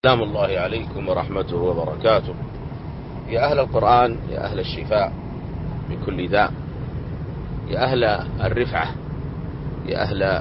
سلام الله عليكم ورحمته وبركاته. يا أهل القرآن، يا أهل الشفاء من كل داء، يا أهل الرفعة، يا أهل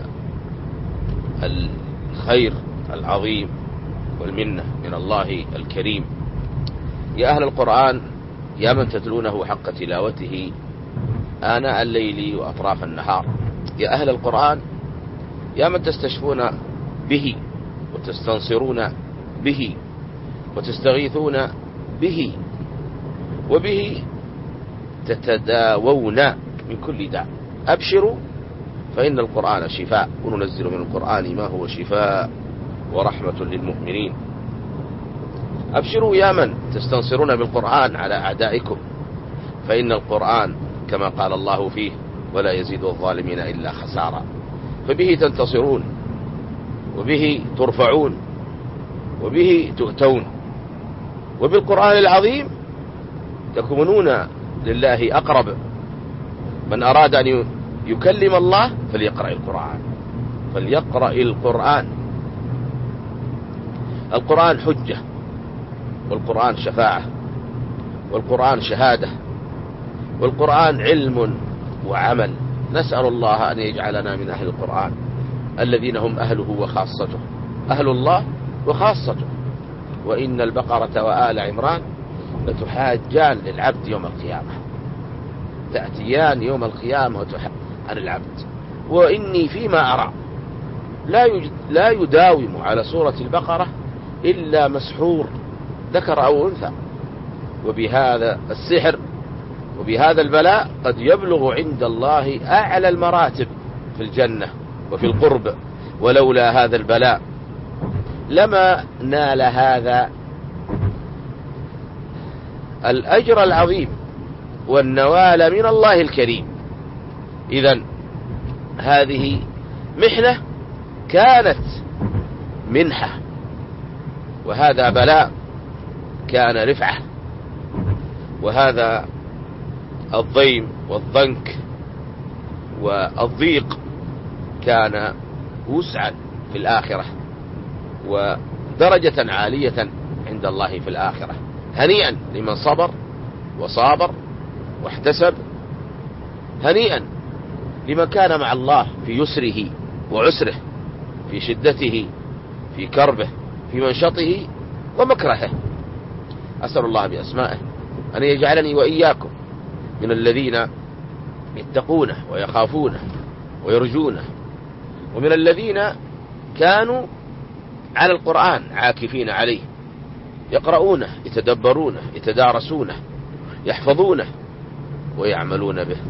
الخير العظيم والمنة من الله الكريم، يا أهل القرآن، يا من تتلونه حق تلاوته آناء الليل وأطراف النهار، يا أهل القرآن، يا من تستشفون به وتستنصرون به وتستغيثون به وبه تتداوون من كل داء. أبشروا فإن القرآن شفاء، وننزل من القرآن ما هو شفاء ورحمة للمؤمنين. أبشروا يا من تستنصرون بالقرآن على أعدائكم، فإن القرآن كما قال الله فيه: ولا يزيد الظالمين إلا خسارا. فبه تنتصرون، وبه ترفعون، وبه تؤتون، وبالقرآن العظيم تكونون لله أقرب. من أراد أن يكلم الله فليقرأ القرآن، فليقرأ القرآن. القرآن حجة، والقرآن شفاعة، والقرآن شهادة، والقرآن علم وعمل. نسأل الله أن يجعلنا من أهل القرآن الذين هم أهله وخاصته، أهل الله وخاصته. وإن البقرة وآل عمران لتحاجان للعبد يوم القيامة، تأتيان يوم القيامة وتحاجان عن العبد. وإني فيما أرى لا يداوم على سورة البقرة إلا مسحور ذكر أو أنثى، وبهذا السحر وبهذا البلاء قد يبلغ عند الله أعلى المراتب في الجنة وفي القرب. ولولا هذا البلاء لما نال هذا الأجر العظيم والنوال من الله الكريم. إذن هذه محنة كانت منحة، وهذا بلاء كان رفعة، وهذا الضيم والضنك والضيق كان وسعا في الآخرة ودرجة عالية عند الله في الآخرة. هنيئا لمن صبر وصابر واحتسب، هنيئا لمن كان مع الله في يسره وعسره، في شدته، في كربه، في منشطه ومكرهه. أسأل الله بأسمائه أن يجعلني وإياكم من الذين يتقونه ويخافونه ويرجونه، ومن الذين كانوا على القرآن عاكفين عليه، يقرؤونه، يتدبرونه، يتدارسونه، يحفظونه، ويعملون به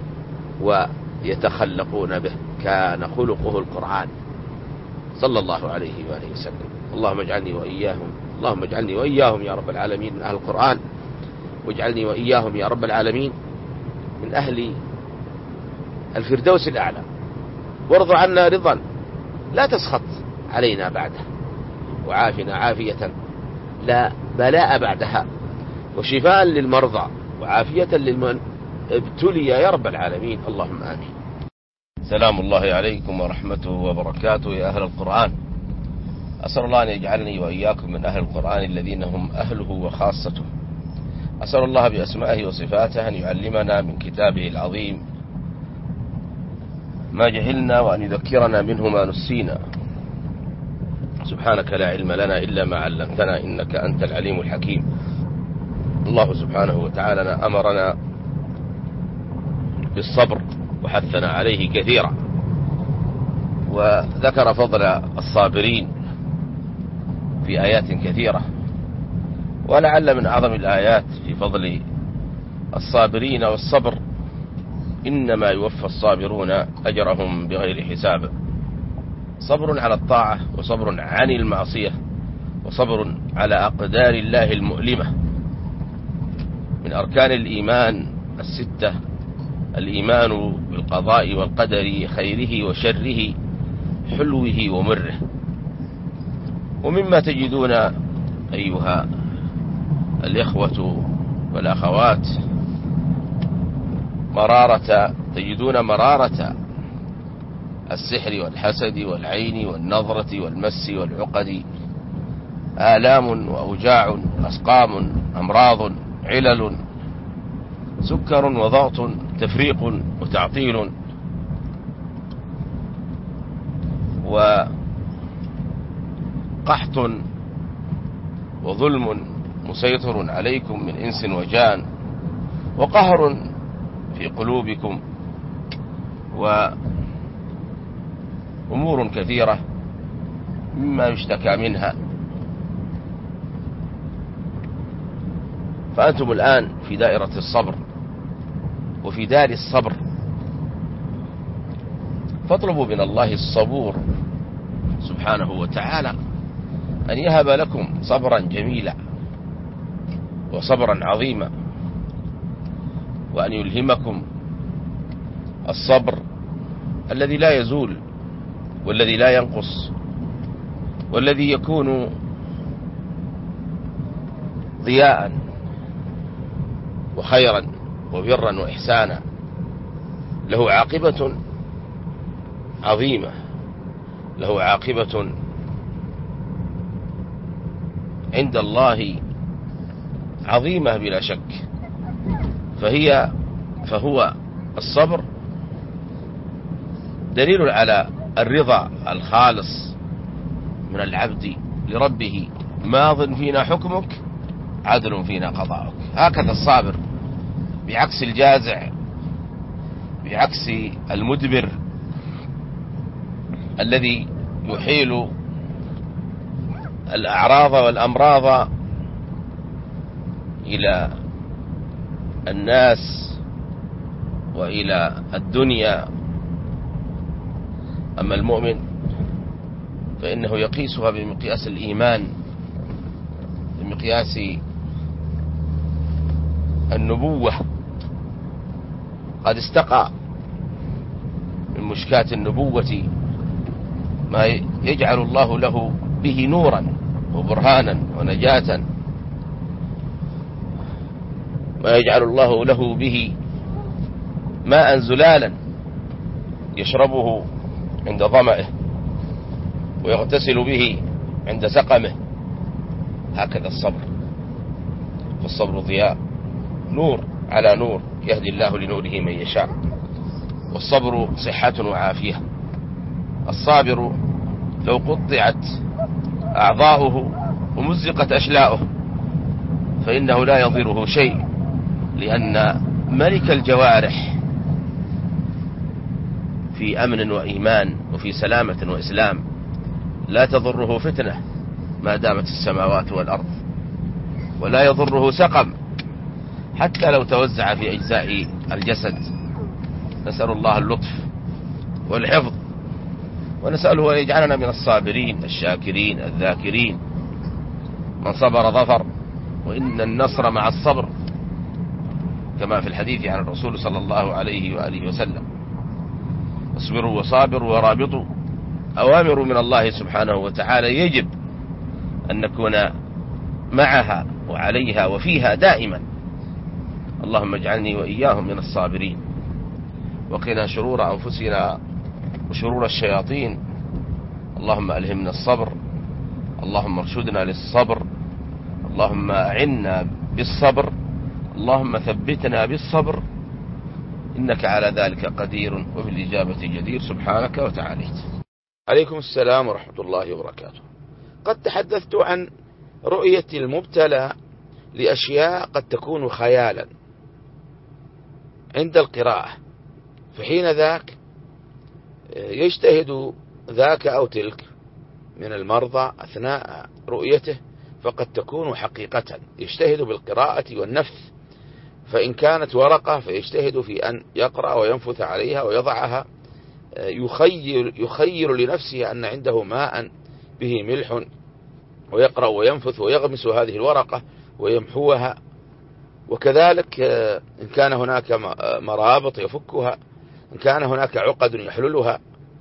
ويتخلقون به. كان خلقه القرآن صلى الله عليه وآله وسلم. اللهم اجعلني وإياهم يا رب العالمين من أهل القرآن، واجعلني وإياهم يا رب العالمين من أهل الفردوس الأعلى، وارض عنا رضا لا تسخط علينا بعده، وعافنا عافية لا بلاء بعدها، وشفاء للمرضى وعافية لمن ابتلي يا رب العالمين. اللهم آمين. سلام الله عليكم ورحمته وبركاته. يا أهل القرآن، أسأل الله أن يجعلني وإياكم من أهل القرآن الذين هم أهله وخاصته. أسأل الله بأسمائه وصفاته أن يعلمنا من كتابه العظيم ما جهلنا، وأن يذكرنا منه ما نسينا. سبحانك لا علم لنا إلا ما علمتنا، إنك أنت العليم الحكيم. الله سبحانه وتعالى أمرنا بالصبر وحثنا عليه كثيرا، وذكر فضل الصابرين في آيات كثيرة. ولعل من أعظم الآيات في فضل الصابرين والصبر: إنما يوفى الصابرون أجرهم بغير حساب. صبر على الطاعة، وصبر عن المعصية، وصبر على أقدار الله المؤلمة. من أركان الإيمان الستة الإيمان بالقضاء والقدر، خيره وشره، حلوه ومره. ومما تجدون أيها الإخوة والأخوات تجدون مرارة السحر والحسد والعين والنظرة والمس والعقد آلام وأوجاع، أسقام، أمراض، علل، سكر وضغط، تفريق وتعطيل، وقحط وظلم مسيطر عليكم من إنس وجان، وقهر في قلوبكم، وأمور كثيرة مما يشتكى منها. فأنتم الآن في دائرة الصبر وفي دار الصبر، فاطلبوا من الله الصبور سبحانه وتعالى أن يهب لكم صبرا جميلا وصبرا عظيما، وأن يلهمكم الصبر الذي لا يزول والذي لا ينقص، والذي يكون ضياء وخيرا وبرا وإحسانا، له عاقبة عظيمة، له عاقبة عند الله عظيمة بلا شك. فهو الصبر دليل على الرضا الخالص من العبد لربه، ماض فينا حكمك عدل فينا قضاؤك. هكذا الصابر، بعكس الجازع، بعكس المدبر الذي يحيل الأعراض والأمراض إلى الناس وإلى الدنيا. أما المؤمن فإنه يقيسها بمقياس الإيمان، بمقياس النبوة، قد استقى من مشكاة النبوة ما يجعل الله له به نورا وبرهانا ونجاة، ما يجعل الله له به ماء زلالا يشربه عند ظمئه ويغتسل به عند سقمه. هكذا الصبر، فالصبر ضياء، نور على نور، يهدي الله لنوره من يشاء. والصبر صحة وعافية. الصابر لو قطعت أعضاؤه ومزقت أشلاؤه فإنه لا يضره شيء، لأن ملك الجوارح في أمن وإيمان وفي سلامة وإسلام، لا تضره فتنة ما دامت السماوات والأرض، ولا يضره سقم حتى لو توزع في أجزاء الجسد. نسأل الله اللطف والحفظ، ونسأله أن يجعلنا من الصابرين الشاكرين الذاكرين. من صبر ظفر، وإن النصر مع الصبر، كما في الحديث عن الرسول صلى الله عليه وآله وسلم. اصبروا وصابروا ورابطوا، أوامر من الله سبحانه وتعالى يجب أن نكون معها وعليها وفيها دائما. اللهم اجعلني وإياهم من الصابرين، وقنا شرور أنفسنا وشرور الشياطين. اللهم ألهمنا الصبر، اللهم ارشدنا للصبر، اللهم أعنا بالصبر، اللهم ثبتنا بالصبر، إنك على ذلك قدير وبالإجابة جدير. سبحانك وتعاليت. عليكم السلام ورحمة الله وبركاته. قد تحدثت عن رؤية المبتلى لأشياء قد تكون خيالا عند القراءة، فحين ذاك يجتهد ذاك أو تلك من المرضى أثناء رؤيته، فقد تكون حقيقة. يجتهد بالقراءة والنفث، فإن كانت ورقة فيجتهد في أن يقرأ وينفث عليها ويضعها، يخيل لنفسه أن عنده ماء به ملح، ويقرأ وينفث ويغمس هذه الورقة ويمحوها. وكذلك إن كان هناك مرابط يفكها، إن كان هناك عقد يحللها،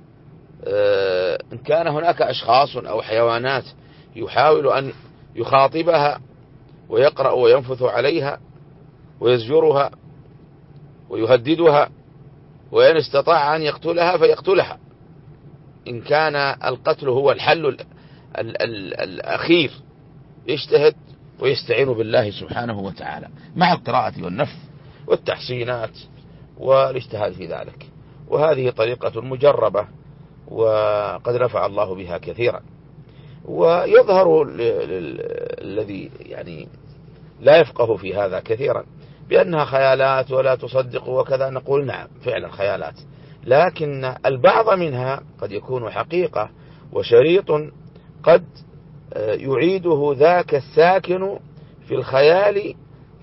إن كان هناك أشخاص أو حيوانات يحاول أن يخاطبها ويقرأ وينفث عليها ويزجرها ويهددها، وإن استطاع أن يقتلها فيقتلها إن كان القتل هو الحل الأخير يجتهد ويستعين بالله سبحانه وتعالى مع القراءة والنفذ والتحسينات والاجتهاد في ذلك. وهذه طريقة مجربة وقد نفع الله بها كثيرا. ويظهر الذي يعني لا يفقه في هذا كثيرا بأنها خيالات ولا تصدق وكذا، نقول نعم فعلا خيالات، لكن البعض منها قد يكون حقيقة وشريط قد يعيده ذاك الساكن في الخيال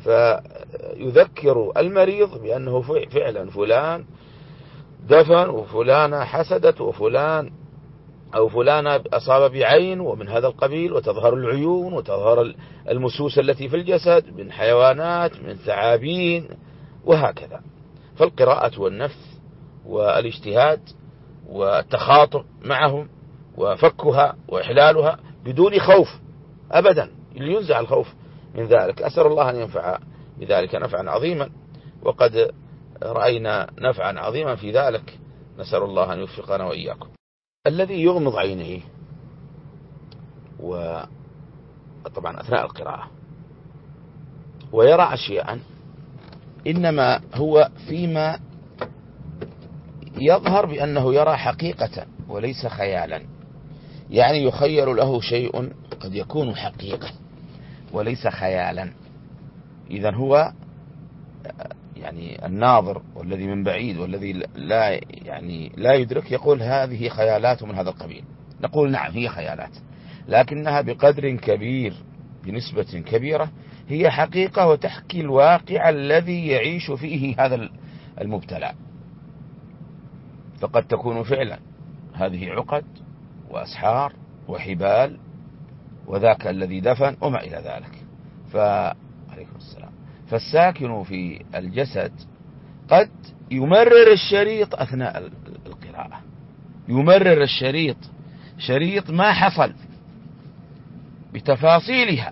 فيذكر المريض بأنه فعلا فلان دفن وفلانة حسدت وفلان أو فلانة أصاب بعين ومن هذا القبيل، وتظهر العيون وتظهر المسوس التي في الجسد من حيوانات من ثعابين وهكذا. فالقراءة والنفث والاجتهاد والتخاطر معهم وفكها وإحلالها بدون خوف أبدا، لينزع الخوف من ذلك. أسأل الله أن ينفع بذلك نفعا عظيما، وقد رأينا نفعا عظيما في ذلك، نسأل الله أن يوفقنا وإياكم. الذي يغمض عينيه وطبعا أثناء القراءة ويرى أشياء إنما هو فيما يظهر بأنه يرى حقيقة وليس خيالا، يعني يخيل له شيء قد يكون حقيقة وليس خيالا. إذن هو يعني الناظر والذي من بعيد والذي لا يدرك يقول هذه خيالات من هذا القبيل، نقول نعم هي خيالات، لكنها بقدر كبير بنسبة كبيرة هي حقيقة وتحكي الواقع الذي يعيش فيه هذا المبتلى. فقد تكون فعلا هذه عقد وأسحار وحبال وذاك الذي دفن وما إلى ذلك. عليكم السلام. فالساكن في الجسد قد يمرر الشريط أثناء القراءة، يمرر الشريط شريط ما حصل بتفاصيلها،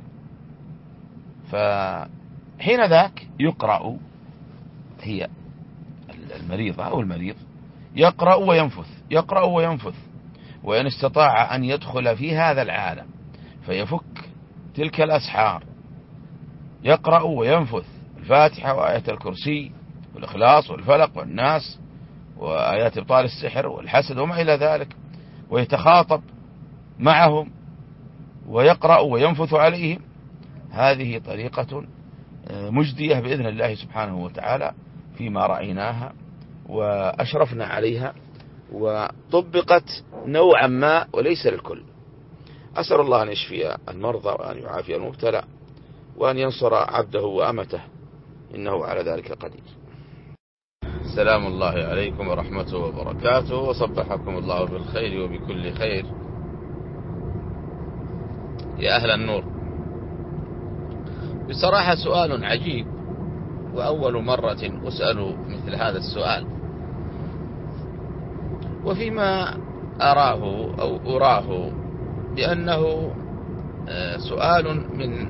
فحين ذاك يقرأ، هي المريضة أو المريض يقرأ وينفث يقرأ وينفث، وإن استطاع أن يدخل في هذا العالم فيفك تلك الأسحار يقرأ وينفث الفاتحة وآية الكرسي والإخلاص والفلق والناس وآيات إبطال السحر والحسد وما إلى ذلك، ويتخاطب معهم ويقرأ وينفث عليهم. هذه طريقة مجدية بإذن الله سبحانه وتعالى فيما رأيناها وأشرفنا عليها، وطبقت نوعا ما وليس للكل. أسأل الله أن يشفي المرضى وأن يعافي المبتلى وأن ينصر عبده وأمته، إنه على ذلك قدير. سلام الله عليكم ورحمته وبركاته، وصبحكم الله بالخير وبكل خير يا أهل النور. بصراحة سؤال عجيب، وأول مرة أسأل مثل هذا السؤال، وفيما أراه أو أراه بأنه سؤال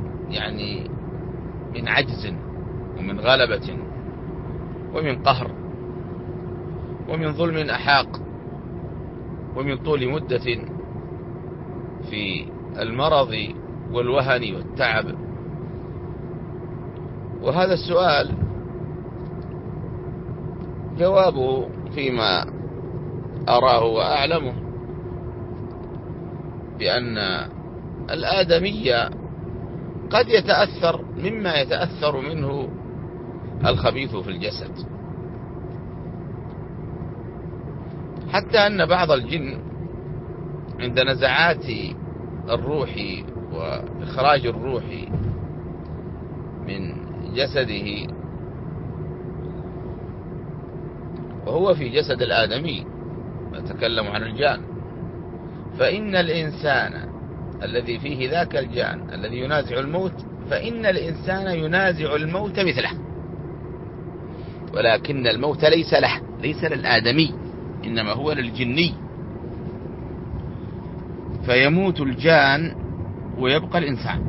من عجز ومن غلبة ومن قهر ومن ظلم أحاق ومن طول مدة في المرض والوهن والتعب. وهذا السؤال جوابه فيما أراه وأعلمه بأن الآدمية قد يتأثر مما يتأثر منه الخبيث في الجسد، حتى أن بعض الجن عند نزعات الروح وإخراج الروح من جسده وهو في جسد الآدمي، نتكلم عن الجان، فإن الإنسان الذي فيه ذاك الجان الذي ينازع الموت، فإن الإنسان ينازع الموت مثله، ولكن الموت ليس له، ليس للآدمي، إنما هو للجني. فيموت الجان ويبقى الإنسان،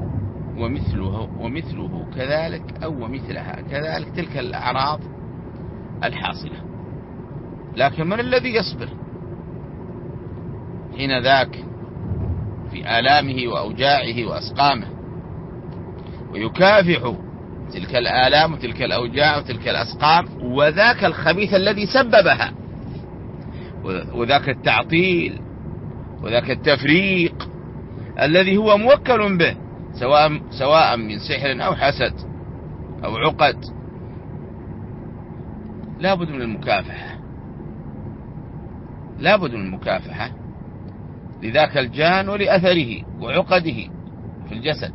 ومثله كذلك أو ومثلها كذلك تلك الأعراض الحاصلة. لكن من الذي يصبر حين ذاك في آلامه وأوجاعه وأسقامه، ويكافح تلك الآلام وتلك الأوجاع وتلك الأسقام وذاك الخبيث الذي سببها، وذاك التعطيل وذاك التفريق الذي هو موكل به، سواء من سحر أو حسد أو عقد. لا بد من المكافحة، لا بد من المكافحة لذاك الجان ولأثره وعقده في الجسد.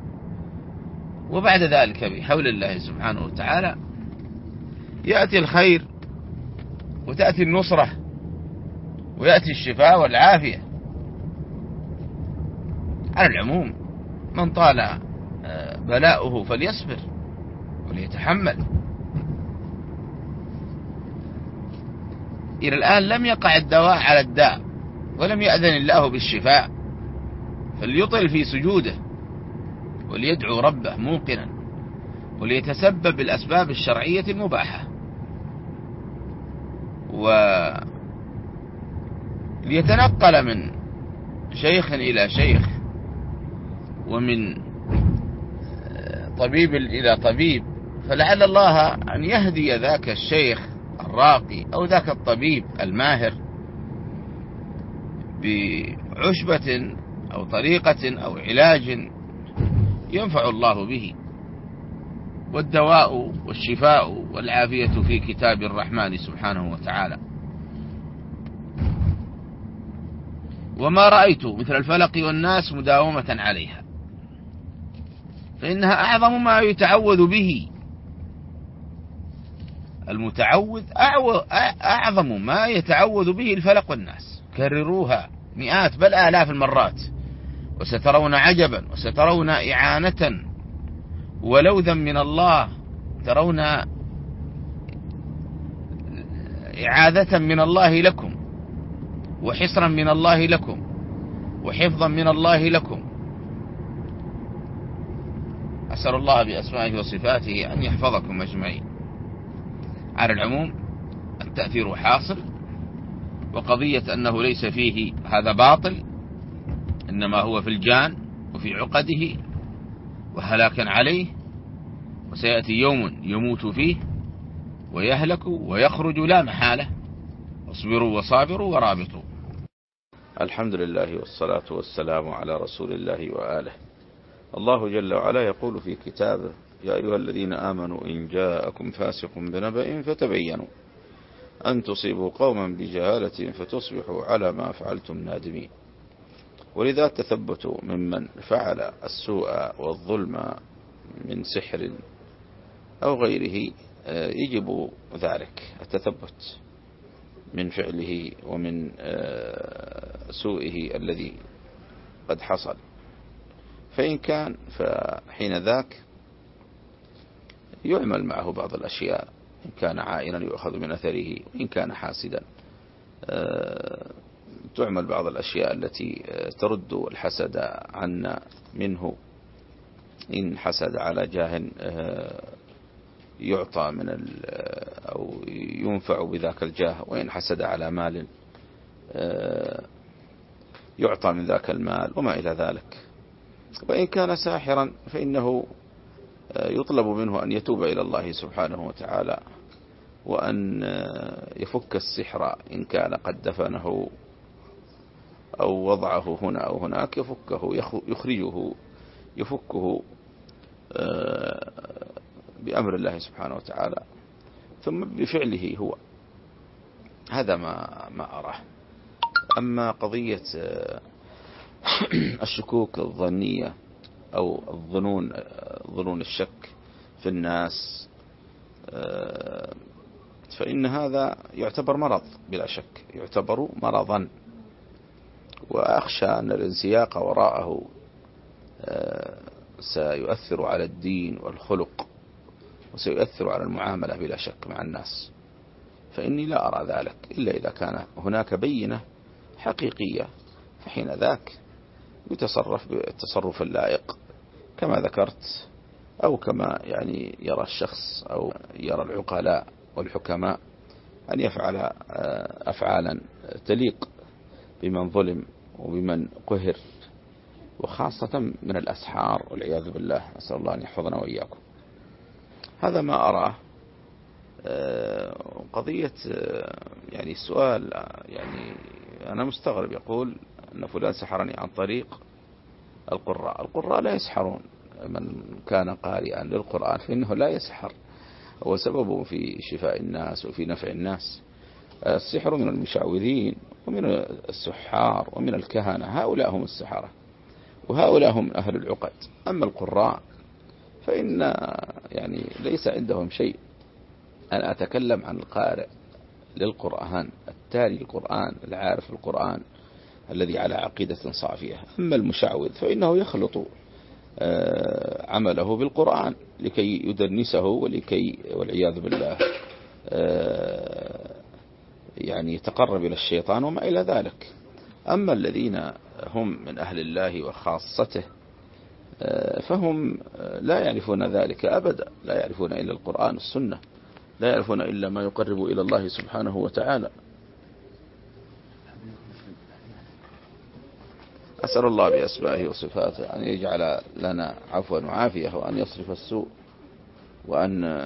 وبعد ذلك بحول الله سبحانه وتعالى يأتي الخير وتأتي النصرة ويأتي الشفاء والعافية. على العموم من طال بلاؤه فليصبر وليتحمل. إلى الآن لم يقع الدواء على الداء ولم يأذن الله بالشفاء، فليطل في سجوده وليدعو ربه موقنا وليتسبب بالأسباب الشرعية المباحة، وليتنقل من شيخ إلى شيخ ومن طبيب إلى طبيب، فلعل الله أن يهدي ذاك الشيخ الراقي أو ذاك الطبيب الماهر بعشبة أو طريقة أو علاج ينفع الله به. والدواء والشفاء والعافية في كتاب الرحمن سبحانه وتعالى. وما رأيت مثل الفلق والناس مداومة عليها، فإنها أعظم ما يتعوذ به. المتعوذ أعظم ما يتعوذ به الفلق والناس. كرروها مئات بل آلاف المرات، وسترون عجبا وسترون إعانة ولوذا من الله، ترون إعاذة من الله لكم، وحصرا من الله لكم، وحفظا من الله لكم. أسأل الله بأسمائه وصفاته أن يحفظكم أجمعين. على العموم التأثير حاصل، وقضية أنه ليس فيه هذا باطل، إنما هو في الجان وفي عقده وهلاكا عليه، وسيأتي يوم يموت فيه ويهلك ويخرج لا محالة. اصبروا وصابروا ورابطوا. الحمد لله والصلاة والسلام على رسول الله وآله. الله جل وعلا يقول في كتابه: يا أيها الذين آمنوا إن جاءكم فاسق بنبأ فتبينوا أن تصيبوا قوما بجهالة فتصبحوا على ما فعلتم نادمين. ولذا تثبتوا ممن فعل السوء والظلم من سحر أو غيره، يجب ذلك التثبت من فعله ومن سوءه الذي قد حصل. فإن كان فحين ذاك يعمل معه بعض الأشياء، إن كان عائنا يؤخذ من أثره، وإن كان حاسدا تعمل بعض الأشياء التي ترد الحسد عنا منه. إن حسد على جاه يعطى من أو ينفع بذاك الجاه، وإن حسد على مال يعطى من ذاك المال وما إلى ذلك. وإن كان ساحرا فإنه يطلب منه أن يتوب إلى الله سبحانه وتعالى، وأن يفك السحر إن كان قد دفنه أو وضعه هنا أو هناك، يفكه يخرجه يفكه بأمر الله سبحانه وتعالى، ثم بفعله هو. هذا ما أراه. أما قضية الشكوك الظنية أو ظنون الشك في الناس، فإن هذا يعتبر مرض بلا شك، يعتبر مرضا. وأخشى أن الانسياق وراءه سيؤثر على الدين والخلق، وسيؤثر على المعاملة بلا شك مع الناس. فإني لا أرى ذلك إلا إذا كان هناك بينة حقيقية، فحين ذاك يتصرف بالتصرف اللائق كما ذكرت، أو كما يعني يرى الشخص أو يرى العقلاء والحكماء أن يفعل أفعالا تليق بمن ظلم وبمن قهر وخاصة من الأسحار والعياذ بالله، نسأل الله أن يحفظنا وإياكم. هذا ما أراه. قضية يعني السؤال، يعني أنا مستغرب، يقول أن فلان سحرني عن طريق القراء لا يسحرون. من كان قارئا للقرآن فإنه لا يسحر، هو سببه في شفاء الناس وفي نفع الناس. السحر من المشعوذين ومن السحار ومن الكهنة، هؤلاء هم السحرة وهؤلاء هم أهل العقد. أما القراء فإن يعني ليس عندهم شيء. أنا أتكلم عن القارئ للقرآن، التالي القرآن، العارف القرآن، الذي على عقيدة صافية. أما المشعوذ فإنه يخلط عمله بالقرآن لكي يدنسه ولكي والعياذ بالله يعني يتقرب إلى الشيطان وما إلى ذلك. أما الذين هم من أهل الله وخاصته فهم لا يعرفون ذلك أبدا، لا يعرفون إلا القرآن والسنة، لا يعرفون إلا ما يقرب إلى الله سبحانه وتعالى. أسأل الله بأسمائه وصفاته أن يجعل لنا عفوا وعافية، وأن يصرف السوء، وأن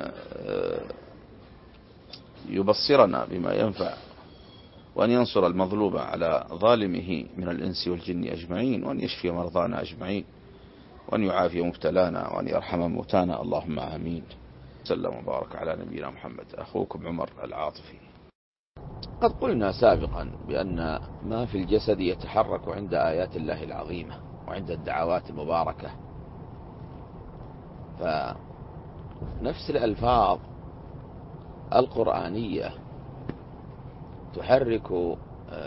يبصرنا بما ينفع، وأن ينصر المظلوم على ظالمه من الإنس والجن أجمعين، وأن يشفي مرضانا أجمعين، وأن يعافي مبتلانا، وأن يرحم موتانا، اللهم آمين. سلم وبارك على نبينا محمد. أخوكم عمر العاطفي. قد قلنا سابقا بأن ما في الجسد يتحرك عند آيات الله العظيمة وعند الدعوات المباركة، فنفس الألفاظ القرآنية تحرك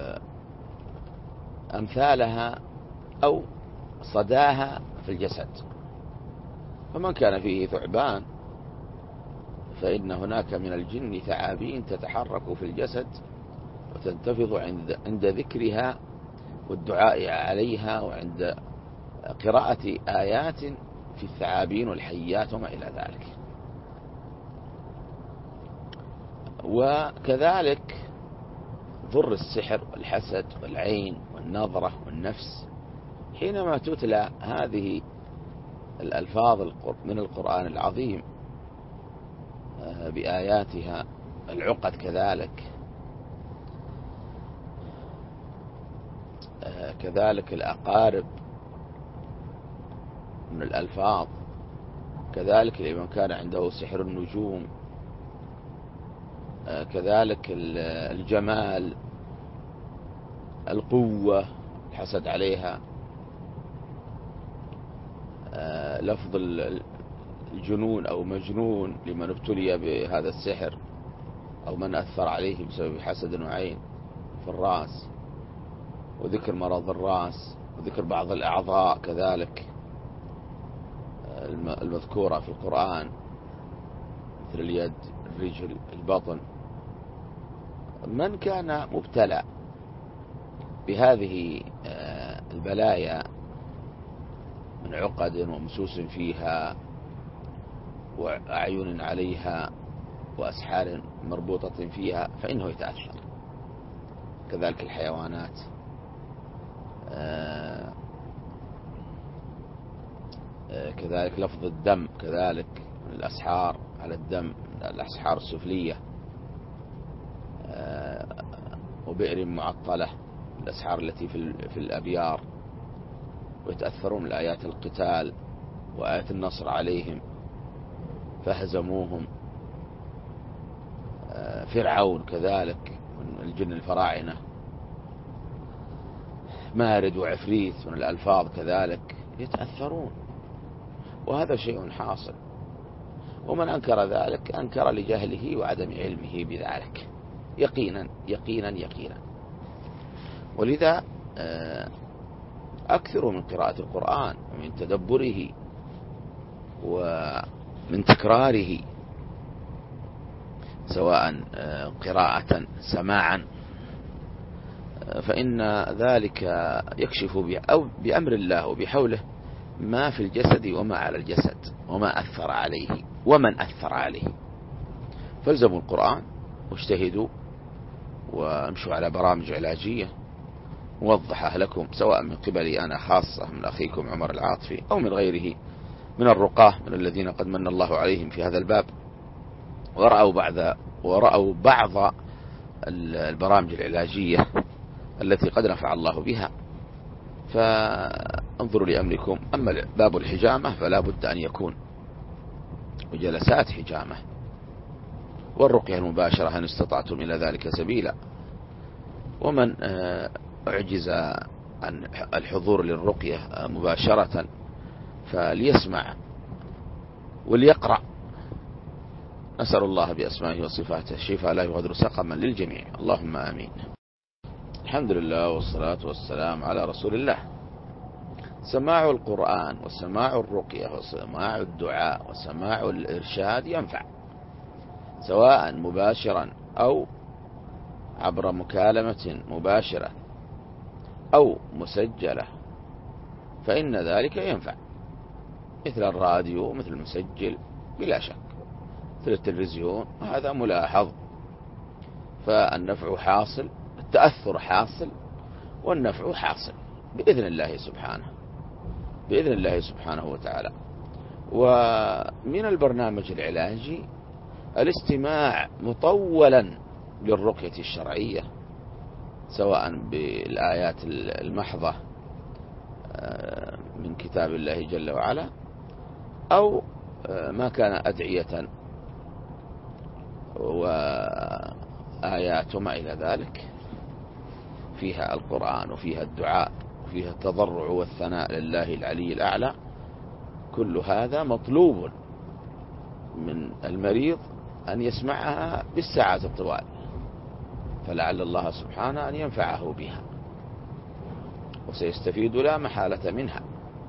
أمثالها أو صداها في الجسد. فمن كان فيه ثعبان فإن هناك من الجن ثعابين تتحرك في الجسد وتنتفض عند ذكرها والدعاء عليها، وعند قراءة آيات في الثعابين والحيات وما إلى ذلك. وكذلك ضر السحر والحسد والعين والنظرة والنفس، حينما تتلى هذه الألفاظ من القرآن العظيم بآياتها، العقد كذلك الأقارب من الألفاظ، كذلك لمن كان عنده سحر النجوم، كذلك الجمال، القوة، الحسد عليها، لفظ الجنون أو مجنون لمن ابتلي بهذا السحر أو من أثر عليه بسبب حسد وعين في الرأس، وذكر مرض الرأس، وذكر بعض الأعضاء كذلك المذكورة في القرآن مثل اليد، الرجل، البطن. من كان مبتلى بهذه البلايا من عقد ومسوس فيها وأعين عليها وأسحار مربوطة فيها فإنه يتأثر. كذلك الحيوانات، كذلك لفظ الدم، كذلك الأسحار على الدم، الأسحار السفلية، وبئر معطلة، الأسحار التي في الأبيار، ويتأثرون من آيات القتال وآيات النصر عليهم فهزموهم. فرعون كذلك من الجن الفراعنة، مارد وعفريت من الألفاظ كذلك يتأثرون، وهذا شيء حاصل. ومن أنكر ذلك أنكر لجهله وعدم علمه بذلك يقينا يقينا يقينا. ولذا أكثروا من قراءة القرآن ومن تدبره ومن تكراره، سواء قراءة سماعا، فإن ذلك يكشف أو بأمر الله وبحوله ما في الجسد وما على الجسد وما أثر عليه ومن أثر عليه. فالزموا القرآن واجتهدوا وامشوا على برامج علاجية موضحة لكم سواء من قبلي أنا خاصة من أخيكم عمر العاطفي أو من غيره من الرقاه من الذين قد من الله عليهم في هذا الباب ورأوا بعض البرامج العلاجية التي قد نفع الله بها، فانظروا لأمركم. أما باب الحجامة فلا بد أن يكون وجلسات حجامة، والرقية المباشرة إن استطعتم إلى ذلك سبيلا. ومن أعجز عن الحضور للرقية مباشرة فليسمع وليقرأ. نسأل الله بأسمائه وصفاته الشفاء لا يغادر سقما للجميع، اللهم آمين. الحمد لله والصلاة والسلام على رسول الله. سماع القرآن وسماع الرقية وسماع الدعاء وسماع الإرشاد ينفع، سواء مباشرا أو عبر مكالمة مباشرة أو مسجلة، فإن ذلك ينفع، مثل الراديو مثل المسجل بلا شك، مثل التلفزيون، هذا ملاحظ. فالنفع حاصل، التأثر حاصل، والنفع حاصل بإذن الله سبحانه وتعالى. ومن البرنامج العلاجي الاستماع مطولا للرقية الشرعية، سواء بالآيات المحضة من كتاب الله جل وعلا، أو ما كان أدعية وآيات وما إلى ذلك فيها القرآن وفيها الدعاء وفيها التضرع والثناء لله العلي الأعلى. كل هذا مطلوب من المريض أن يسمعها بالساعات الطوال، فلعل الله سبحانه أن ينفعه بها وسيستفيد لا محالة منها.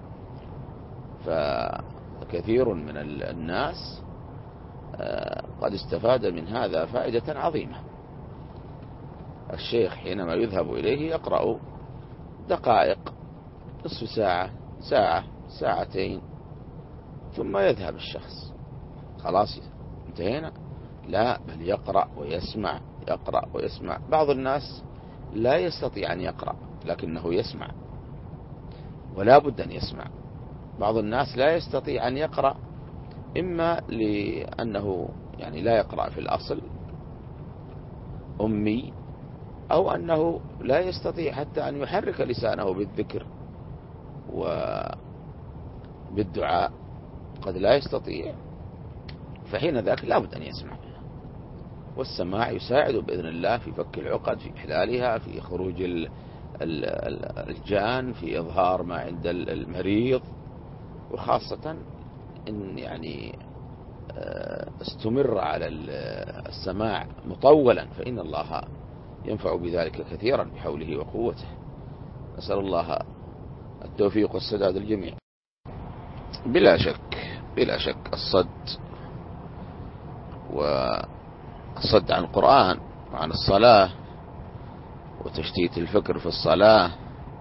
فكثير من الناس قد استفاد من هذا فائدة عظيمة. الشيخ حينما يذهب إليه يقرأ دقائق، نصف ساعة، ساعة، ساعتين، ثم يذهب الشخص، خلاص انتهينا. لا، بل يقرأ ويسمع، يقرأ ويسمع. بعض الناس لا يستطيع أن يقرأ لكنه يسمع، ولا بد أن يسمع. بعض الناس لا يستطيع أن يقرأ، إما لأنه يعني لا يقرأ في الأصل، أمي، أو أنه لا يستطيع حتى أن يحرك لسانه بالذكر وبالدعاء، قد لا يستطيع، فحين ذاك لا بد أن يسمع. والسماع يساعد بإذن الله في فك العقد، في إحلالها، في خروج الجان، في إظهار ما عند المريض. وخاصة إن يعني استمر على السماع مطولا فإن الله ينفع بذلك كثيرا بحوله وقوته. نسأل الله التوفيق والسداد الجميع. بلا شك الصد عن القرآن وعن الصلاة وتشتيت الفكر في الصلاة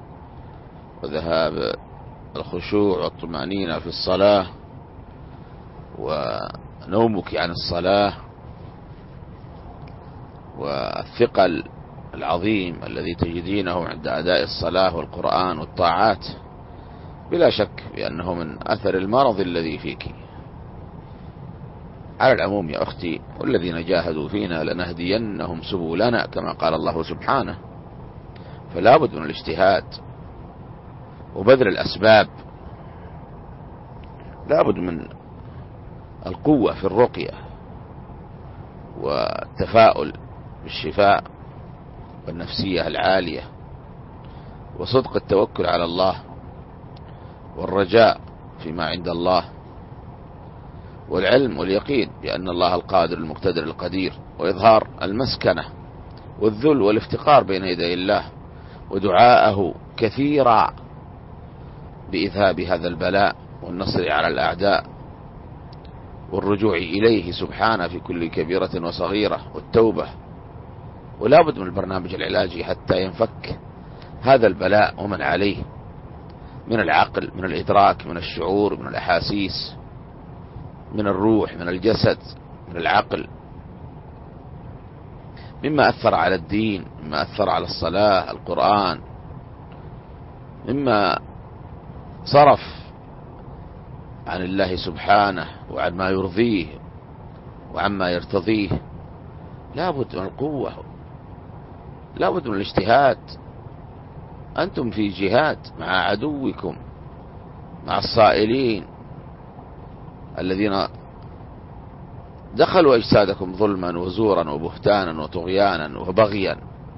وذهاب الخشوع والطمأنينة في الصلاة ونومك عن الصلاة والثقل العظيم الذي تجدينه عند أداء الصلاة والقرآن والطاعات، بلا شك بأنه من أثر المرض الذي فيك. على العموم يا أختي، والذين جاهدوا فينا لنهدينهم سبلنا كما قال الله سبحانه. فلا بد من الاجتهاد وبذل الأسباب، لا بد من القوة في الرقية والتفاؤل بالشفاء والنفسية العالية وصدق التوكل على الله والرجاء فيما عند الله والعلم واليقين بأن الله القادر المقتدر القدير، وإظهار المسكنة والذل والافتقار بين يدي الله، ودعاءه كثيرا بإذهاب هذا البلاء والنصر على الأعداء، والرجوع إليه سبحانه في كل كبيرة وصغيرة، والتوبة. ولا بد من البرنامج العلاجي حتى ينفك هذا البلاء ومن عليه من العقل، من الإدراك، من الشعور، من الأحاسيس، من الروح، من الجسد، من العقل، مما أثر على الدين، مما أثر على الصلاة، القرآن، مما صرف عن الله سبحانه وعن ما يرضيه وعما يرتضيه، لا بد من القوة، لا بد من الاجتهاد. أنتم في جهاد مع عدوكم، مع الصائلين الذين دخلوا أجسادكم ظلما وزورا وبهتانا وطغيانا وبغيا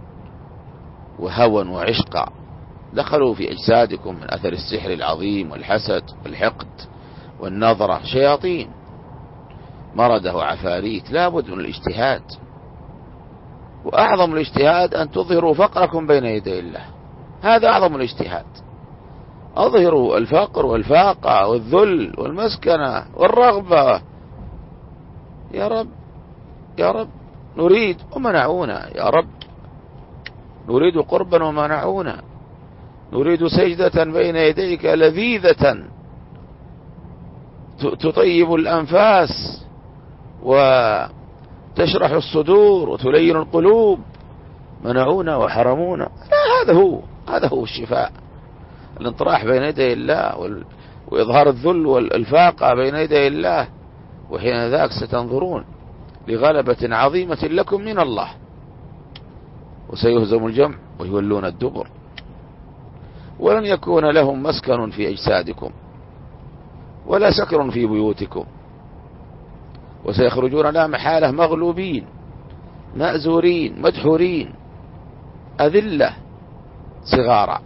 وهوى وعشقا، دخلوا في أجسادكم من أثر السحر العظيم والحسد والحقد والنظرة، شياطين مردة وعفاريت. لا بد من الاجتهاد، وأعظم الاجتهاد أن تظهروا فقركم بين يدي الله، هذا أعظم الاجتهاد. أظهروا الفقر والفاقة والذل والمسكنة والرغبة. يا رب يا رب نريد ومنعونا، يا رب نريد قربا ومنعونا، نريد سجدة بين يديك لذيذة تطيب الأنفاس وتشرح الصدور وتلين القلوب، منعونا وحرمونا. لا، هذا هو الشفاء، الانطراح بين يدي الله وإظهار الذل والفاقة بين يدي الله. وحين ذاك ستنظرون لغلبة عظيمة لكم من الله، وسيهزم الجمع ويولون الدبر، ولن يكون لهم مسكن في أجسادكم ولا سكر في بيوتكم، وسيخرجون لا محالة مغلوبين مأزورين مدحورين أذلة صغارا.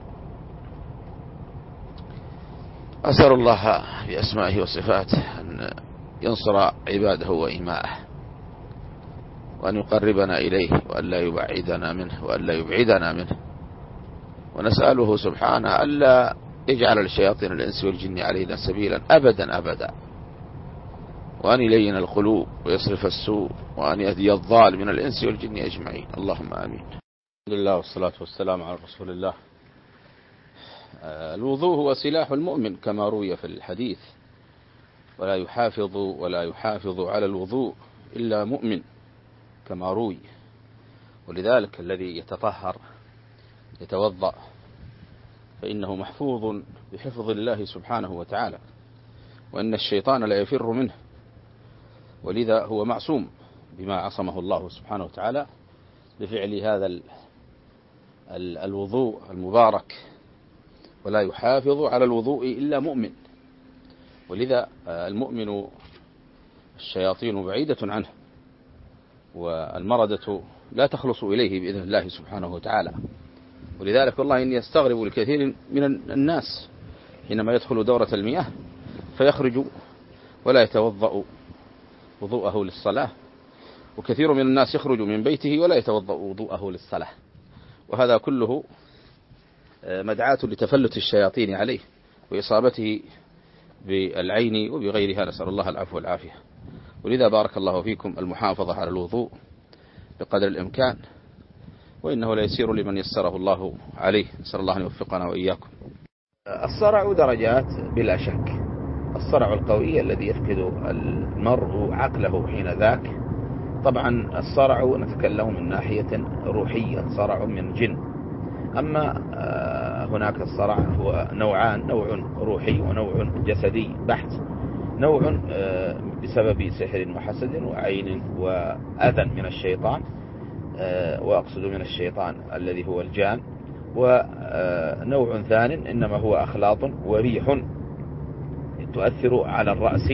أسأل الله بأسمائه وصفاته أن ينصر عباده وإماءه، وأن يقربنا إليه، وأن لا يبعدنا منه، وأن لا يبعدنا منه. ونسأله سبحانه ألا يجعل الشياطين الإنس والجن علينا سبيلا أبدا أبدا، وأن يلين القلوب ويصرف السوء، وأن يهدي الضال من الإنس والجن أجمعين. اللهم آمين. الحمد لله والصلاة والسلام على رسول الله. الوضوء هو سلاح المؤمن كما روي في الحديث، ولا يحافظ على الوضوء إلا مؤمن كما روي. ولذلك الذي يتطهر يتوضأ فإنه محفوظ بحفظ الله سبحانه وتعالى، وأن الشيطان لا يفر منه، ولذا هو معصوم بما عصمه الله سبحانه وتعالى بفعل هذا الوضوء المبارك. ولا يحافظ على الوضوء إلا مؤمن، ولذا المؤمن الشياطين بعيدة عنه، والمردة لا تخلص إليه بإذن الله سبحانه وتعالى. ولذلك والله إني أستغرب لكثير من الناس حينما يدخل دورة المياه فيخرج ولا يتوضأ وضوءه للصلاة، وكثير من الناس يخرج من بيته ولا يتوضأ وضوءه للصلاة، وهذا كله مدعاة لتفلت الشياطين عليه وإصابته بالعين وبغيرها، نسأل الله العفو والعافية. ولذا بارك الله فيكم المحافظة على الوضوء بقدر الإمكان، وإنه ليسير لمن يسره الله عليه، نسأل الله أن يوفقنا وإياكم. الصرع درجات بلا شك. الصرع القوي الذي يفقد المرء عقله حين ذاك، طبعا الصرع نتكلم من ناحية روحية، صرع من جن. أما هناك الصرع هو نوعان، نوع روحي ونوع جسدي بحت. نوع بسبب سحر وحسد وعين وأذى من الشيطان، وأقصد من الشيطان الذي هو الجان. ونوع ثان إنما هو أخلاط وريح تؤثر على الرأس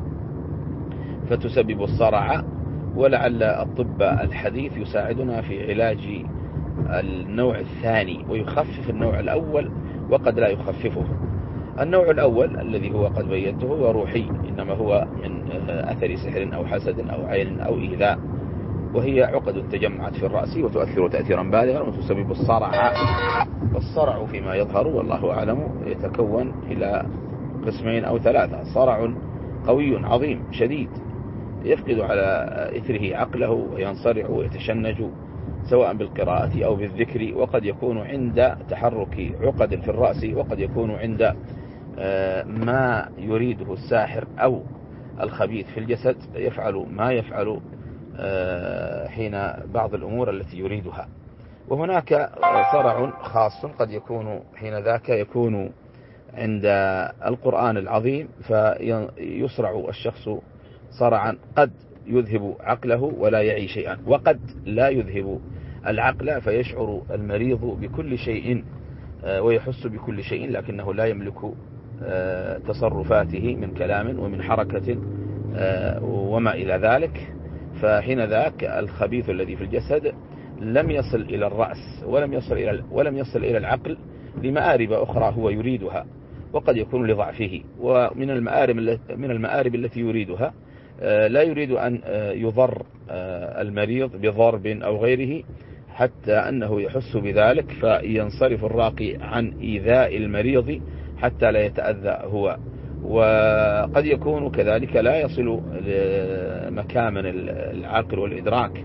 فتسبب الصرع. ولعل الطب الحديث يساعدنا في علاج النوع الثاني ويخفف النوع الأول وقد لا يخففه. النوع الأول الذي هو قد بينته هو روحي، إنما هو من أثر سحر أو حسد أو عين أو إيذاء، وهي عقد تجمعت في الرأس وتؤثر تأثيرا بالغا وتسبب الصرع. والصرع فيما يظهر والله أعلم يتكون إلى قسمين أو ثلاثة. صرع قوي عظيم شديد يفقد على إثره عقله وينصرع ويتشنج سواء بالقراءة أو بالذكر، وقد يكون عند تحرك عقد في الرأس، وقد يكون عند ما يريده الساحر أو الخبيث في الجسد يفعل ما يفعل حين بعض الأمور التي يريدها. وهناك صرع خاص قد يكون حين ذاك يكون عند القرآن العظيم، فيصرع الشخص صرعا قد يذهب عقله ولا يعي شيئا، وقد لا يذهب العقل فيشعر المريض بكل شيء ويحس بكل شيء، لكنه لا يملك تصرفاته من كلام ومن حركة وما إلى ذلك. فحين ذاك الخبيث الذي في الجسد لم يصل إلى الرأس ولم يصل إلى العقل لمآرب أخرى هو يريدها، وقد يكون لضعفه. ومن المآرب التي يريدها لا يريد أن يضر المريض بضرب أو غيره حتى أنه يحس بذلك فينصرف الراقي عن إيذاء المريض حتى لا يتأذى هو. وقد يكون كذلك لا يصل لمكامن العقل والإدراك،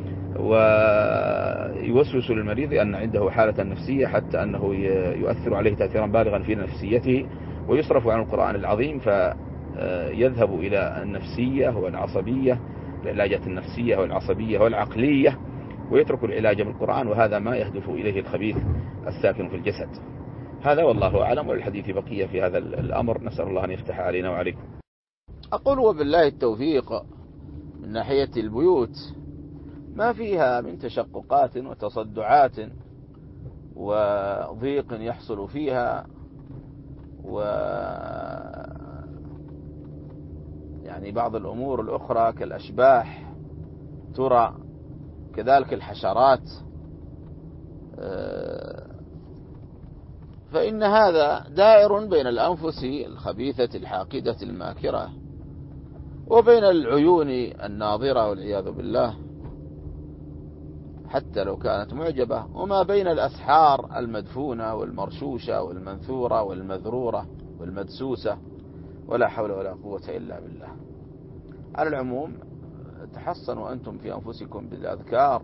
ويوسوس للمريض أن عنده حالة نفسية حتى أنه يؤثر عليه تأثيرا بالغا في نفسيته، ويصرف عن القرآن العظيم فيذهب إلى النفسية والعصبية، العلاجات النفسية والعصبية والعقلية، ويترك العلاج بالقرآن، وهذا ما يهدف إليه الخبيث الساكن في الجسد. هذا والله أعلم، وللحديث بقية في هذا الأمر، نسأل الله أن يفتح علينا وعليكم. أقول وبالله التوفيق. من ناحية البيوت ما فيها من تشققات وتصدعات وضيق يحصل فيها، يعني بعض الأمور الأخرى كالأشباح ترى، كذلك الحشرات، فإن هذا دائر بين الأنفس الخبيثة الحاقدة الماكرة وبين العيون الناظرة والعياذ بالله حتى لو كانت معجبة، وما بين الأسحار المدفونة والمرشوشة والمنثورة والمذرورة والمدسوسة، ولا حول ولا قوة إلا بالله. على العموم تحصنوا أنتم في أنفسكم بالأذكار،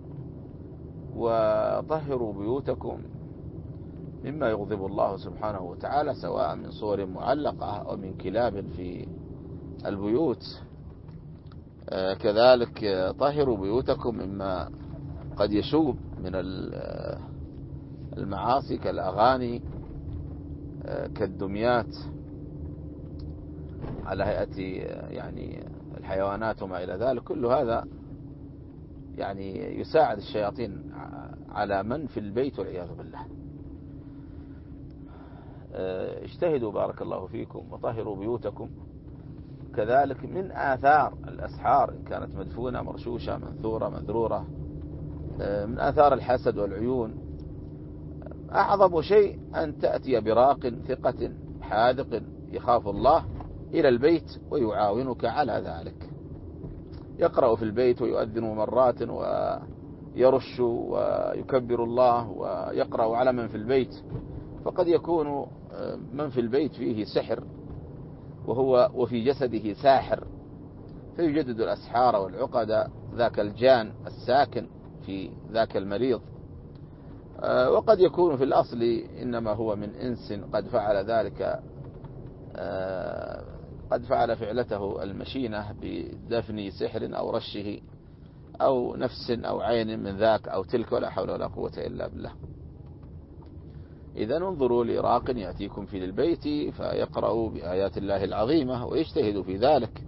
وطهروا بيوتكم مما يغضب الله سبحانه وتعالى، سواء من صور معلقة أو من كلاب في البيوت. كذلك طهروا بيوتكم مما قد يشوب من المعاصي كالأغاني، كالدميات على هيئة يعني الحيوانات وما إلى ذلك. كل هذا يعني يساعد الشياطين على من في البيت والعياذ بالله. اجتهدوا بارك الله فيكم وطهروا بيوتكم. كذلك من آثار الأسحار إن كانت مدفونة مرشوشة منثورة مذرورة، من آثار الحسد والعيون أعظم شيء أن تأتي براق ثقة حاذق يخاف الله إلى البيت ويعاونك على ذلك، يقرأ في البيت ويؤذن مرات ويرش ويكبر الله ويقرأ على من في البيت، فقد يكون من في البيت فيه سحر وفي جسده ساحر، فيجدد الأسحار والعقد ذاك الجان الساكن في ذاك المريض. وقد يكون في الأصل إنما هو من إنس قد فعل ذلك، قد فعل فعلته المشينة بدفن سحر أو رشه أو نفس أو عين من ذاك أو تلك، ولا حول ولا قوة إلا بالله. إذا انظروا لراق يأتيكم في البيت فيقرأوا بآيات الله العظيمة ويجتهدوا في ذلك.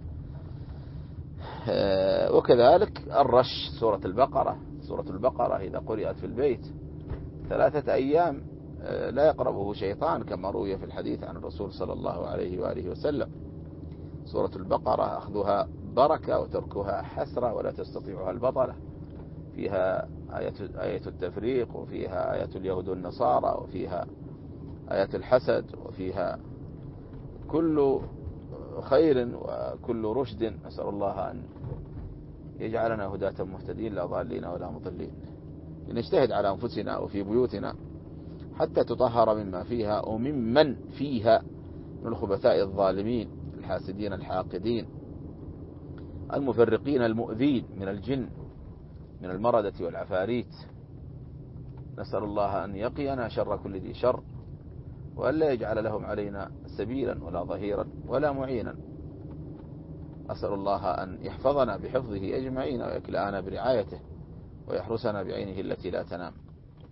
وكذلك الرش، سورة البقرة إذا قرأت في البيت 3 أيام لا يقربه شيطان، كما روي في الحديث عن الرسول صلى الله عليه وآله وسلم. سورة البقرة أخذها بركة وتركها حسرة ولا تستطيعها البطلة. فيها آية التفريق، وفيها آية اليهود والنصارى، وفيها آية الحسد، وفيها كل خير وكل رشد. نسأل الله أن يجعلنا هداة مهتدين لا ضالين ولا مضلين. لنجتهد على أنفسنا وفي بيوتنا حتى تطهر مما فيها وممن فيها من الخبثاء الظالمين الحاسدين الحاقدين المفرقين المؤذين من الجن من المردة والعفاريت. نسأل الله أن يقينا شر كل ذي شر، وأن لا يجعل لهم علينا سبيلا ولا ظهيرا ولا معينا. أسأل الله أن يحفظنا بحفظه أجمعين، ويكلأنا برعايته، ويحرسنا بعينه التي لا تنام.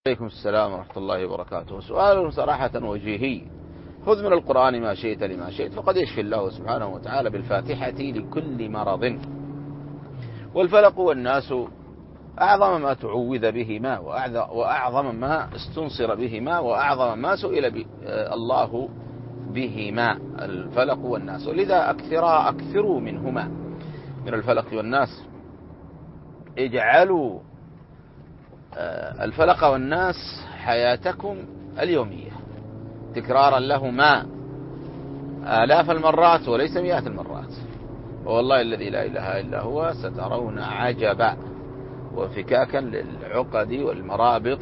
عليكم السلام ورحمة الله وبركاته. سؤال صراحة وجيهي. خذ من القرآن ما شئت لما شئت، فقد يشفي الله سبحانه وتعالى بالفاتحة لكل مرض. والفلق والناس أعظم ما تعوذ بهما، وأعظم ما استنصر بهما، وأعظم ما سئل الله بهما، الفلق والناس. ولذا أكثروا منهما، من الفلق والناس. اجعلوا الفلق والناس حياتكم اليومية تكرارا لهما آلاف المرات وليس مئات المرات. والله الذي لا إله إلا هو سترون عجبا وانفكاكا للعقد والمرابط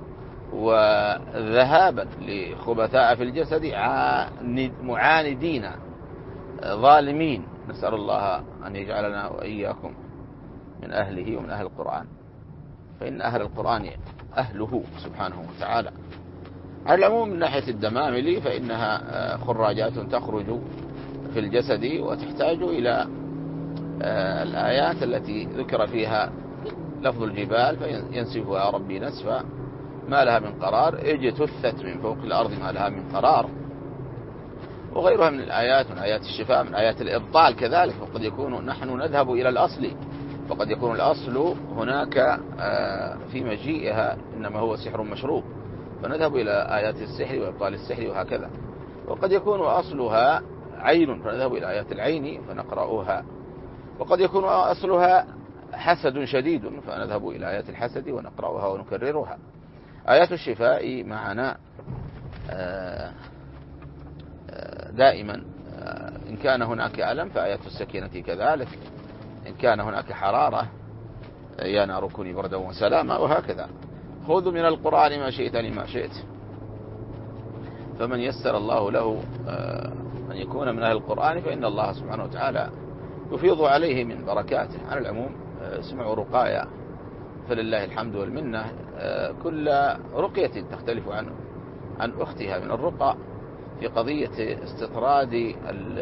وذهابا لخبثاء في الجسد معاندين ظالمين. نسأل الله أن يجعلنا وإياكم من أهله ومن أهل القرآن، فإن أهل القرآن أهله سبحانه وتعالى. على العموم من ناحية الدمامل فإنها خراجات تخرج في الجسد وتحتاج إلى الآيات التي ذكر فيها لفظ الجبال فينسفها ربي نسفا ما لها من قرار، اجتثت من فوق الأرض ما لها من قرار، وغيرها من الآيات، من آيات الشفاء، من آيات الإبطال كذلك. وقد يكون نحن نذهب إلى الأصل، وقد يكون الأصل هناك في مجيئها إنما هو سحر مشروب، فنذهب إلى آيات السحر وإبطال السحر وهكذا. وقد يكون أصلها عين فنذهب إلى آيات العين فنقرأها، وقد يكون أصلها حسد شديد فنذهب إلى آيات الحسد ونقرأها ونكررها. آيات الشفاء معنا دائما، إن كان هناك ألم فآيات السكينة كذلك، إن كان هناك حرارة يا نار كوني بردا وسلاما، وهكذا. خذ من القرآن ما شئت لما شئت، فمن يسر الله له أن يكون من أهل القرآن فإن الله سبحانه وتعالى يفيض عليه من بركاته. على العموم اسمعوا رقايا فلله الحمد والمنة. كل رقية تختلف عن أختها من الرقى في قضية استطراد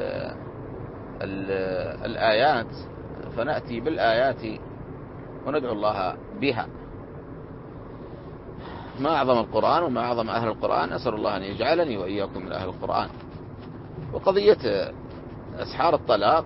الآيات، فنأتي بالآيات وندعو الله بها. ما أعظم القرآن وما أعظم أهل القرآن، أسأل الله أن يجعلني وإياكم من أهل القرآن. وقضية أسحار الطلاق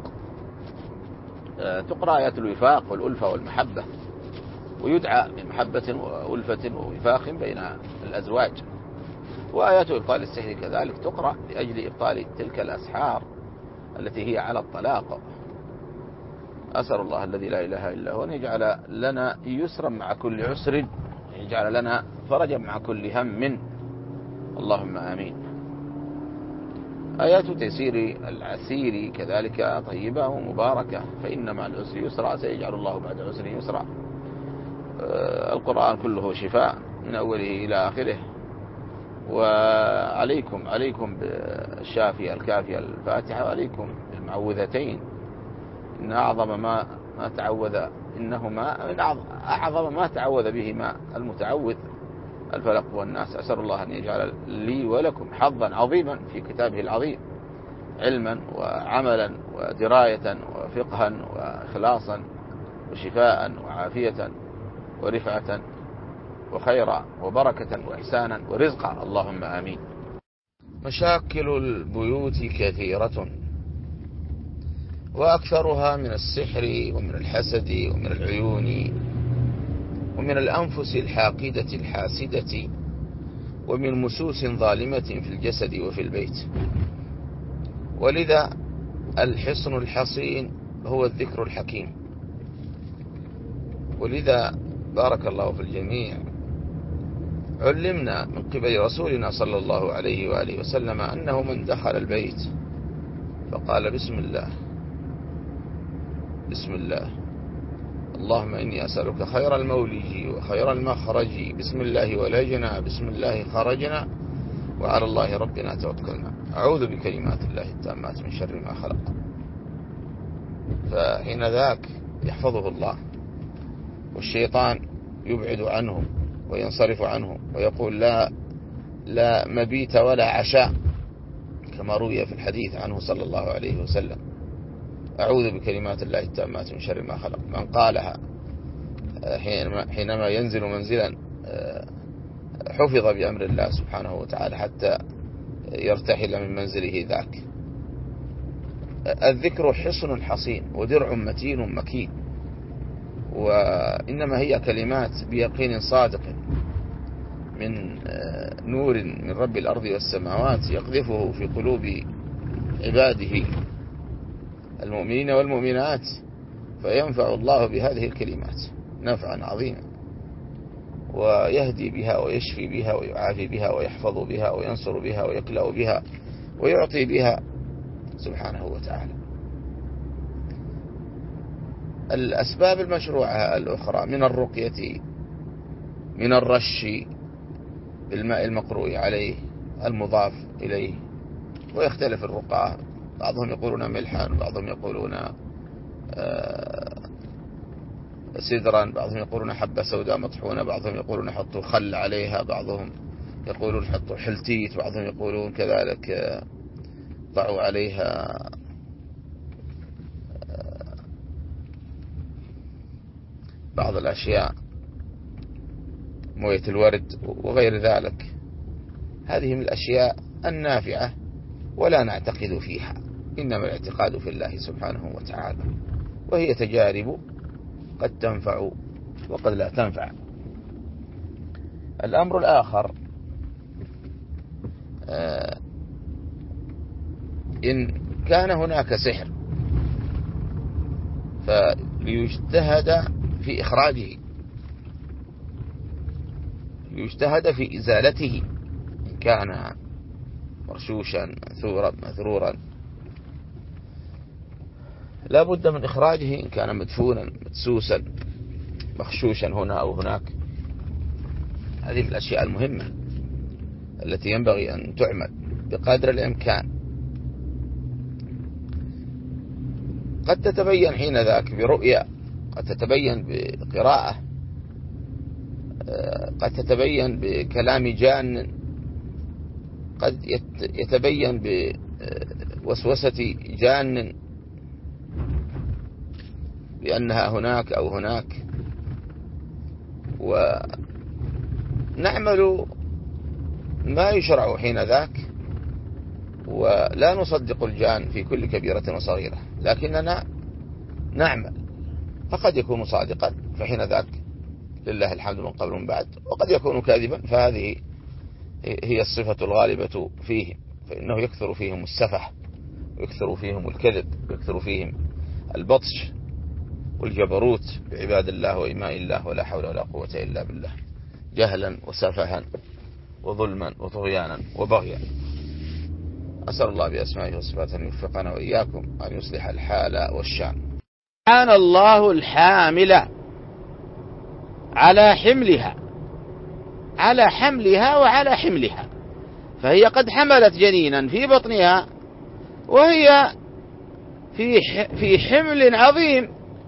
تقرأ آيات الوفاق والألفة والمحبة، ويدعى بمحبة وألفة ووفاق بين الأزواج. وآيات إبطال السحر كذلك تقرأ لأجل إبطال تلك الأسحار التي هي على الطلاق. أسأل الله الذي لا إله إلا هو أن يجعل لنا يسرا مع كل عسر، يجعل لنا فرجا مع كل هم، اللهم آمين. آيات تيسير العسير كذلك طيبة ومباركة، فإن مع العسر يسرا سيجعل الله بعد عسر يسرا. القرآن كله شفاء من أوله إلى آخره. وعليكم بالشافية الكافية الفاتحة، وعليكم بالمعوذتين. إن أعظم ما تعوذ، إنهما من أعظم ما تعوذ بهما المتعوذ الفلق والناس. أسأل الله أن يجعل لي ولكم حظا عظيما في كتابه العظيم، علما وعملا ودراية وفقها وإخلاصا وشفاء وعافية ورفعة وخيرا وبركة وإحسانا ورزقا، اللهم آمين. مشاكل البيوت كثيرة، وأكثرها من السحر ومن الحسد ومن العيون ومن الأنفس الحاقدة الحاسدة ومن مسوس ظالمة في الجسد وفي البيت. ولذا الحصن الحصين هو الذكر الحكيم. ولذا بارك الله في الجميع علمنا من قبل رسولنا صلى الله عليه وآله وسلم أنه من دخل البيت فقال بسم الله بسم الله اللهم إني أسألك خير المولج وخير المخرج، بسم الله ولجنا، بسم الله خرجنا، وعلى الله ربنا توكلنا، أعوذ بكلمات الله التامات من شر ما خلق. فحين ذاك يحفظه الله، والشيطان يبعد عنه وينصرف عنه ويقول لا مبيت ولا عشاء، كما روي في الحديث عنه صلى الله عليه وسلم. أعوذ بكلمات الله التامات من شر ما خلق. من قالها حينما ينزل منزلا حفظ بأمر الله سبحانه وتعالى حتى يرتحل من منزله ذاك. الذكر حصن حصين ودرع متين مكين، وإنما هي كلمات بيقين صادق من نور من رب الأرض والسماوات يقذفه في قلوب عباده المؤمنين والمؤمنات، فينفع الله بهذه الكلمات نفعا عظيما، ويهدي بها ويشفي بها ويعافي بها ويحفظ بها وينصر بها ويكلأ بها ويعطي بها سبحانه وتعالى. الأسباب المشروعة الأخرى من الرقية، من الرش بالماء المقروء عليه المضاف إليه، ويختلف الرقاة، بعضهم يقولون ملحا، بعضهم يقولون سدرا، بعضهم يقولون حبة سوداء مطحونة، بعضهم يقولون حطوا خل عليها، بعضهم يقولون حطوا حلتيت، بعضهم يقولون كذلك ضعوا عليها بعض الأشياء موية الورد وغير ذلك. هذه من الأشياء النافعة ولا نعتقد فيها، إنما الاعتقاد في الله سبحانه وتعالى، وهي تجارب قد تنفع وقد لا تنفع. الأمر الآخر، إن كان هناك سحر فليجتهد في إخراجه، يجتهد في إزالته، إن كان مرشوشا مثرورا لا بد من إخراجه، إن كان مدفونا مدسوسا مخشوشا هنا أو هناك. هذه من الأشياء المهمة التي ينبغي أن تعمل بقدر الإمكان. قد تتبين حين ذاك برؤية، قد تتبين بقراءة، قد تتبين بكلام جان، قد يتبين بوسوسة جان بأنها هناك أو هناك، ونعمل ما يشرع حين ذاك، ولا نصدق الجان في كل كبيرة وصغيرة، لكننا نعمل، فقد يكون صادقا فحين ذاك لله الحمد من قبل ومن بعد، وقد يكون كاذبا، فهذه هي الصفة الغالبة فيهم، فإنه يكثر فيهم السفح ويكثر فيهم الكذب ويكثر فيهم البطش والجبروت بعباد الله وإماء الله، ولا حول ولا قوة إلا بالله، جهلا وسفها وظلما وطغيانا وبغيا. أسأل الله بأسمائه وصفاته أن يوفقنا وإياكم أن يصلح الحال والشان. كان الله الحامل على حملها وعلى حملها، فهي قد حملت جنينا في بطنها، وهي في حمل عظيم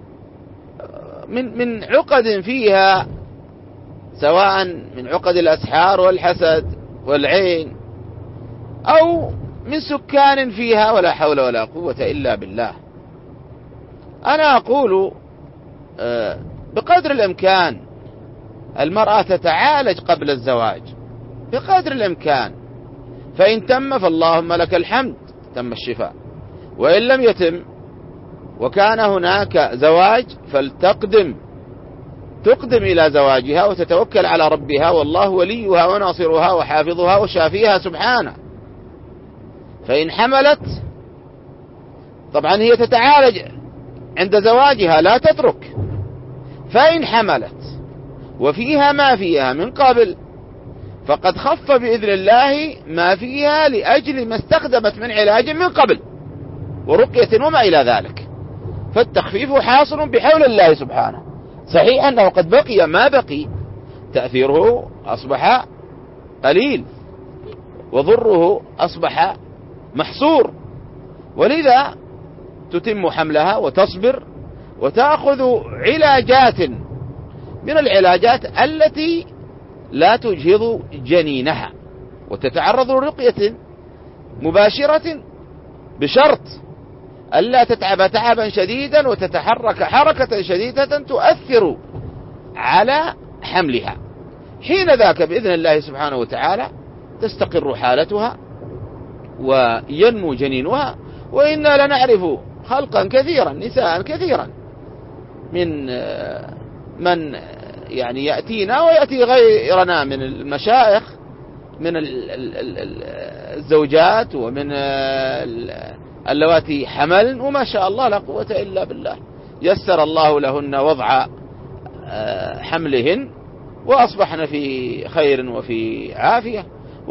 من عقد فيها، سواء من عقد الأسحار والحسد والعين، أو من سكان فيها، ولا حول ولا قوة إلا بالله. أنا أقول بقدر الإمكان المرأة تتعالج قبل الزواج بقدر الإمكان، فإن تم فاللهم لك الحمد، تم الشفاء، وإن لم يتم وكان هناك زواج فلتقدم إلى زواجها وتتوكل على ربها، والله وليها وناصرها وحافظها وشافيها سبحانه. فإن حملت طبعا هي تتعالج عند زواجها لا تترك، فإن حملت وفيها ما فيها من قبل فقد خف بإذن الله ما فيها لأجل ما استخدمت من علاج من قبل ورقية وما إلى ذلك، فالتخفيف حاصل بحول الله سبحانه. صحيح أنه قد بقي ما بقي، تأثيره أصبح قليل وضره أصبح محصور، ولذا تتم حملها وتصبر وتأخذ علاجات من العلاجات التي لا تجهض جنينها، وتتعرض لرقية مباشرة بشرط ألا تتعب تعبا شديدا وتتحرك حركة شديدة تؤثر على حملها. حين ذاك بإذن الله سبحانه وتعالى تستقر حالتها وينمو جنينها. وإنا لنعرف خلقا كثيرا، نساء كثيرا من يعني يأتينا ويأتي غيرنا من المشايخ، من الزوجات ومن اللواتي حملن، وما شاء الله لا قوة إلا بالله، يسر الله لهن وضع حملهن وأصبحن في خير وفي عافية.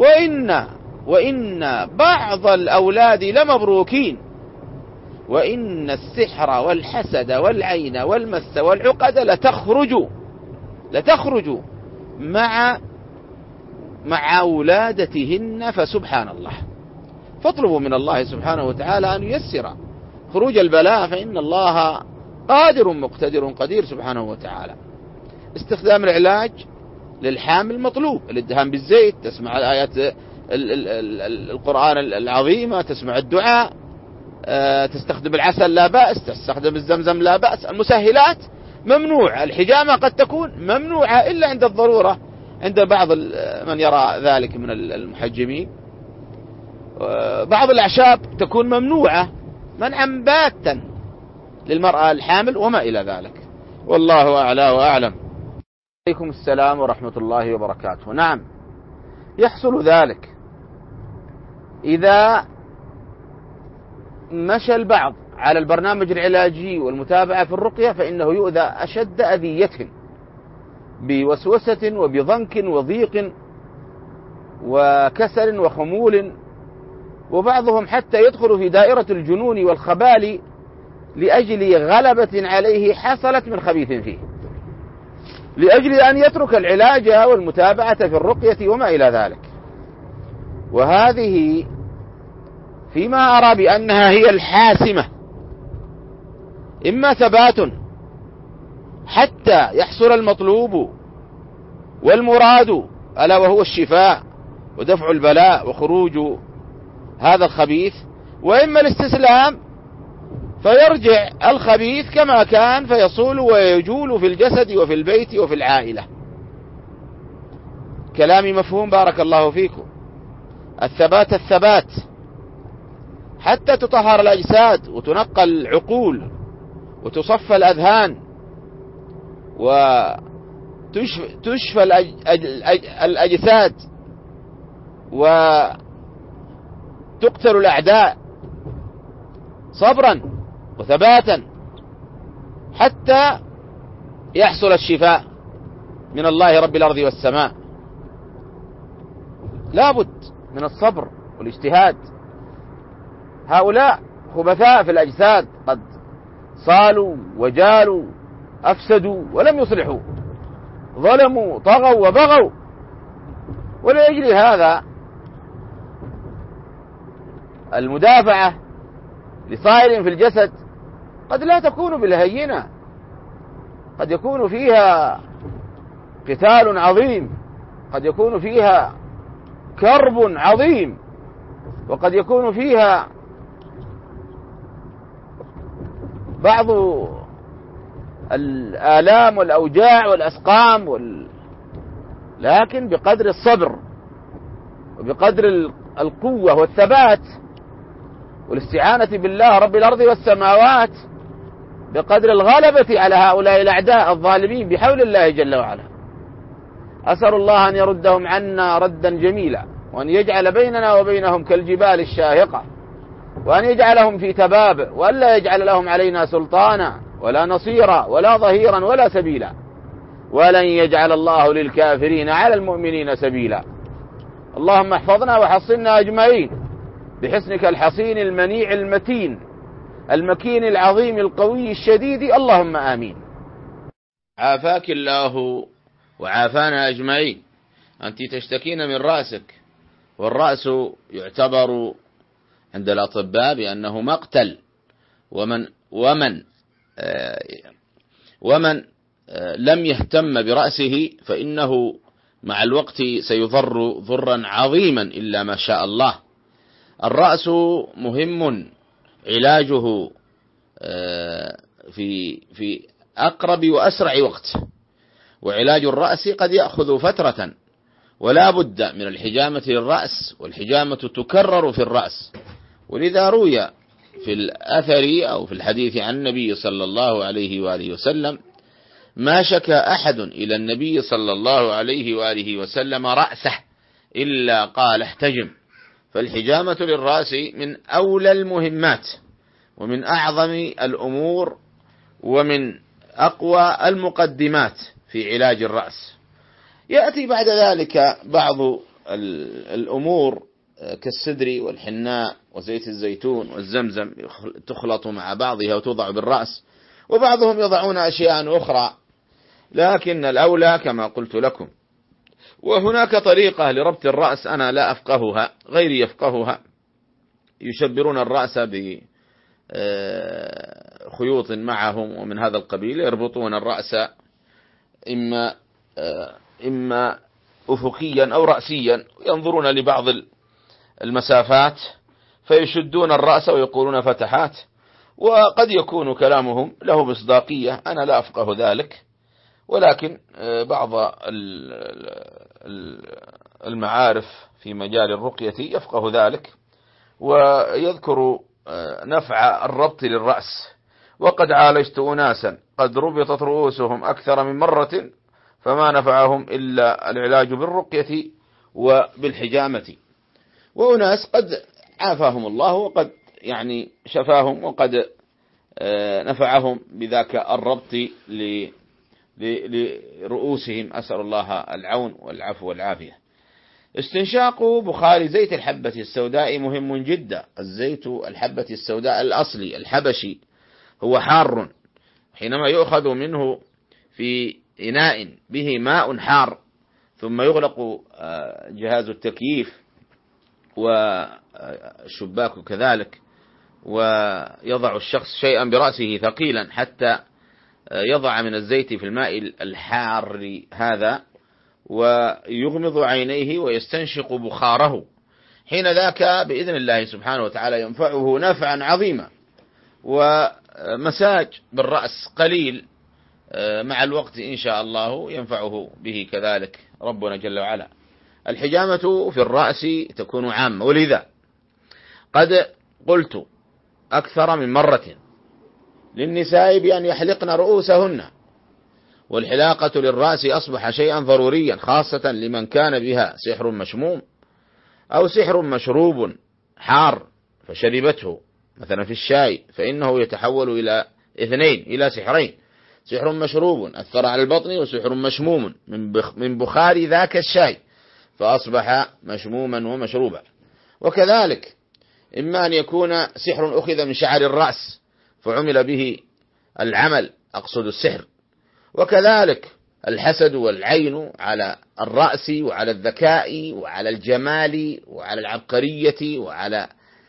وإن بعض الأولاد لمبروكين، وإن السحر والحسد والعين والمس والعقد لتخرج مع ولادتهن، فسبحان الله. فاطلبوا من الله سبحانه وتعالى أن ييسر خروج البلاء، فإن الله قادر مقتدر قدير سبحانه وتعالى. استخدام العلاج للحامل مطلوب، الادهان بالزيت، تسمع الآيات القرآن العظيمة، تسمع الدعاء، تستخدم العسل لا بأس، تستخدم الزمزم لا بأس. المسهلات ممنوع، الحجامة قد تكون ممنوعة إلا عند الضرورة عند بعض من يرى ذلك من المحجمين. بعض الأعشاب تكون ممنوعة منعا باتا للمرأة الحامل وما إلى ذلك، والله أعلى وأعلم. عليكم السلام ورحمة الله وبركاته. نعم، يحصل ذلك إذا مشى البعض على البرنامج العلاجي والمتابعة في الرقية، فإنه يؤذى أشد أذية بوسوسة وبضنك وضيق وكسل وخمول، وبعضهم حتى يدخل في دائرة الجنون والخبال لأجل غلبة عليه حصلت من خبيث فيه، لأجل أن يترك العلاج والمتابعة في الرقية وما إلى ذلك. وهذه فيما أرى بأنها هي الحاسمة، إما ثبات حتى يحصل المطلوب والمراد، ألا وهو الشفاء ودفع البلاء وخروج هذا الخبيث، وإما الاستسلام فيرجع الخبيث كما كان فيصول ويجول في الجسد وفي البيت وفي العائلة. كلامي مفهوم؟ بارك الله فيكم. الثبات حتى تطهر الأجساد وتنقى العقول وتصفى الأذهان وتشفى الأجساد وتقتل الأعداء صبرا وثباتا حتى يحصل الشفاء من الله رب الأرض والسماء. لابد من الصبر والاجتهاد. هؤلاء خبثاء في الأجساد قد صالوا وجالوا، أفسدوا ولم يصلحوا، ظلموا طغوا وبغوا. ولأجل هذا المدافعة لصائر في الجسد قد لا تكون بالهينة، قد يكون فيها قتال عظيم، قد يكون فيها كرب عظيم، وقد يكون فيها بعض الآلام والأوجاع والأسقام لكن بقدر الصبر وبقدر القوة والثبات والاستعانة بالله رب الأرض والسماوات، بقدر الغلبة على هؤلاء الأعداء الظالمين بحول الله جل وعلا. أسأل الله أن يردهم عنا ردا جميلا، وأن يجعل بيننا وبينهم كالجبال الشاهقة، وأن يجعلهم في تباب، وأن لا يجعل لهم علينا سلطانا ولا نصيرا ولا ظهيرا ولا سبيلا، ولن يجعل الله للكافرين على المؤمنين سبيلا. اللهم احفظنا وحصنا أجمعين بحسنك الحصين المنيع المتين المكين العظيم القوي الشديد، اللهم آمين. عافاك الله وعافانا أجمعين. أنت تشتكين من رأسك، والرأس يعتبر عند الأطباء بأنه مقتل، ومن لم يهتم برأسه فإنه مع الوقت سيضر ضرا عظيما إلا ما شاء الله. الرأس مهم علاجه في أقرب وأسرع وقت، وعلاج الرأس قد يأخذ فترة، ولا بد من الحجامة للرأس، والحجامة تكرر في الرأس. ولذا روي في الأثر أو في الحديث عن النبي صلى الله عليه وآله وسلم ما شكى أحد إلى النبي صلى الله عليه وآله وسلم رأسه إلا قال احتجم. فالحجامة للرأس من أولى المهمات ومن أعظم الأمور ومن أقوى المقدمات في علاج الرأس. يأتي بعد ذلك بعض الأمور كالسدر والحناء وزيت الزيتون والزمزم، تخلط مع بعضها وتوضع بالرأس، وبعضهم يضعون أشياء أخرى، لكن الأولى كما قلت لكم. وهناك طريقة لربط الرأس أنا لا أفقهها، غيري يفقهها، يشبرون الرأس بخيوط معهم ومن هذا القبيل، يربطون الرأس إما أفقيا أو رأسيا، ينظرون لبعض المسافات فيشدون الرأس ويقولون فتحات، وقد يكون كلامهم له مصداقية، أنا لا أفقه ذلك، ولكن بعض المعارف في مجال الرقية يفقه ذلك ويذكر نفع الربط للرأس. وقد عالجت أناسا قد ربطت رؤوسهم أكثر من مرة فما نفعهم إلا العلاج بالرقية وبالحجامة، وأناس قد عافاهم الله وقد يعني شفاهم وقد نفعهم بذاك الربط لرؤوسهم، أسأل الله العون والعفو والعافية. استنشاق بخار زيت الحبة السوداء مهم جدا. الزيت الحبة السوداء الأصلي الحبشي هو حار، حينما يؤخذ منه في إناء به ماء حار ثم يغلق جهاز التكييف والشباك كذلك، ويضع الشخص شيئا برأسه ثقيلا حتى يضع من الزيت في الماء الحار هذا ويغمض عينيه ويستنشق بخاره، حين ذاك بإذن الله سبحانه وتعالى ينفعه نفعا عظيما. ومساج بالرأس قليل مع الوقت إن شاء الله ينفعه به كذلك ربنا جل وعلا. الحجامة في الرأس تكون عامة، ولذا قد قلت أكثر من مرة للنساء بأن يحلقن رؤوسهن، والحلاقة للرأس أصبح شيئا ضروريا، خاصة لمن كان بها سحر مشموم أو سحر مشروب حار فشربته مثلا في الشاي، فإنه يتحول إلى اثنين، إلى سحرين: سحر مشروب أثر على البطن، وسحر مشموم من بخار ذاك الشاي فأصبح مشموما ومشروبا. وكذلك إما أن يكون سحر أخذ من شعر الرأس فعمل به العمل، أقصد السحر. وكذلك الحسد والعين على الرأس وعلى الذكاء وعلى الجمال وعلى العبقرية وعلى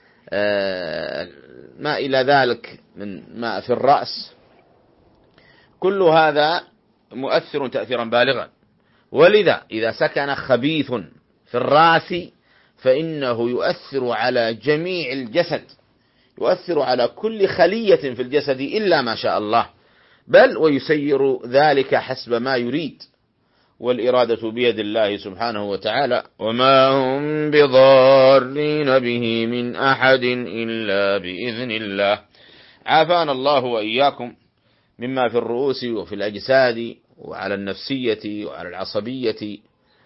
ما إلى ذلك من ما في الرأس، كل هذا مؤثر تأثيرا بالغا. ولذا إذا سكن خبيث في الرأس فإنه يؤثر على جميع الجسد، يؤثر على كل خلية في الجسد إلا ما شاء الله، بل ويسير ذلك حسب ما يريد، والإرادة بيد الله سبحانه وتعالى. وما هم بضارين به من أحد إلا بإذن الله. عافانا الله وإياكم مما في الرؤوس وفي الأجساد وعلى النفسية وعلى العصبية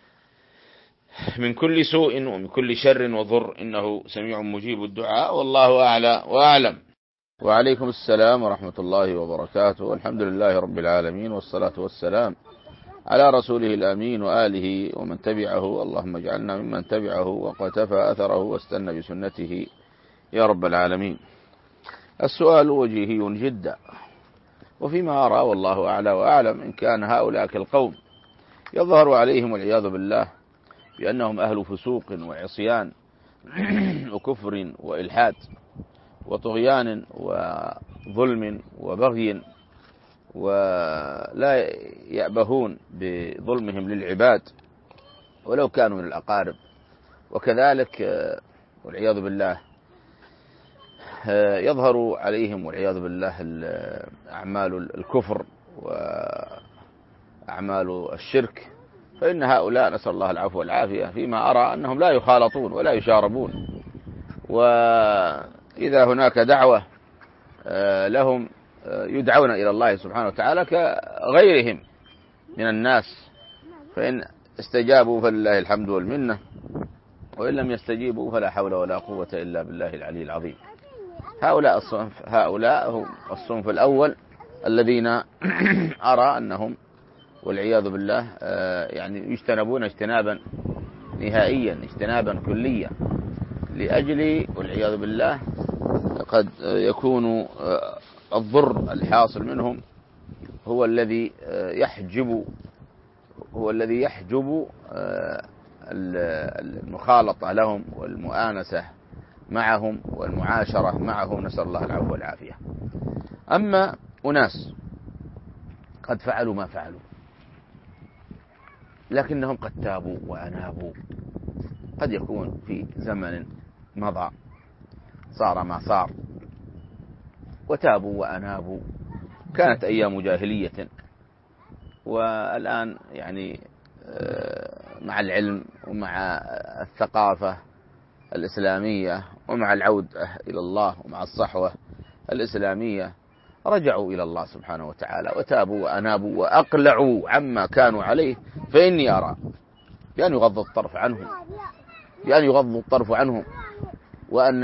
من كل سوء ومن كل شر وضر، إنه سميع مجيب الدعاء، والله أعلى وأعلم. وعليكم السلام ورحمة الله وبركاته، والحمد لله رب العالمين، والصلاة والسلام على رسوله الأمين وآله ومن تبعه. اللهم اجعلنا ممن تبعه وقتفى أثره واستنى بسنته يا رب العالمين. السؤال وجيهي جدا، وفيما أرى والله أعلى وأعلم إن كان هؤلاء القوم يظهر عليهم والعياذ بالله بأنهم أهل فسوق وعصيان وكفر وإلحاد وطغيان وظلم وبغي، ولا يأبهون بظلمهم للعباد ولو كانوا من الأقارب، وكذلك والعياذ بالله يظهر عليهم والعياذ بالله أعمال الكفر أعمال الشرك، فإن هؤلاء نسأل الله العفو والعافية فيما أرى أنهم لا يخالطون ولا يشاربون، وإذا هناك دعوة لهم يدعون إلى الله سبحانه وتعالى كغيرهم من الناس، فإن استجابوا فلله الحمد والمنة، وإن لم يستجيبوا فلا حول ولا قوة إلا بالله العلي العظيم. هؤلاء هم الصنف الأول الذين أرى أنهم والعياذ بالله يعني يجتنبون اجتنابا نهائيا، اجتنابا كليا، لأجل والعياذ بالله قد يكون الضر الحاصل منهم هو الذي يحجب المخالطة لهم والمؤانسة معهم والمعاشرة معهم، نسأل الله العفو والعافية. أما أناس قد فعلوا ما فعلوا لكنهم قد تابوا وأنابوا، قد يكون في زمن مضى صار ما صار وتابوا وأنابوا، كانت أيام جاهلية، والآن يعني مع العلم ومع الثقافة الإسلامية ومع العودة إلى الله ومع الصحوة الإسلامية رجعوا إلى الله سبحانه وتعالى وتابوا وأنابوا وأقلعوا عما كانوا عليه. فإني أرى بأن يغض الطرف عنهم، وأن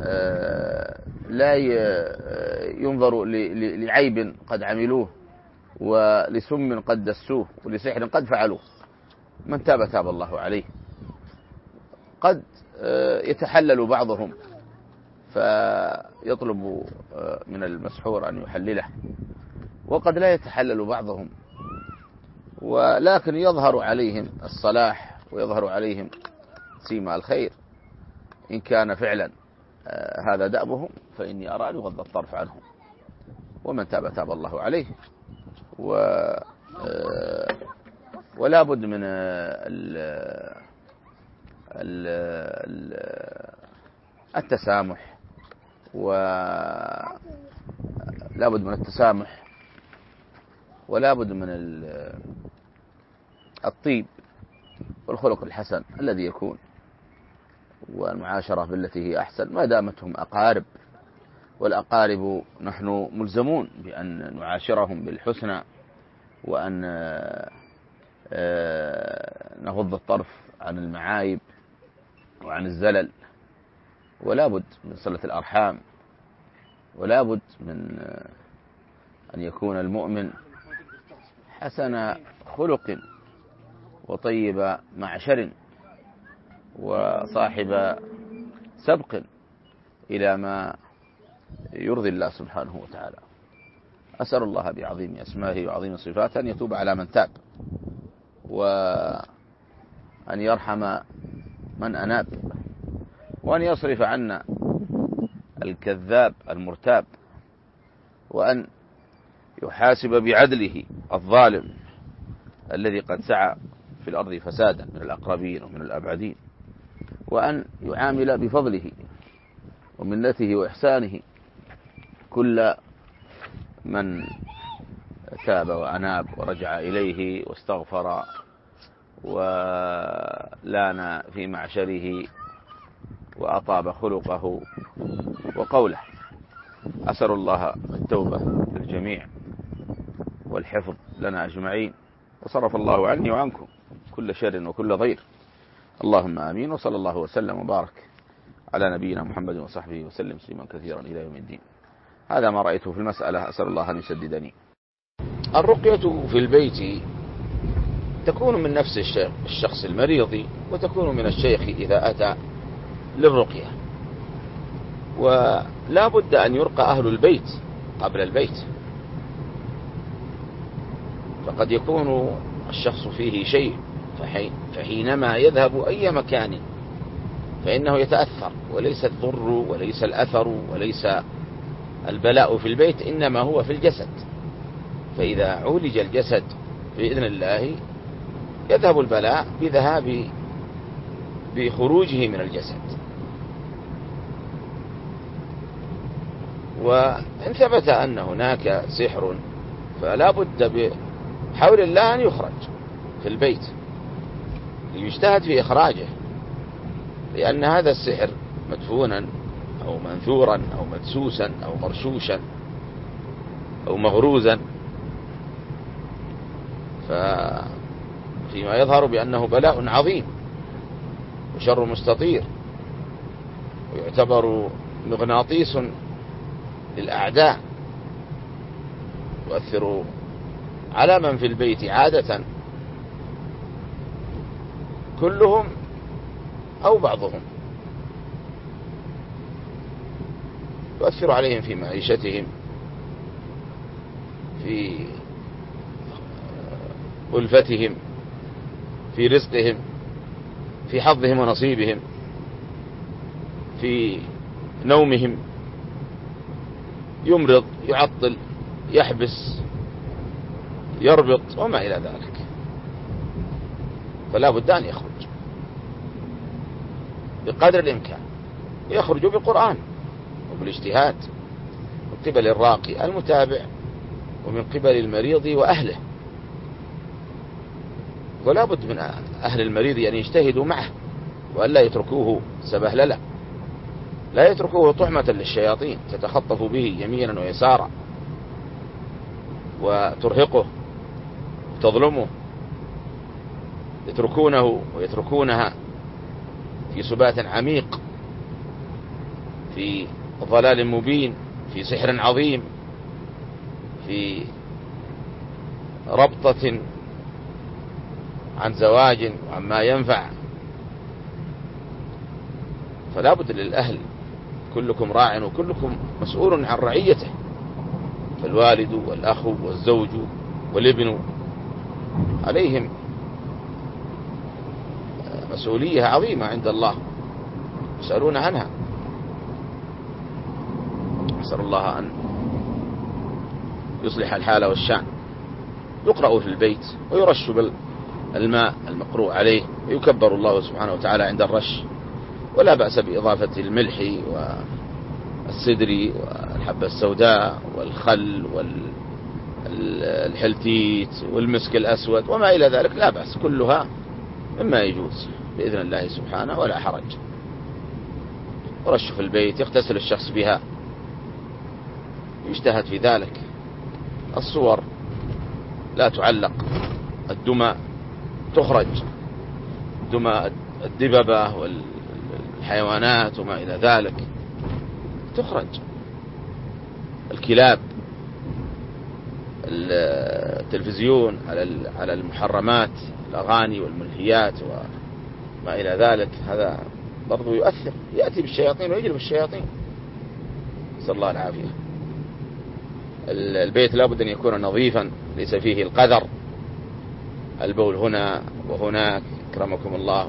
لا ينظر لعيب قد عملوه ولسم قد دسوه ولسحر قد فعلوه. من تاب تاب الله عليه. قد يتحلل بعضهم فيطلب من المسحور أن يحلله، وقد لا يتحلل بعضهم، ولكن يظهر عليهم الصلاح ويظهر عليهم سيما الخير. إن كان فعلا هذا دأبهم فإني أرى أن يغض الطرف عنهم، ومن تاب تاب الله عليه. ولا بد من التسامح، ولا بد من التسامح، ولا بد من الطيب والخلق الحسن الذي يكون، والمعاشرة بالتي هي أحسن ما دامتهم أقارب، والأقارب نحن ملزمون بأن نعاشرهم بالحسنى، وأن نغض الطرف عن المعايب وعن الزلل، ولا بد من صلة الأرحام، ولا بد من أن يكون المؤمن حسن خلق وطيب معشر وصاحب سبق إلى ما يرضي الله سبحانه وتعالى. أسأل الله بعظيم أسمائه وعظيم صفاته أن يتوب على من تاب، وأن يرحم من أناب، وأن يصرف عنا الكذاب المرتاب، وأن يحاسب بعدله الظالم الذي قد سعى في الأرض فسادا من الأقربين ومن الأبعدين، وأن يعامل بفضله ومنته وإحسانه كل من تاب وأناب ورجع إليه واستغفر ولان في معشره وأطاب خلقه وقوله. أسأل الله التوبة للجميع والحفظ لنا أجمعين، وصرف الله عني وعنكم كل شر وكل ضير. اللهم آمين. وصلى الله وسلم وبارك على نبينا محمد وصحبه وسلم تسليما كثيرا إلى يوم الدين. هذا ما رأيته في المسألة، أسأل الله أن يسددني. الرقية في البيت تكون من نفس الشخص المريض، وتكون من الشيخ إذا أتى للرقية، ولا بد أن يرقى أهل البيت قبل البيت، فقد يكون الشخص فيه شيء، فحينما يذهب أي مكان فإنه يتأثر، وليس الضر وليس الأثر وليس البلاء في البيت، إنما هو في الجسد. فإذا عولج الجسد بإذن الله يذهب البلاء بخروجه من الجسد. وإن ثبت أن هناك سحر فلا بد حول الله أن يخرج في البيت، يجتهد في إخراجه، لأن هذا السحر مدفونا أو منثورا أو مدسوسا أو مرشوشا أو مغروزا، فيما يظهر بأنه بلاء عظيم وشر مستطير، ويعتبر مغناطيس للأعداء، يؤثر على من في البيت عادة، كلهم أو بعضهم، يؤثر عليهم في معيشتهم، في ألفتهم، في رزقهم، في حظهم ونصيبهم، في نومهم، يمرض، يعطل، يحبس، يربط وما إلى ذلك. فلا بد أن يخرج بقدر الإمكان، يخرج بالقرآن وبالاجتهاد من قبل الراقي المتابع ومن قبل المريض وأهله. ولا بد من أهل المريض أن يجتهدوا معه وألا يتركوه سبهللة، لا يتركوه طعمة للشياطين تتخطف به يمينا ويسارا وترهقه وتظلمه، يتركونه ويتركونها في سبات عميق، في ضلال مبين، في سحر عظيم، في ربطة عن زواج وعما ينفع. فلا بد للأهل، كلكم راع وكلكم مسؤول عن رعيته، فالوالد والأخ والزوج والابن عليهم مسؤولية عظيمة عند الله، يسألون عنها. أسأل الله أن يصلح الحال والشأن. يقرأ في البيت ويرش بالماء المقروء عليه، ويكبر الله سبحانه وتعالى عند الرش، ولا بأس بإضافة الملح والسدر والحبة السوداء والخل والحلتيت والمسك الأسود وما إلى ذلك، لا بأس، كلها مما يجوز بإذن الله سبحانه ولا حرج. ورش في البيت يغتسل الشخص بها، يجتهد في ذلك. الصور لا تعلق، الدمى تخرج، دمى الدببة والحيوانات وما إلى ذلك تخرج، الكلاب، التلفزيون على المحرمات، الأغاني والملهيات وما إلى ذلك، هذا برضو يؤثر، يأتي بالشياطين ويجلب الشياطين، نسأل الله العافية. البيت لا بد أن يكون نظيفا، ليس فيه القذر، البول هنا وهناك، أكرمكم الله،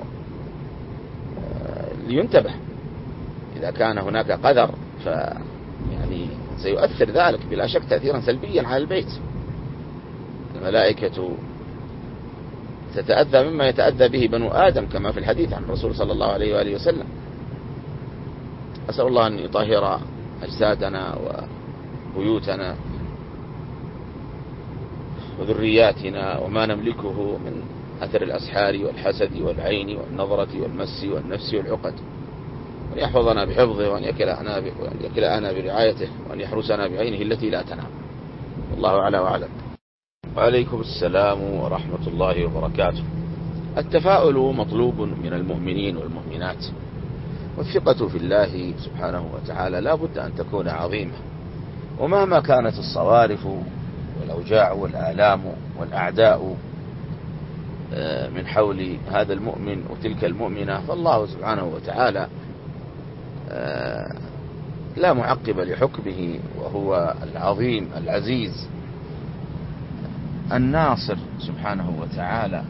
لينتبه. إذا كان هناك قذر يعني سيؤثر ذلك بلا شك تأثيرا سلبيا على البيت. الملائكة تتأذى مما يتأذى به بنو آدم، كما في الحديث عن الرسول صلى الله عليه وآله وسلم. أسأل الله أن يطهر أجسادنا وبيوتنا وذرياتنا وما نملكه من أثر الأسحار والحسد والعين والنظرة والمس والنفس والعقد، وأن يحفظنا بحفظه، وأن يكلأنا برعايته، وأن يحرسنا بعينه التي لا تنام. والله أعلى وأعلم. وعليكم السلام ورحمة الله وبركاته. التفاؤل مطلوب من المؤمنين والمؤمنات، والثقة في الله سبحانه وتعالى لا بد أن تكون عظيمة، ومهما كانت الصوارف والأوجاع والآلام والأعداء من حول هذا المؤمن وتلك المؤمنة، فالله سبحانه وتعالى لا معقب لحكمه، وهو العظيم العزيز الناصر سبحانه وتعالى،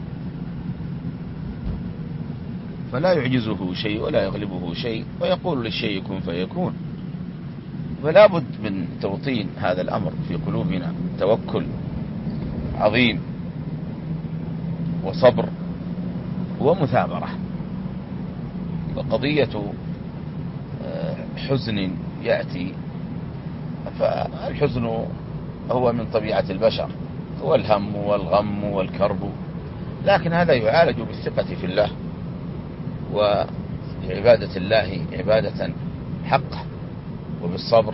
فلا يعجزه شيء ولا يغلبه شيء، ويقول للشيء كن فيكون. فلا بد من توطين هذا الأمر في قلوبنا، توكل عظيم وصبر ومثابرة. وقضية حزن يأتي، فالحزن هو من طبيعة البشر، والهم والغم والكرب، لكن هذا يعالج بالثقة في الله وعبادة الله عبادة حقة، وبالصبر،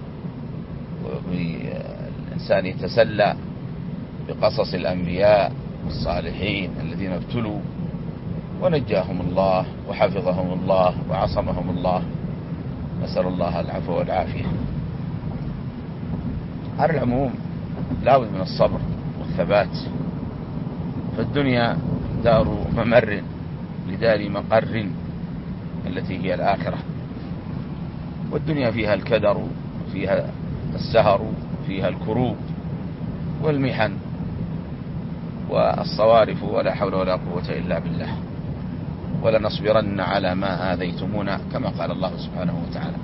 وبالإنسان يتسلى بقصص الأنبياء والصالحين الذين ابتلوا ونجاهم الله وحفظهم الله وعصمهم الله، نسأل الله العفو والعافية. على العموم لا بد من الصبر والثبات، فالدنيا دار ممر لدار مقر التي هي الآخرة، والدنيا فيها الكدر، فيها السهر، فيها الكروب والمحن والصوارف، ولا حول ولا قوة إلا بالله، ولنصبرن على ما آذيتمونا كما قال الله سبحانه وتعالى.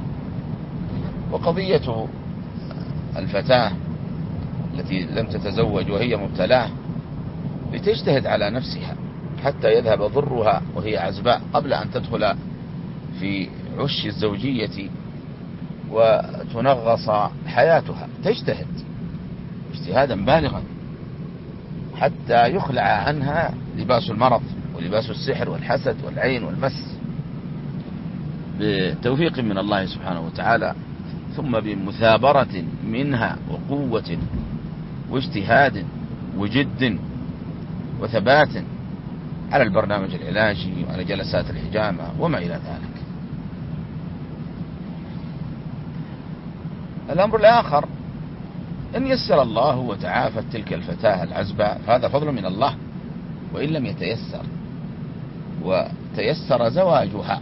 وقضية الفتاة التي لم تتزوج وهي مبتلاة لتجتهد على نفسها حتى يذهب ضرها وهي عزباء قبل أن تدخل في عش الزوجية وتنغص حياتها، تجتهد اجتهادا بالغا حتى يخلع عنها لباس المرض ولباس السحر والحسد والعين والمس بتوفيق من الله سبحانه وتعالى، ثم بمثابرة منها وقوة واجتهاد وجد وثبات على البرنامج العلاجي وعلى جلسات الحجامة وما إلى ذلك. الأمر الآخر، إن يسر الله وتعافت تلك الفتاة العزباء فهذا فضل من الله، وإن لم يتيسر وتيسر زواجها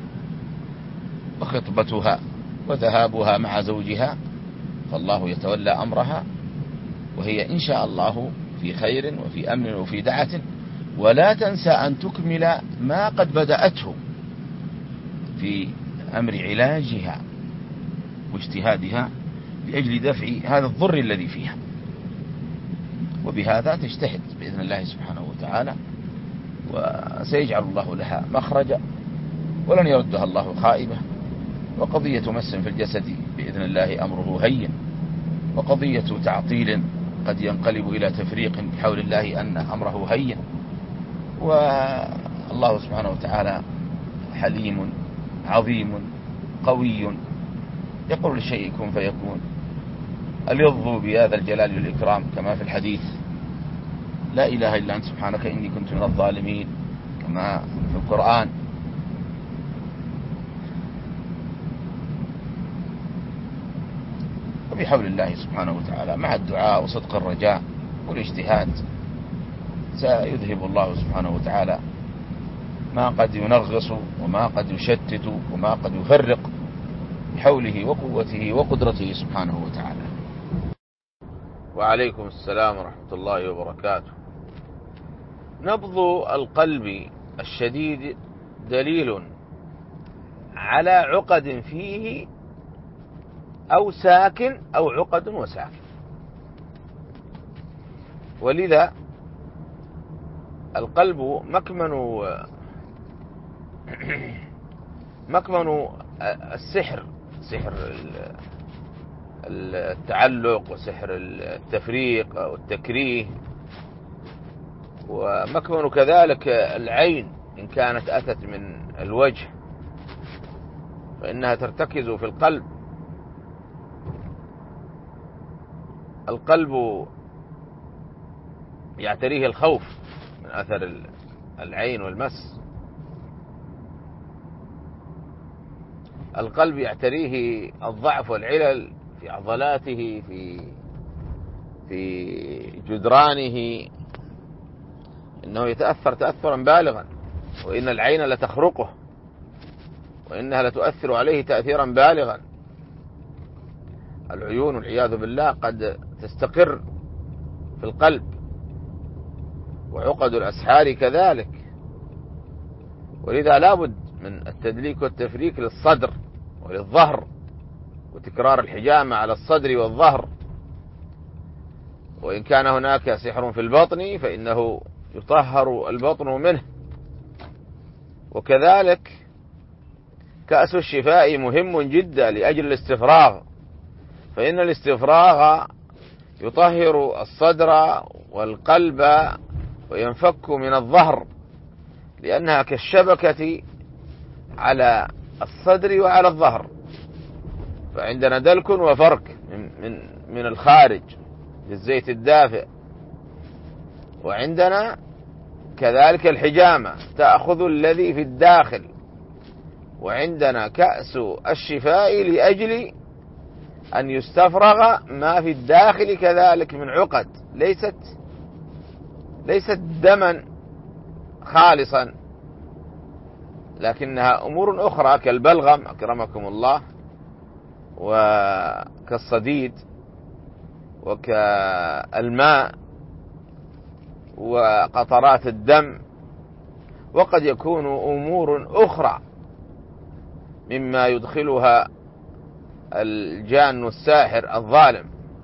وخطبتها وذهابها مع زوجها فالله يتولى أمرها، وهي إن شاء الله في خير وفي أمن وفي دعة، ولا تنسى أن تكمل ما قد بدأته في أمر علاجها واجتهادها لأجل دفع هذا الضر الذي فيها، وبهذا تجتهد بإذن الله سبحانه وتعالى، وسيجعل الله لها مخرجا ولن يردها الله خائبة. وقضية مس في الجسد بإذن الله أمره هين، وقضية تعطيل قد ينقلب إلى تفريق بحول الله أن أمره هين، والله سبحانه وتعالى حليم عظيم قوي، يقول للشيء كن فيكون. أليظوا بهذا الجلال والإكرام كما في الحديث: لا إله إلا أنت سبحانك إني كنت من الظالمين، كما في القرآن. وبحول الله سبحانه وتعالى مع الدعاء وصدق الرجاء والاجتهاد سيذهب الله سبحانه وتعالى ما قد ينغص وما قد يشتت وما قد يفرق بحوله وقوته وقدرته سبحانه وتعالى. وعليكم السلام ورحمة الله وبركاته. نبض القلب الشديد دليل على عقد فيه أو ساكن أو عقد وساكن، ولذا القلب مكمن السحر، سحر التعلق وسحر التفريق والتكريه، ومكمن كذلك العين إن كانت أتت من الوجه فإنها ترتكز في القلب. القلب يعتريه الخوف من أثر العين والمس، القلب يعتريه الضعف والعلل في عضلاته في جدرانه، إنه يتأثر تأثرا بالغا، وإن العين لتخرقه وإنها لتؤثر عليه تأثيرا بالغا. العيون والعياذ بالله قد تستقر في القلب، وعقد الأسحار كذلك، ولذا لابد من التدليك والتفريك للصدر وللظهر، وتكرار الحجامة على الصدر والظهر. وإن كان هناك سحر في البطن فإنه يطهر البطن منه. وكذلك كأس الشفاء مهم جدا لأجل الاستفراغ، فإن الاستفراغ يطهر الصدر والقلب وينفك من الظهر، لأنها كالشبكة على الصدر وعلى الظهر. فعندنا دلك وفرك من الخارج للزيت الدافئ، وعندنا كذلك الحجامة تأخذ الذي في الداخل، وعندنا كأس الشفاء لأجل أن يستفرغ ما في الداخل كذلك من عقد ليست دما خالصا، لكنها أمور أخرى كالبلغم أكرمكم الله، وكالصديد، وكالماء، وقطرات الدم، وقد يكون أمور أخرى مما يدخلها الجان الساحر الظالم.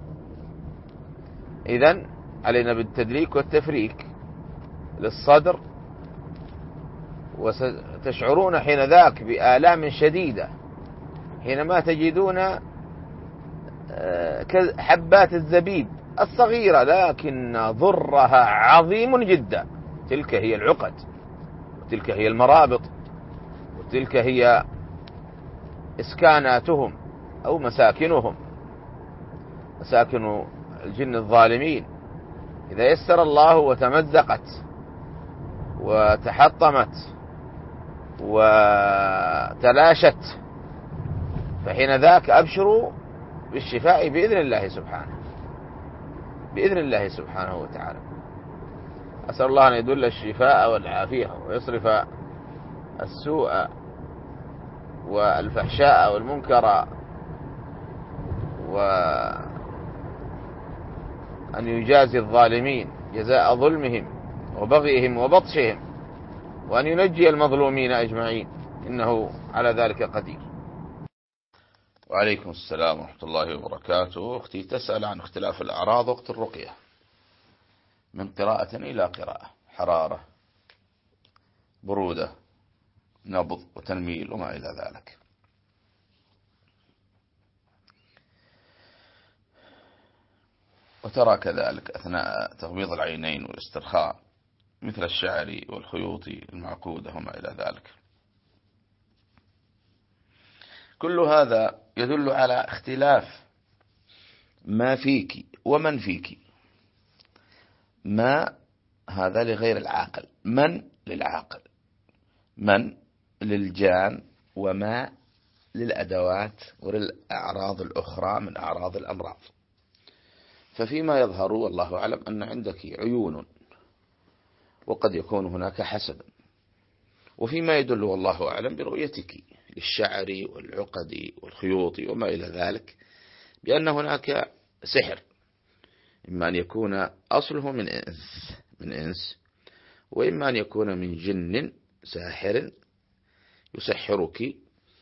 إذن علينا بالتدليك والتفريك للصدر، وستشعرون حين ذاك بآلام شديدة حينما تجدون حبات الزبيب الصغيرة، لكن ضرها عظيم جدا. تلك هي العقد، وتلك هي المرابط، وتلك هي إسكاناتهم أو مساكنهم، مساكن الجن الظالمين. إذا يسر الله وتمزقت وتحطمت وتلاشت، فحين ذاك أبشروا بالشفاء بإذن الله سبحانه، بإذن الله سبحانه وتعالى. أسأل الله أن يدل الشفاء والعافية، ويصرف السوء والفحشاء والمنكر، وأن يجازي الظالمين جزاء ظلمهم وبغيهم وبطشهم، وأن ينجي المظلومين أجمعين، إنه على ذلك قدير. وعليكم السلام ورحمة الله وبركاته. أختي تسأل عن اختلاف الأعراض وقت الرقية من قراءة إلى قراءة، حرارة، برودة، نبض وتنميل وما إلى ذلك. وترى كذلك أثناء تغميض العينين والاسترخاء مثل الشعر والخيوط المعقودة وما إلى ذلك. كل هذا يدل على اختلاف ما فيك ومن فيك. ما هذا لغير العاقل، من للعاقل، من للجان، وما للأدوات وللأعراض الأخرى من أعراض الأمراض. ففيما يظهر والله أعلم أن عندك عيون، وقد يكون هناك حسد، وفيما يدل والله أعلم برؤيتك للشعر والعقد والخيوط وما إلى ذلك بأن هناك سحر، إما أن يكون أصله من إنس، وإما أن يكون من جن ساحر يسحرك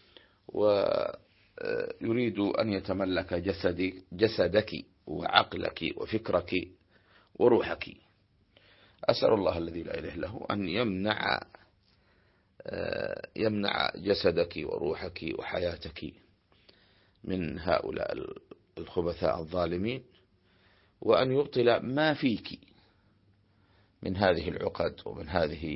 ويريد أن يتملك جسدك وعقلك وفكرك وروحك. أسأل الله الذي لا إله إلا هو أن يمنع جسدك وروحك وحياتك من هؤلاء الخبثاء الظالمين، وأن يبطل ما فيك من هذه العقد ومن هذه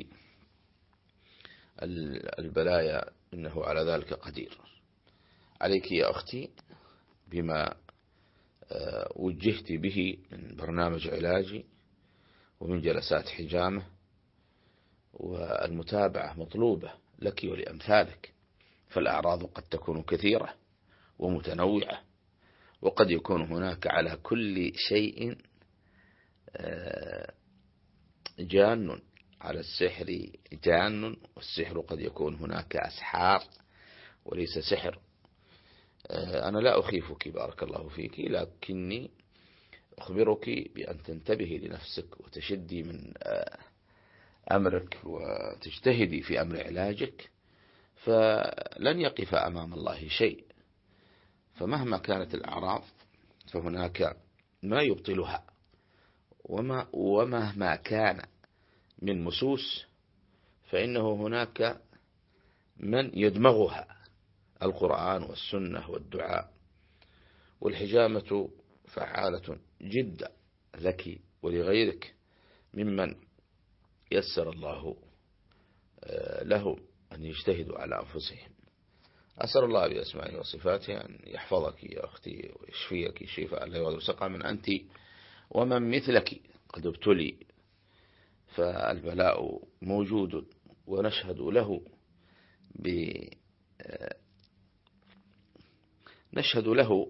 البلايا، إنه على ذلك قدير. عليك يا أختي بما وجهت به من برنامج علاجي ومن جلسات حجامة، والمتابعة مطلوبة لك ولأمثالك، فالأعراض قد تكون كثيرة ومتنوعة، وقد يكون هناك على كل شيء جان، على السحر جان، والسحر قد يكون هناك أسحار وليس سحر. أنا لا أخيفك بارك الله فيك، لكني أخبرك بأن تنتبهي لنفسك وتشدي من أمرك وتجتهدي في أمر علاجك، فلن يقف أمام الله شيء. فمهما كانت الأعراض فهناك ما يبطلها، ومهما كان من مسوس فإنه هناك من يدمغها، القرآن والسنة والدعاء. والحجامة فعالة جدا لك ولغيرك ممن يسر الله لهم أن يجتهدوا على أنفسهم. أسأل الله بأسمائه وصفاته أن يحفظك يا أختي ويشفيك شفاء لا يغادر سقما أنت ومن مثلك قد ابتلي، فالبلاء موجود ونشهد له نشهد له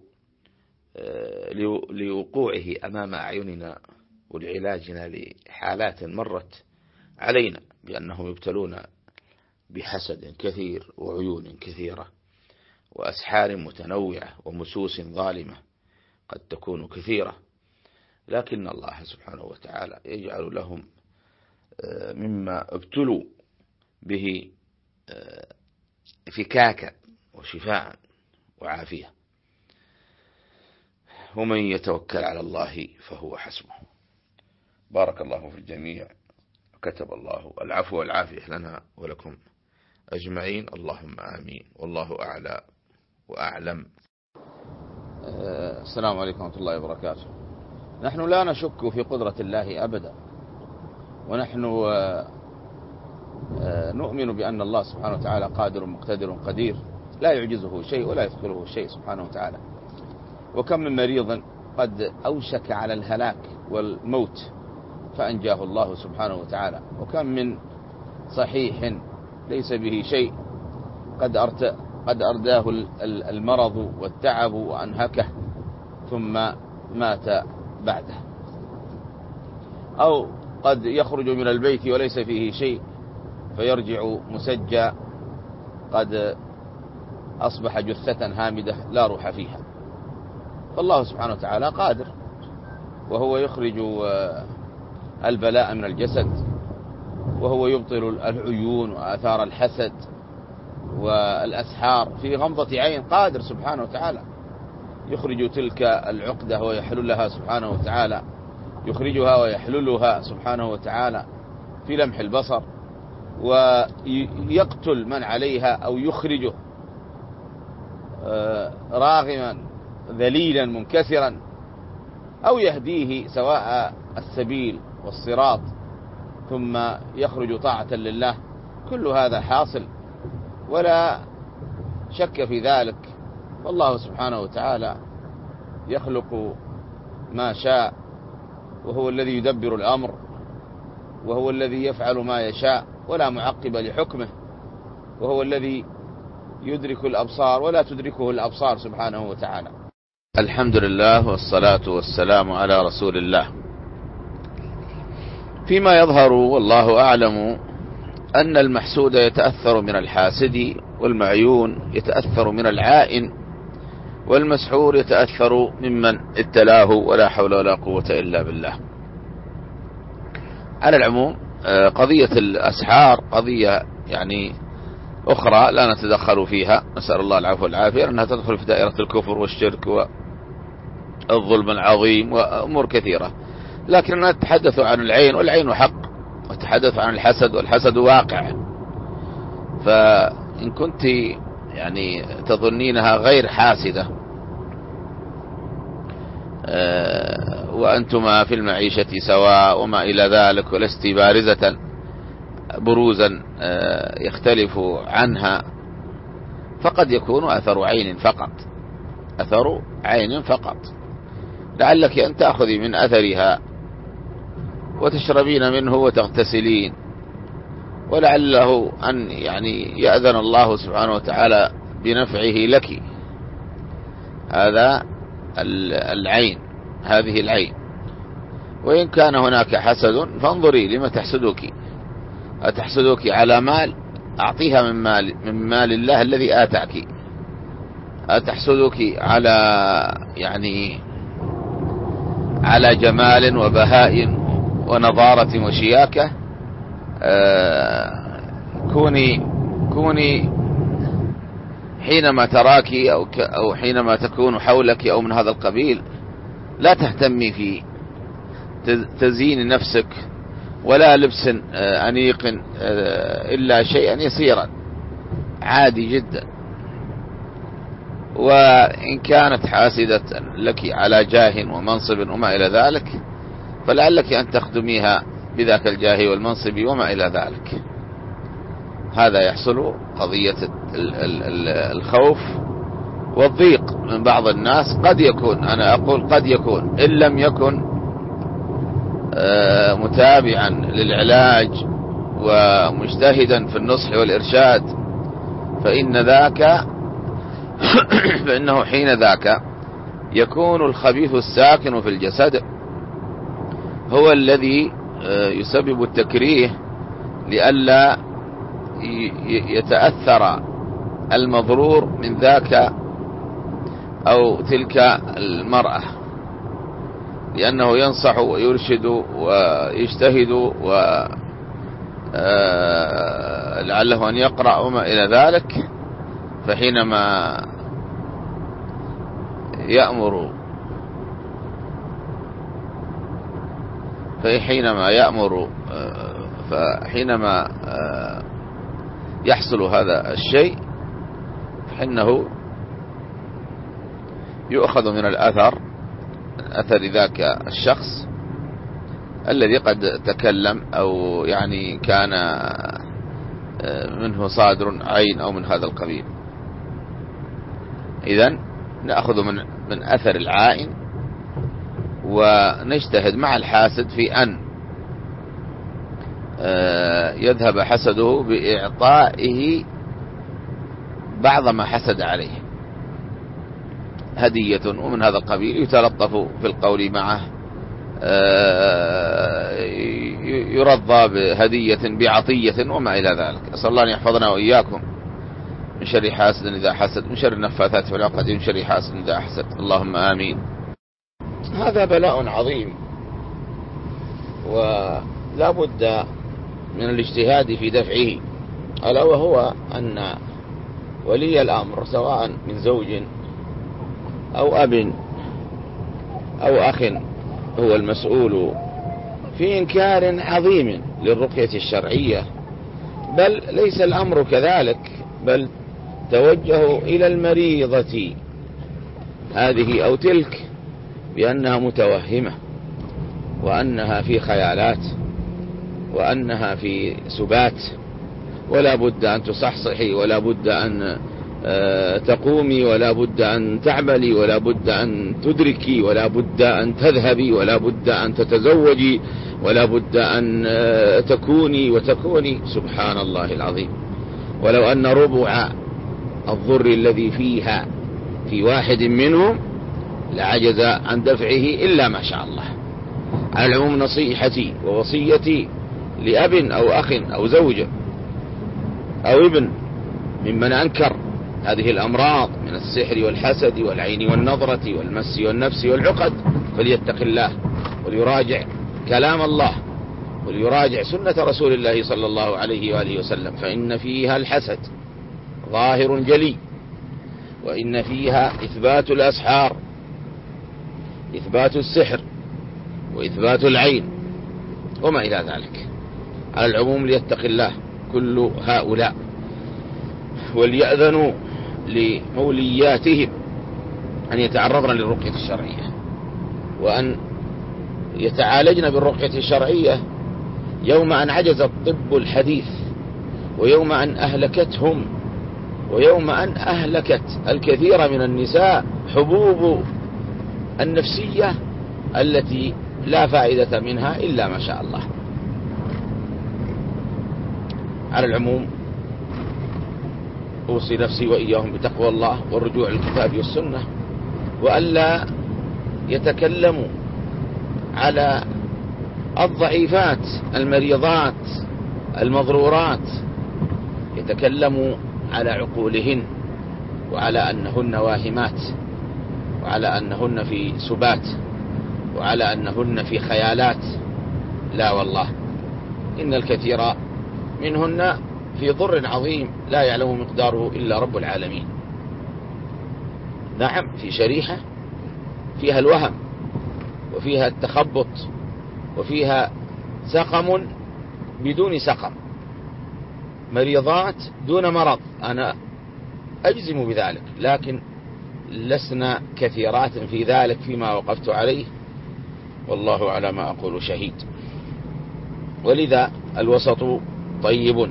لوقوعه أمام أعيننا ولعلاجنا لحالات مرت علينا بأنهم يبتلون بحسد كثير وعيون كثيرة وأسحار متنوعة ومسوس ظالمة قد تكون كثيرة، لكن الله سبحانه وتعالى يجعل لهم مما ابتلوا به فكاكا وشفاء وعافية، ومن يتوكل على الله فهو حسبه. بارك الله في الجميع، كتب الله العفو والعافية لنا ولكم أجمعين، اللهم آمين، والله أعلى وأعلم. السلام عليكم ورحمة الله وبركاته. نحن لا نشك في قدرة الله أبدا، ونحن نؤمن بأن الله سبحانه وتعالى قادر مقتدر قدير، لا يعجزه شيء ولا يثقله شيء سبحانه وتعالى. وكم من مريض قد أوشك على الهلاك والموت فأنجاه الله سبحانه وتعالى، وكم من صحيح ليس به شيء قد أرداه المرض والتعب وأنهكه ثم مات بعده، أو قد يخرج من البيت وليس فيه شيء فيرجع مسجى قد أصبح جثة هامدة لا روح فيها. فالله سبحانه وتعالى قادر، وهو يخرج البلاء من الجسد، وهو يبطل العيون وآثار الحسد والأسحار في غمضة عين، قادر سبحانه وتعالى يخرج تلك العقدة ويحللها سبحانه وتعالى، يخرجها ويحللها سبحانه وتعالى في لمح البصر، ويقتل من عليها أو يخرجه راغما ذليلا منكسرا، أو يهديه سواء السبيل والصراط ثم يخرج طاعة لله. كل هذا حاصل ولا شك في ذلك، والله سبحانه وتعالى يخلق ما شاء، وهو الذي يدبر الأمر، وهو الذي يفعل ما يشاء ولا معقب لحكمه، وهو الذي يدرك الأبصار ولا تدركه الأبصار سبحانه وتعالى. الحمد لله والصلاة والسلام على رسول الله. فيما يظهر والله أعلم أن المحسود يتأثر من الحاسد، والمعيون يتأثر من العائن، والمسحور يتأثر ممن ابتلاه، ولا حول ولا قوة إلا بالله. على العموم قضية الأسحار قضية يعني أخرى لا نتدخل فيها، نسأل الله العفو والعافية، أنها تدخل في دائرة الكفر والشرك والظلم العظيم وأمور كثيرة، لكننا نتحدث عن العين، والعين حق، ونتحدث عن الحسد، والحسد واقع. فإن كنت يعني تظنينها غير حاسدة وأنتما في المعيشة سواء وما إلى ذلك، ولست بارزة بروزا يختلف عنها، فقد يكون أثر عين فقط، أثر عين فقط. لعلك أن تأخذي من أثرها وتشربين منه وتغتسلين، ولعله أن يعني يأذن الله سبحانه وتعالى بنفعه لك. هذا العين، هذه العين. وإن كان هناك حسد فانظري لما تحسدك، أتحسدك على مال؟ أعطيها من مال الله الذي آتاك. أتحسدك على جمال وبهاء ونظارة وشياكة؟ كوني حينما تراك أو حينما تكون حولك أو من هذا القبيل لا تهتمي في تزيين نفسك ولا لبس أنيق إلا شيئا يسيرا عادي جدا. وإن كانت حاسدة لك على جاه ومنصب وما إلى ذلك فلعلك أن تخدميها بذاك الجاه والمنصب وما إلى ذلك. هذا يحصل قضية الخوف والضيق من بعض الناس. قد يكون، أنا أقول قد يكون، إن لم يكن متابعا للعلاج ومجتهدا في النصح والإرشاد فإنه حين ذاك يكون الخبيث الساكن في الجسد هو الذي يسبب التكريه لئلا يتأثر المضرور من ذاك أو تلك المرأة، لأنه ينصح ويرشد ويجتهد ولعله أن يقرأ وما إلى ذلك. فحينما يحصل هذا الشيء فإنه يؤخذ من أثر ذاك الشخص الذي قد تكلم أو يعني كان منه صادر عين أو من هذا القبيل. إذن نأخذ من أثر العائن ونجتهد مع الحاسد في أن يذهب حسده بإعطائه بعض ما حسد عليه هدية ومن هذا القبيل، يتلطف في القول معه، يرضى بهدية بعطية وما إلى ذلك. أسأل الله أن يحفظنا وإياكم من شر حاسد إذا حسد، من شر النفاثات في العقد، من شر حاسد إذا حسد. اللهم آمين. هذا بلاء عظيم، ولا بد من الاجتهاد في دفعه، ألا وهو أن ولي الأمر سواء من زوج أو أب أو أخ هو المسؤول في إنكار عظيم للرقية الشرعية، بل ليس الأمر كذلك، بل توجهوا إلى المريضة هذه أو تلك بأنها متوهمة، وأنها في خيالات، وأنها في سبات، ولا بد أن تصحصحي، ولا بد أن تقومي، ولا بد أن تعملي، ولا بد أن تدركي، ولا بد أن تذهبي، ولا بد أن تتزوجي، ولا بد أن تكوني وتكوني. سبحان الله العظيم. ولو أن ربع الضر الذي فيها في واحد منهم لعجز عن دفعه إلا ما شاء الله. على العموم نصيحتي ووصيتي لأب أو أخ أو زوج أو ابن ممن أنكر هذه الأمراض من السحر والحسد والعين والنظرة والمس والنفس والعقد فليتق الله وليراجع كلام الله وليراجع سنة رسول الله صلى الله عليه وآله وسلم، فإن فيها الحسد ظاهر جلي، وإن فيها إثبات الأسحار، إثبات السحر وإثبات العين وما إلى ذلك. على العموم ليتق الله كل هؤلاء، وليأذنوا لمولياتهم أن يتعرضن للرقية الشرعية، وأن يتعالجن بالرقية الشرعية يوم أن عجز الطب الحديث، ويوم أن أهلكتهم، ويوم أن أهلكت الكثير من النساء حبوب النفسية التي لا فائدة منها إلا ما شاء الله. على العموم أوصي نفسي وإياهم بتقوى الله والرجوع للكتاب والسنة، وألا يتكلموا على الضعيفات المريضات المضرورات، يتكلموا على عقولهن وعلى أنهن واهمات، وعلى أنهن في سبات، وعلى أنهن في خيالات. لا والله، إن الكثير منهن في ضر عظيم لا يعلم مقداره إلا رب العالمين. نعم، في شريحة فيها الوهم وفيها التخبط وفيها سقم بدون سقم، مريضات دون مرض، أنا أجزم بذلك، لكن لسنا كثيرات في ذلك فيما وقفت عليه، والله على ما أقول شهيد. ولذا الوسط طيب،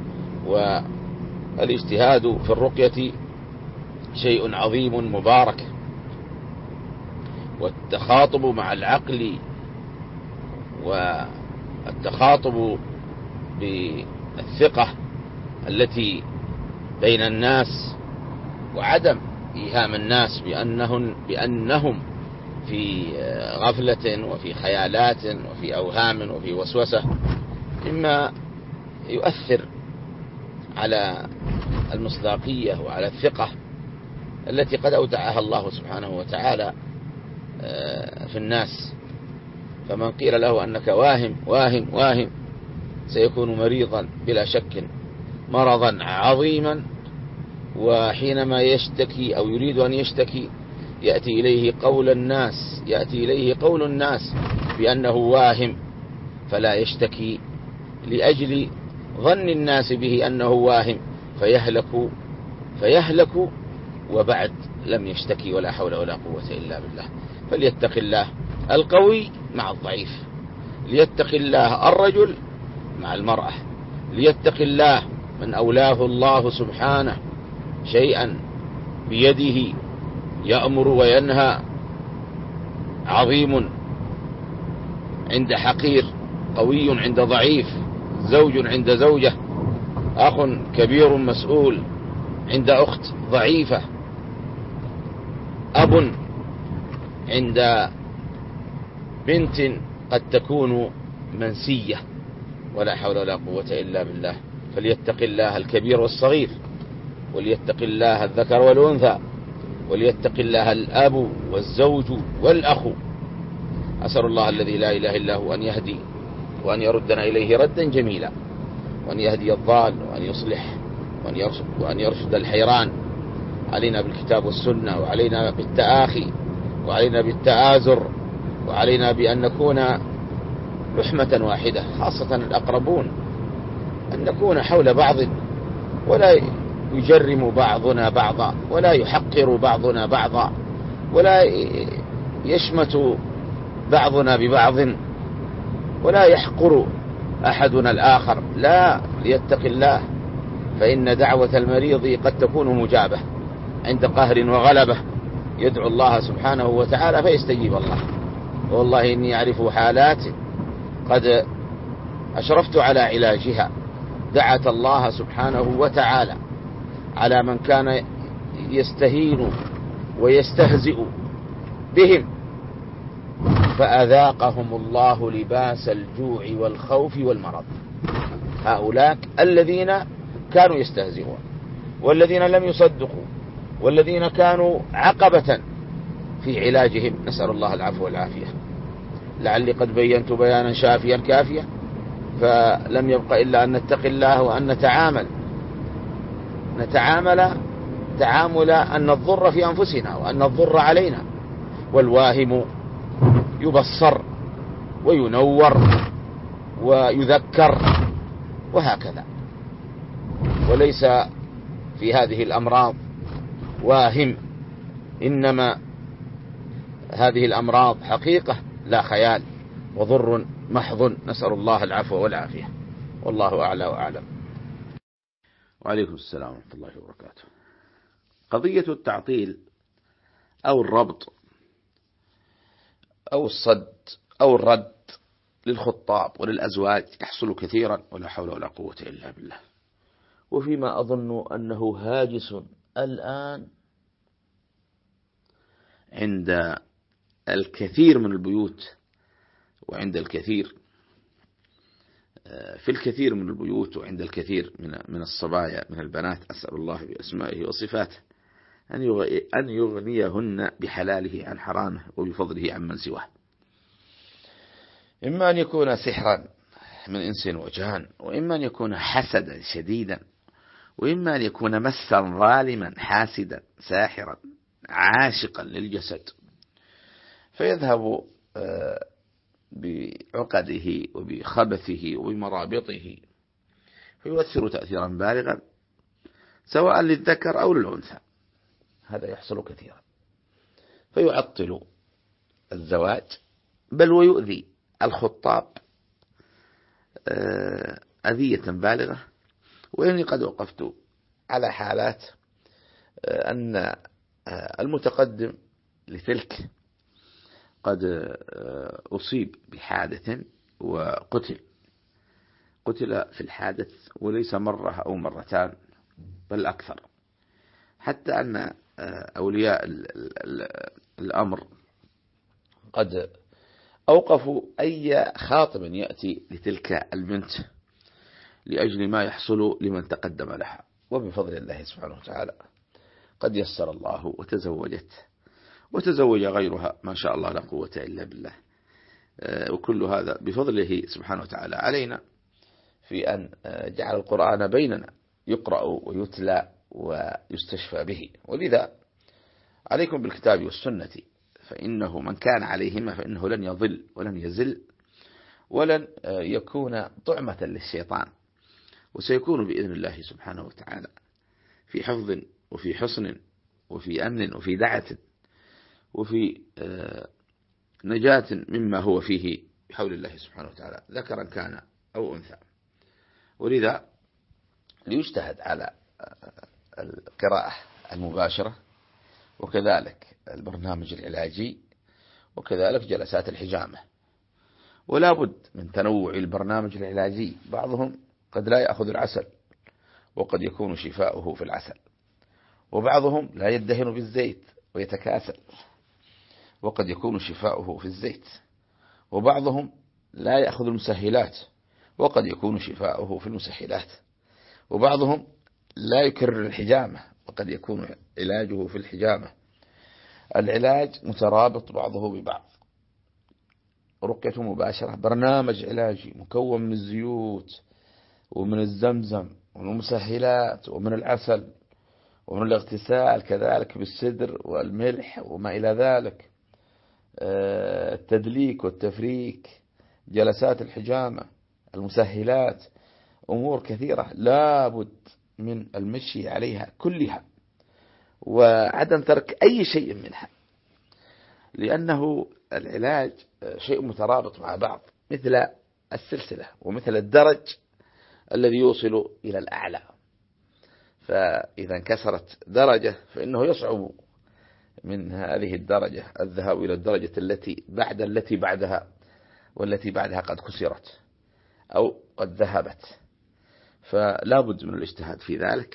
والاجتهاد في الرقية شيء عظيم مبارك، والتخاطب مع العقل والتخاطب بالثقة التي بين الناس، وعدم إيهام الناس بأنهم في غفلة وفي خيالات وفي أوهام وفي وسوسة، مما يؤثر على المصداقية وعلى الثقة التي قد أودعها الله سبحانه وتعالى في الناس. فمن قيل له أنك واهم سيكون مريضا بلا شك، مرضا عظيما، وحينما يشتكي أو يريد أن يشتكي يأتي إليه قول الناس بأنه واهم، فلا يشتكي لأجل ظن الناس به أنه واهم، فيهلك وبعد لم يشتكي، ولا حول ولا قوة إلا بالله. فليتق الله القوي مع الضعيف، ليتق الله الرجل مع المرأة، ليتق الله من أولاه الله سبحانه شيئا بيده يأمر وينهى، عظيم عند حقير، قوي عند ضعيف، زوج عند زوجة، أخ كبير مسؤول عند أخت ضعيفة، أب عند بنت قد تكون منسية، ولا حول ولا قوة إلا بالله. فليتق الله الكبير والصغير، وليتق الله الذكر والأنثى، وليتق الله الأب والزوج والأخ. أسأل الله الذي لا إله إلا هو أن يهدي وأن يردنا إليه ردا جميلا، وأن يهدي الضال، وأن يصلح، وأن يرشد الحيران. علينا بالكتاب والسنة، وعلينا بالتآخي، وعلينا بالتآزر، وعلينا بأن نكون لحمة واحدة، خاصة الأقربون، أن نكون حول بعض، ولا يجرم بعضنا بعضا، ولا يحقر بعضنا بعضا، ولا يشمت بعضنا ببعض، ولا يحقر أحدنا الآخر. لا، ليتق الله، فإن دعوة المريض قد تكون مجابة عند قهر وغلبة، يدعو الله سبحانه وتعالى فيستجيب الله. والله إني أعرف حالات قد أشرفت على علاجها، دعت الله سبحانه وتعالى على من كان يستهين ويستهزئ بهم، فأذاقهم الله لباس الجوع والخوف والمرض. هؤلاء الذين كانوا يستهزئون، والذين لم يصدقوا، والذين كانوا عقبة في علاجهم، نسأل الله العفو والعافية. لعلي قد بينت بيانا شافيا كافيا، فلم يبق إلا أن نتقي الله وأن نتعامل تعامل أن نضر في أنفسنا وأن نضر علينا. والواهم يبصر وينور ويذكر وهكذا، وليس في هذه الأمراض واهم، إنما هذه الأمراض حقيقة لا خيال، وضر محض، نسأل الله العفو والعافية، والله أعلى وأعلم. وعليكم السلام ورحمة الله وبركاته. قضية التعطيل أو الربط أو الصد أو الرد للخطاب وللأزواج يحصل كثيرا، ولا حول ولا قوة إلا بالله. وفيما أظن أنه هاجس الآن عند الكثير من البيوت، وعند الكثير في الكثير من البيوت، وعند الكثير من الصبايا من البنات، أسأل الله بأسمائه وصفاته أن يغنيهن بحلاله عن حرامه وبفضله عن من سواه. إما أن يكون سحرا من إنس وجان، وإما أن يكون حسدا شديدا، وإما أن يكون مسا ظالما حاسدا ساحرا عاشقا للجسد، فيذهب بعقده وبخبثه وبمرابطه، فيؤثر تأثيرا بالغا سواء للذكر أو للأنثى. هذا يحصل كثيرا، فيعطل الزواج، بل ويؤذي الخطاب أذية بالغة. وإني قد وقفت على حالات أن المتقدم لتلك قد أصيب بحادث وقتل في الحادث، وليس مرة أو مرتان بل أكثر، حتى أن أولياء الأمر قد أوقفوا أي خاطب يأتي لتلك البنت لأجل ما يحصل لمن تقدم لها. وبفضل الله سبحانه وتعالى قد يسر الله وتزوج غيرها ما شاء الله لا قوة إلا بالله. وكل هذا بفضله سبحانه وتعالى علينا، في أن جعل القرآن بيننا يقرأ ويتلى ويستشفى به. ولذا عليكم بالكتاب والسنة، فإنه من كان عليهما فإنه لن يضل ولن يزل ولن يكون طعمة للشيطان، وسيكون بإذن الله سبحانه وتعالى في حفظ وفي حصن وفي أمن وفي دعة وفي نجاة مما هو فيه بحول الله سبحانه وتعالى، ذكرا كان أو أنثى. ولذا ليجتهد على القراءة المباشرة، وكذلك البرنامج العلاجي، وكذلك جلسات الحجامة. ولا بد من تنوع البرنامج العلاجي، بعضهم قد لا يأخذ العسل وقد يكون شفاؤه في العسل، وبعضهم لا يدهن بالزيت ويتكاسل وقد يكون شفاؤه في الزيت، وبعضهم لا يأخذ المسهلات وقد يكون شفاؤه في المسهلات، وبعضهم لا يكرر الحجامة وقد يكون علاجه في الحجامة. العلاج مترابط بعضه ببعض. رقية مباشرة برنامج علاجي مكون من الزيوت ومن الزمزم ومن المسهلات ومن العسل ومن الاغتسال، كذلك بالسدر والملح وما إلى ذلك، التدليك والتفريك، جلسات الحجامة، المسهلات، أمور كثيرة لا بد من المشي عليها كلها وعدم ترك أي شيء منها، لأنه العلاج شيء مترابط مع بعض، مثل السلسلة ومثل الدرج الذي يوصل إلى الأعلى. فإذا انكسرت درجة فإنه يصعب من هذه الدرجة الذهاب إلى الدرجة التي بعدها، والتي بعدها قد كسرت أو قد ذهبت. فلا بد من الاجتهاد في ذلك،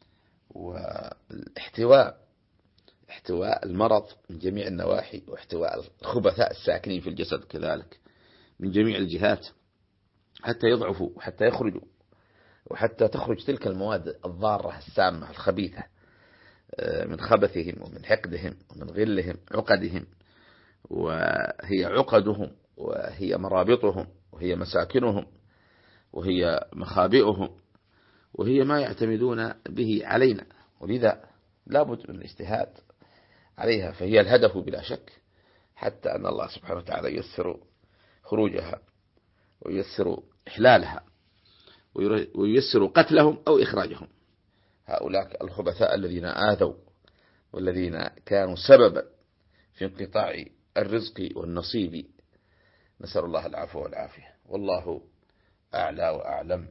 واحتواء المرض من جميع النواحي، واحتواء الخبثاء الساكنين في الجسد كذلك من جميع الجهات، حتى يضعفوا وحتى يخرجوا، وحتى تخرج تلك المواد الضارة السامة الخبيثة من خبثهم ومن حقدهم ومن غلهم، عقدهم، وهي عقدهم وهي مرابطهم وهي مساكنهم وهي مخابئهم وهي ما يعتمدون به علينا. ولذا لابد من الاجتهاد عليها، فهي الهدف بلا شك، حتى أن الله سبحانه وتعالى ييسر خروجها وييسر إحلالها وييسر قتلهم أو إخراجهم، هؤلاء الخبثاء الذين آذوا والذين كانوا سببا في انقطاع الرزق والنصيب. نسأل الله العفو والعافية، والله أعلى وأعلم.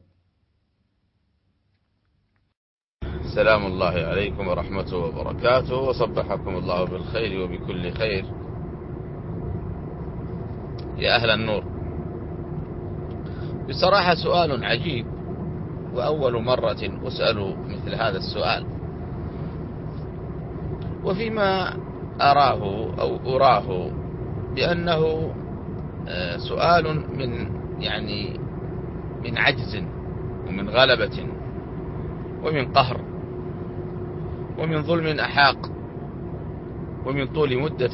سلام الله عليكم ورحمته وبركاته، وصبحكم الله بالخير وبكل خير يا أهل النور. بصراحة سؤال عجيب، وأول مرة أسأل مثل هذا السؤال، وفيما أراه بأنه سؤال من عجز ومن غلبة ومن قهر ومن ظلم أحاق ومن طول مدة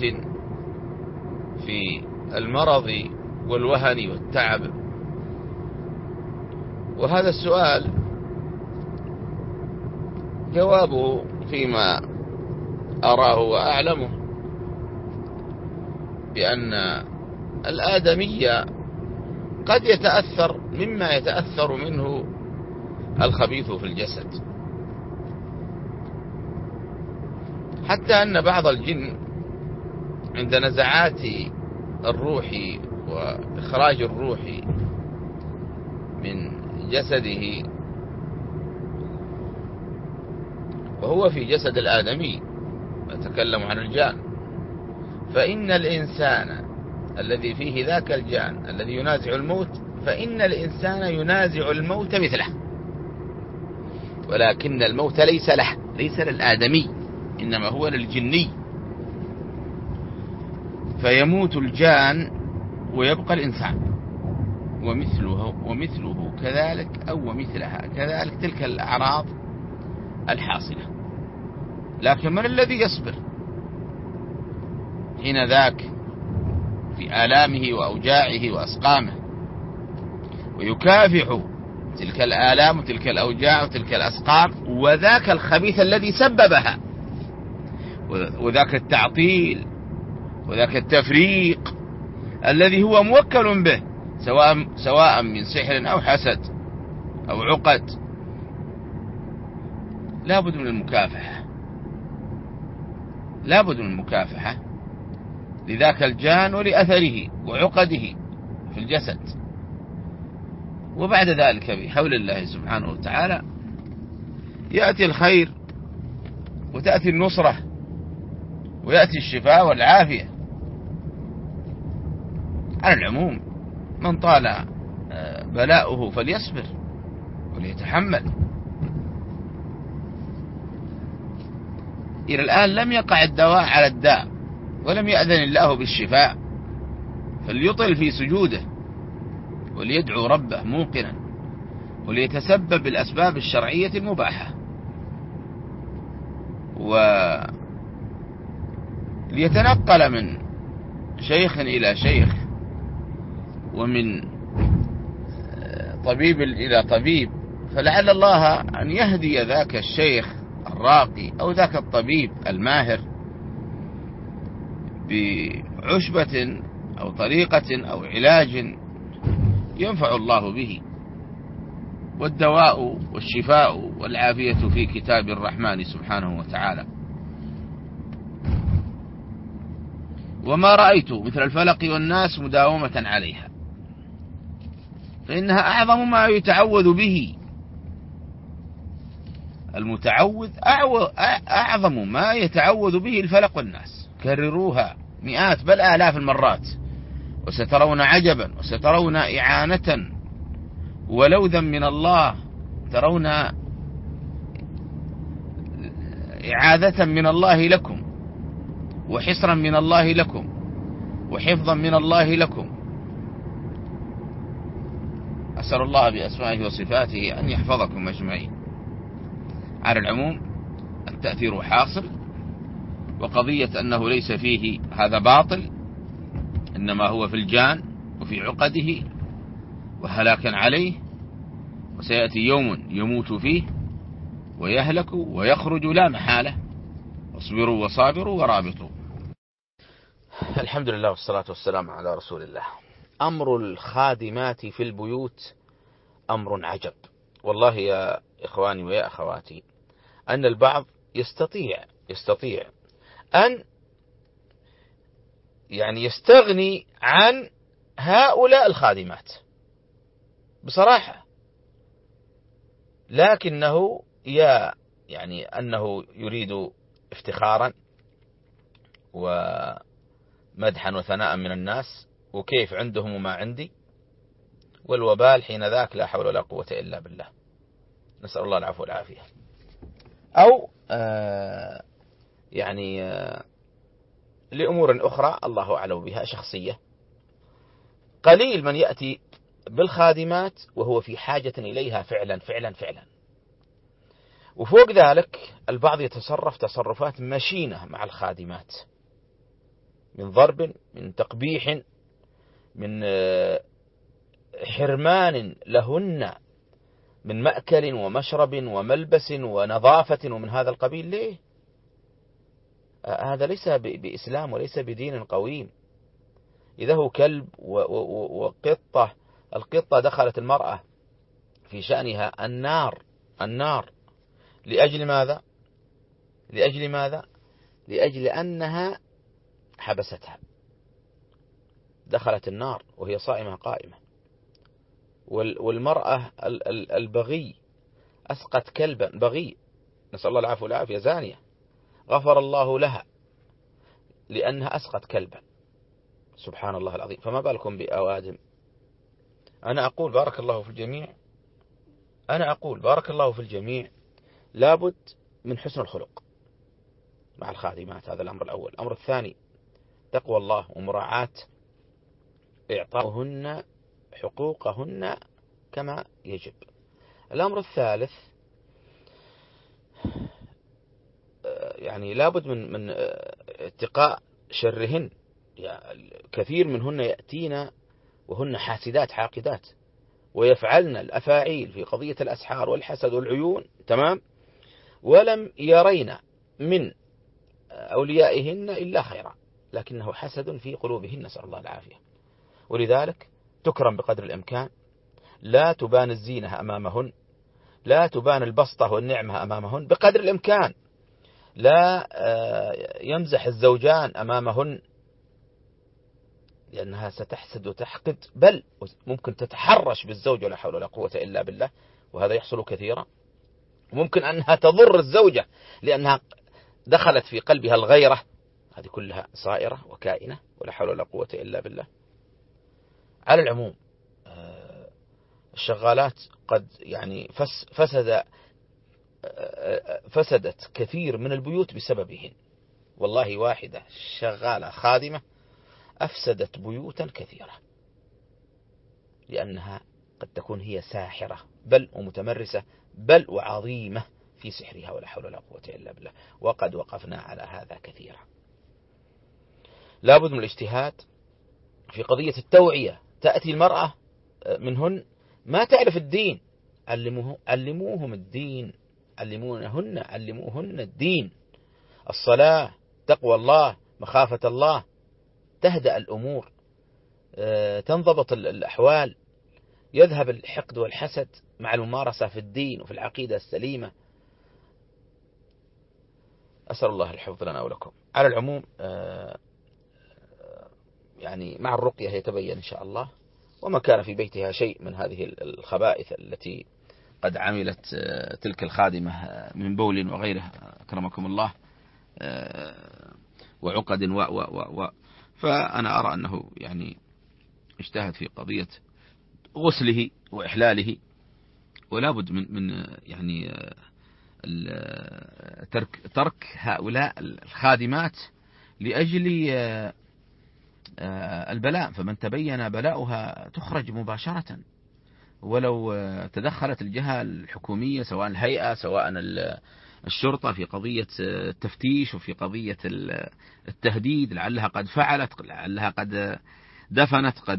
في المرض والوهن والتعب. وهذا السؤال جوابه فيما أراه وأعلمه بأن الآدمية قد يتأثر مما يتأثر منه الخبيث في الجسد، حتى أن بعض الجن عند نزعات الروح وإخراج الروح من جسده وهو في جسد الآدمي، أتكلم عن الجان، فإن الإنسان الذي فيه ذاك الجان الذي ينازع الموت، فإن الإنسان ينازع الموت مثله، ولكن الموت ليس له، ليس للآدمي، إنما هو للجني. فيموت الجان ويبقى الإنسان، ومثله كذلك أو ومثلها كذلك تلك الأعراض الحاصلة. لكن من الذي يصبر حين ذاك في آلامه وأوجاعه وأسقامه، ويكافح تلك الآلام وتلك الأوجاع وتلك الأسقام وذاك الخبيث الذي سببها، وذاك التعطيل وذاك التفريق الذي هو موكل به، سواء من سحر أو حسد أو عقد. لا بد من المكافحة، لا بد من المكافحة لذاك الجان ولأثره وعقده في الجسد. وبعد ذلك بحول الله سبحانه وتعالى يأتي الخير وتأتي النصرة ويأتي الشفاء والعافية. على العموم من طال بلاؤه فليصبر وليتحمل. إلى الآن لم يقع الدواء على الداء ولم يأذن الله بالشفاء، فليطل في سجوده وليدعو ربه موقنا، وليتسبب بالأسباب الشرعية المباحة، وليتنقل من شيخ إلى شيخ ومن طبيب إلى طبيب، فلعل الله أن يهدي ذاك الشيخ الراقي أو ذاك الطبيب الماهر بعشبة أو طريقة أو علاج ينفع الله به. والدواء والشفاء والعافية في كتاب الرحمن سبحانه وتعالى. وما رأيت مثل الفلق والناس مداومة عليها، فإنها أعظم ما يتعوذ به. المتعوذ أعظم ما يتعوذ به الفلق والناس. كرروها مئات بل آلاف المرات، وسترون عجبا، وسترون إعانة ولوذا من الله، ترون إعاذة من الله لكم، وحصرا من الله لكم، وحفظا من الله لكم. أسأل الله بأسمائه وصفاته أن يحفظكم أجمعين. على العموم التأثير حاصل، وقضية أنه ليس فيه هذا باطل، إنما هو في الجان وفي عقده وهلاكا عليه، وسيأتي يوم يموت فيه ويهلك ويخرج لا محالة. اصبروا وصابروا ورابطوا. الحمد لله والصلاة والسلام على رسول الله. أمر الخادمات في البيوت أمر عجب والله يا إخواني ويا أخواتي، أن البعض يستطيع أن يستغني عن هؤلاء الخادمات بصراحة، لكنه أنه يريد افتخارا ومدحا وثناء من الناس، وكيف عندهم وما عندي، والوبال حين ذاك لا حول ولا قوة إلا بالله، نسأل الله العفو والعافية. أو لأمور أخرى الله أعلم بها شخصية. قليل من يأتي بالخادمات وهو في حاجة إليها فعلا فعلا فعلا. وفوق ذلك البعض يتصرف تصرفات مشينة مع الخادمات، من ضرب، من تقبيح، من حرمان لهن من مأكل ومشرب وملبس ونظافة ومن هذا القبيل. ليه؟ هذا ليس بإسلام وليس بدين قويم. إذا هو كلب وقطة، القطة دخلت المرأة في شأنها النار. لأجل ماذا؟ لأجل أنها حبستها، دخلت النار وهي صائمة قائمة. والمرأة البغي أسقت كلبا بغي، نسأل الله العفو والعافية، زانية، غفر الله لها لأنها أسقت كلبا. سبحان الله العظيم، فما بالكم بأوادم. أنا أقول بارك الله في الجميع، لابد من حسن الخلق مع الخادمات، هذا الأمر الأول. الأمر الثاني تقوى الله ومراعاة إعطاؤهن حقوقهن كما يجب. الأمر الثالث يعني لابد من اتقاء شرهن. يعني كثير منهن يأتين وهن حاسدات حاقدات، ويفعلن الأفاعيل في قضية الأسحار والحسد والعيون، تمام، ولم يرين من أوليائهن إلا خيرا، لكنه حسد في قلوبهن، نسأل الله العافية. ولذلك تكرم بقدر الإمكان، لا تبان الزينة أمامهن، لا تبان البسطة والنعمة أمامهن بقدر الإمكان، لا يمزح الزوجان أمامهن، لأنها ستحسد وتحقد، بل ممكن تتحرش بالزوج ولا حول ولا قوة إلا بالله، وهذا يحصل كثيرا. وممكن أنها تضر الزوجة لأنها دخلت في قلبها الغيرة، هذه كلها صائرة وكائنة ولا حول ولا قوة إلا بالله. على العموم الشغالات قد يعني فسدت كثير من البيوت بسببهن. والله واحدة شغالة خادمة أفسدت بيوتا كثيرة، لأنها قد تكون هي ساحرة بل ومتمرسة بل وعظيمة في سحرها ولا حول ولا قوة إلا بالله، وقد وقفنا على هذا كثيرا. لابد من الاجتهاد في قضية التوعية. تأتي المرأة منهن ما تعرف الدين، علموهم الدين، علموهن الدين، الصلاة، تقوى الله، مخافة الله، تهدأ الأمور، تنضبط الأحوال، يذهب الحقد والحسد مع الممارسة في الدين وفي العقيدة السليمة. أسأل الله الحفظ لنا ولكم. على العموم يعني مع الرقية يتبين إن شاء الله، وما كان في بيتها شيء من هذه الخبائث التي قد عملت تلك الخادمة من بول وغيره أكرمكم الله، وعقد فأنا أرى أنه يعني اجتهد في قضية غسله وإحلاله، ولا بد من يعني ترك هؤلاء الخادمات لأجل البلاء. فمن تبين بلاؤها تخرج مباشرة، ولو تدخلت الجهة الحكومية سواء الهيئة سواء الشرطة في قضية التفتيش وفي قضية التهديد، لعلها قد فعلت، لعلها قد دفنت، قد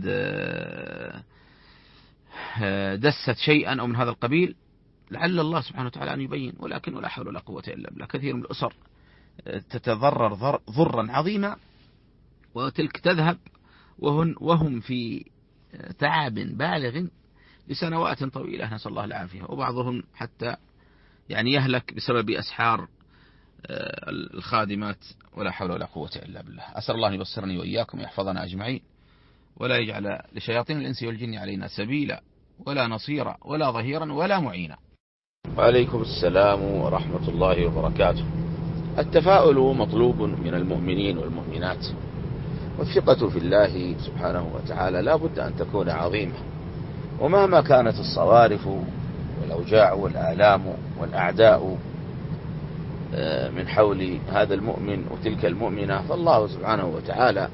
دست شيئا أو من هذا القبيل، لعل الله سبحانه وتعالى أن يبين. ولكن ولا حول ولا قوة إلا بالله، كثير من الأسر تتضرر ضرا عظيما، وتلك تذهب وهم في تعب بالغ لسنوات طويلة، نسأل الله العافية. وبعضهم حتى يعني يهلك بسبب أسحار الخادمات، ولا حول ولا قوة إلا بالله. أسأل الله أن يبصرني وإياكم ويحفظنا أجمعين، ولا يجعل لشياطين الإنس والجن علينا سبيلا ولا نصيرا ولا ظهيرا ولا معينا. وعليكم السلام ورحمة الله وبركاته. التفاؤل مطلوب من المؤمنين والمؤمنات، والثقة في الله سبحانه وتعالى لا بد أن تكون عظيمة، ومهما كانت الصوارف والأوجاع والآلام والأعداء من حول هذا المؤمن وتلك المؤمنة، فالله سبحانه وتعالى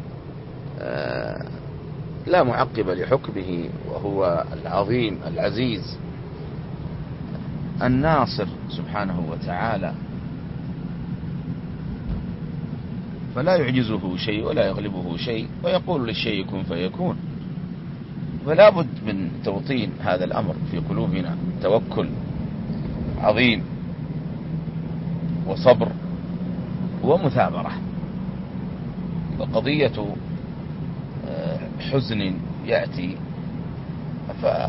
لا معقب لحكمه، وهو العظيم العزيز الناصر سبحانه وتعالى، فلا يعجزه شيء ولا يغلبه شيء، ويقول للشيء كن فيكون. فلا بد من توطين هذا الأمر في قلوبنا، توكل عظيم وصبر ومثابرة. وقضية حزن يأتي،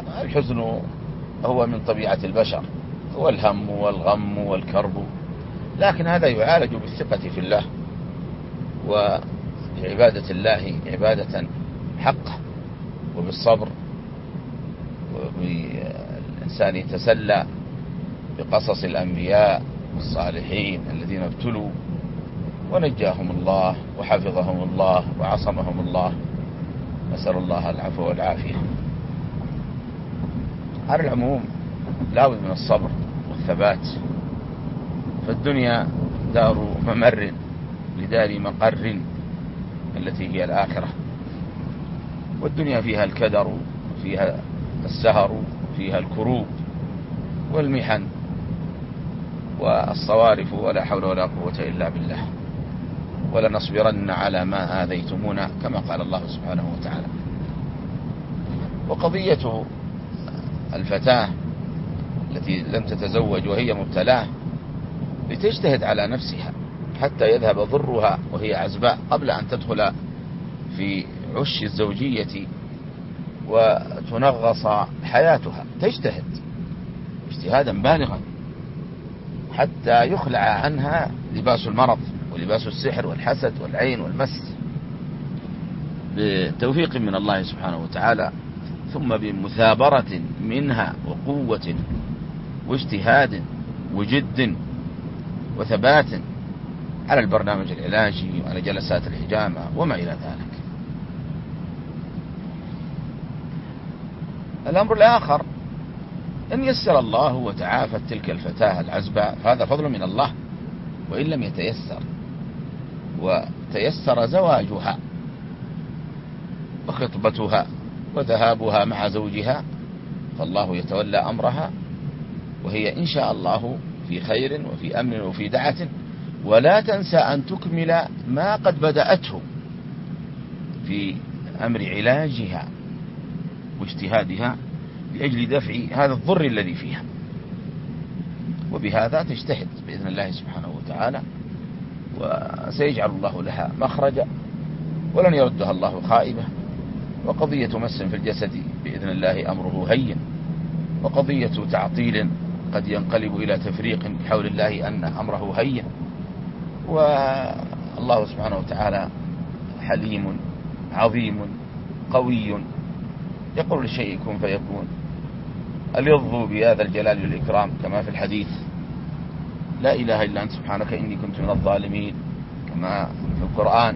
فالحزن هو من طبيعة البشر، هو الهم والغم والكرب، لكن هذا يعالج بالثقة في الله وعبادة الله عبادة حقة، وبالصبر، وبالإنسان يتسلى بقصص الأنبياء والصالحين الذين ابتلوا ونجاهم الله وحفظهم الله وعصمهم الله، نسأل الله العفو والعافية. على العموم لا بد من الصبر والثبات، فالدنيا دار ممر لدار مقر التي هي الآخرة، والدنيا فيها الكدر وفيها السهر وفيها الكروب والمحن والصوارف، ولا حول ولا قوة إلا بالله، ولنصبرن على ما آذيتمونا كما قال الله سبحانه وتعالى. وقضية الفتاة التي لم تتزوج وهي مبتلاة لتجتهد على نفسها حتى يذهب ضرها وهي عزباء قبل أن تدخل في عش الزوجية وتنغص حياتها، تجتهد اجتهادا بالغا حتى يخلع عنها لباس المرض ولباس السحر والحسد والعين والمس بتوفيق من الله سبحانه وتعالى، ثم بمثابرة منها وقوة واجتهاد وجد وثبات على البرنامج العلاجي وعلى جلسات الحجامة وما إلى ذلك. الأمر الآخر، إن يسر الله وتعافت تلك الفتاة العزباء هذا فضل من الله، وإن لم يتيسر وتيسر زواجها وخطبتها وذهابها مع زوجها فالله يتولى أمرها، وهي إن شاء الله في خير وفي أمن وفي دعة، ولا تنسى أن تكمل ما قد بدأته في أمر علاجها واجتهادها لأجل دفع هذا الضر الذي فيها، وبهذا تجتهد بإذن الله سبحانه وتعالى، وسيجعل الله لها مخرجا ولن يردها الله خائبة. وقضية مس في الجسد بإذن الله أمره هين، وقضية تعطيل قد ينقلب إلى تفريق بحول الله أن أمره هين، والله سبحانه وتعالى حليم عظيم قوي يقول للشيء كن فيكون. أليظوا بهذا الجلال والإكرام كما في الحديث لا إله إلا أنت سبحانك إني كنت من الظالمين كما في القرآن.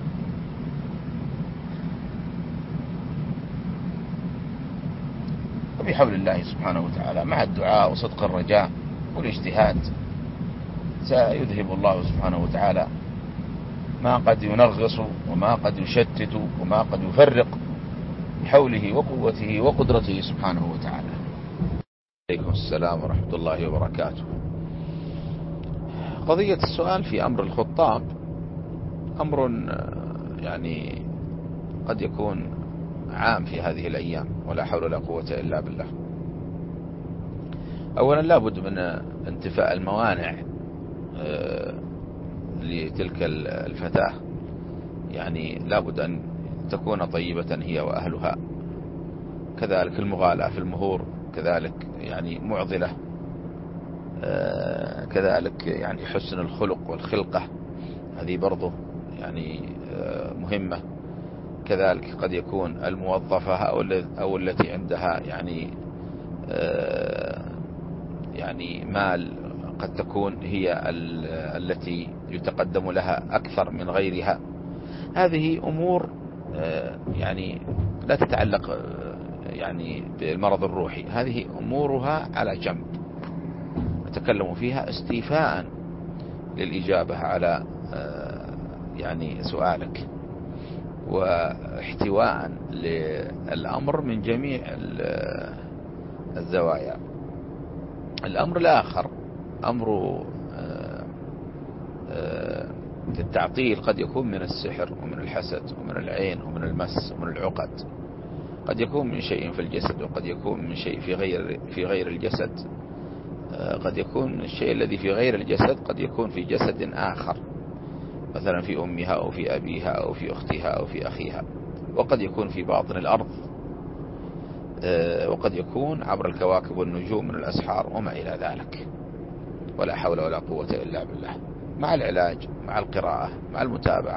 وبحول الله سبحانه وتعالى مع الدعاء وصدق الرجاء والاجتهاد سيذهب الله سبحانه وتعالى ما قد ينغص وما قد يشتت وما قد يفرق بحوله وقوته وقدرته سبحانه وتعالى. عليكم السلام ورحمة الله وبركاته. قضية السؤال في أمر الخطاب أمر يعني قد يكون عام في هذه الأيام، ولا حول ولا قوة إلا بالله. أولا لا بد من انتفاء الموانع لتلك الفتاة، يعني لا بد أن تكون طيبة هي وأهلها، كذلك المغالاة في المهور، كذلك يعني معضلة، كذلك يعني حسن الخلق والخلقة هذه برضه يعني مهمة، كذلك قد يكون الموظفة أو التي عندها يعني مال قد تكون هي التي يتقدم لها أكثر من غيرها. هذه أمور يعني لا تتعلق يعني بالمرض الروحي، هذه أمورها على جنب نتكلم فيها استيفاء للإجابة على يعني سؤالك، واحتواء للأمر من جميع الزوايا. الأمر الآخر أمر التعطيل قد يكون من السحر ومن الحسد ومن العين ومن المس ومن العقد، قد يكون من شيء في الجسد وقد يكون من شيء في غير الجسد، قد يكون الشيء الذي في غير الجسد قد يكون في جسد آخر، مثلا في أمها أو في أبيها أو في أختها أو في أخيها، وقد يكون في باطن الأرض، وقد يكون عبر الكواكب والنجوم من الأسحار وما إلى ذلك. ولا حول ولا قوة إلا بالله، مع العلاج، مع القراءة، مع المتابعة.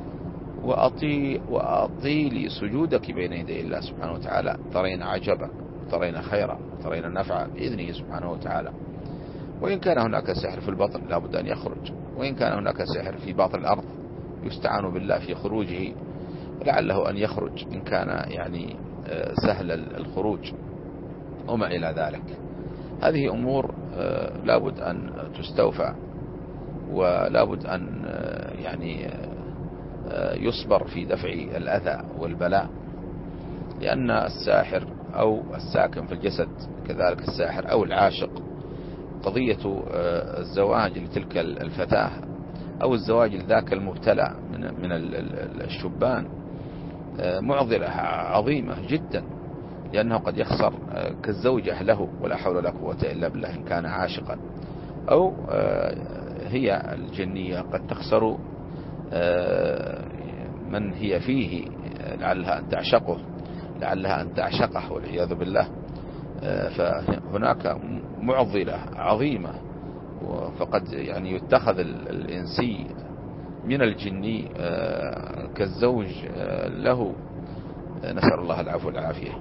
وأطيلي سجودك بين يدي الله سبحانه وتعالى، ترين عجبا، ترين خيرا، ترين نفعا بإذنه سبحانه وتعالى. وإن كان هناك سحر في البطن لا بد أن يخرج، وإن كان هناك سحر في باطن الأرض يستعان بالله في خروجه، لعله أن يخرج إن كان يعني سهل الخروج وما إلى ذلك. هذه أمور لابد أن تستوفى، ولابد أن يعني يصبر في دفع الأذى والبلاء، لأن الساحر أو الساكن في الجسد كذلك الساحر أو العاشق، قضية الزواج لتلك الفتاة أو الزواج لذاك المبتلى من الشبان معضلة عظيمة جدا، لأنه قد يخسر كالزوجة له ولا حول ولا قوة إلا بالله إن كان عاشقا، أو هي الجنية قد تخسر من هي فيه، لعلها أن تعشقه، لعلها أن تعشقه والعياذ بالله. فهناك معضلة عظيمة، فقد يعني يتخذ الإنسي من الجني كالزوج له، نسأل الله العفو والعافية.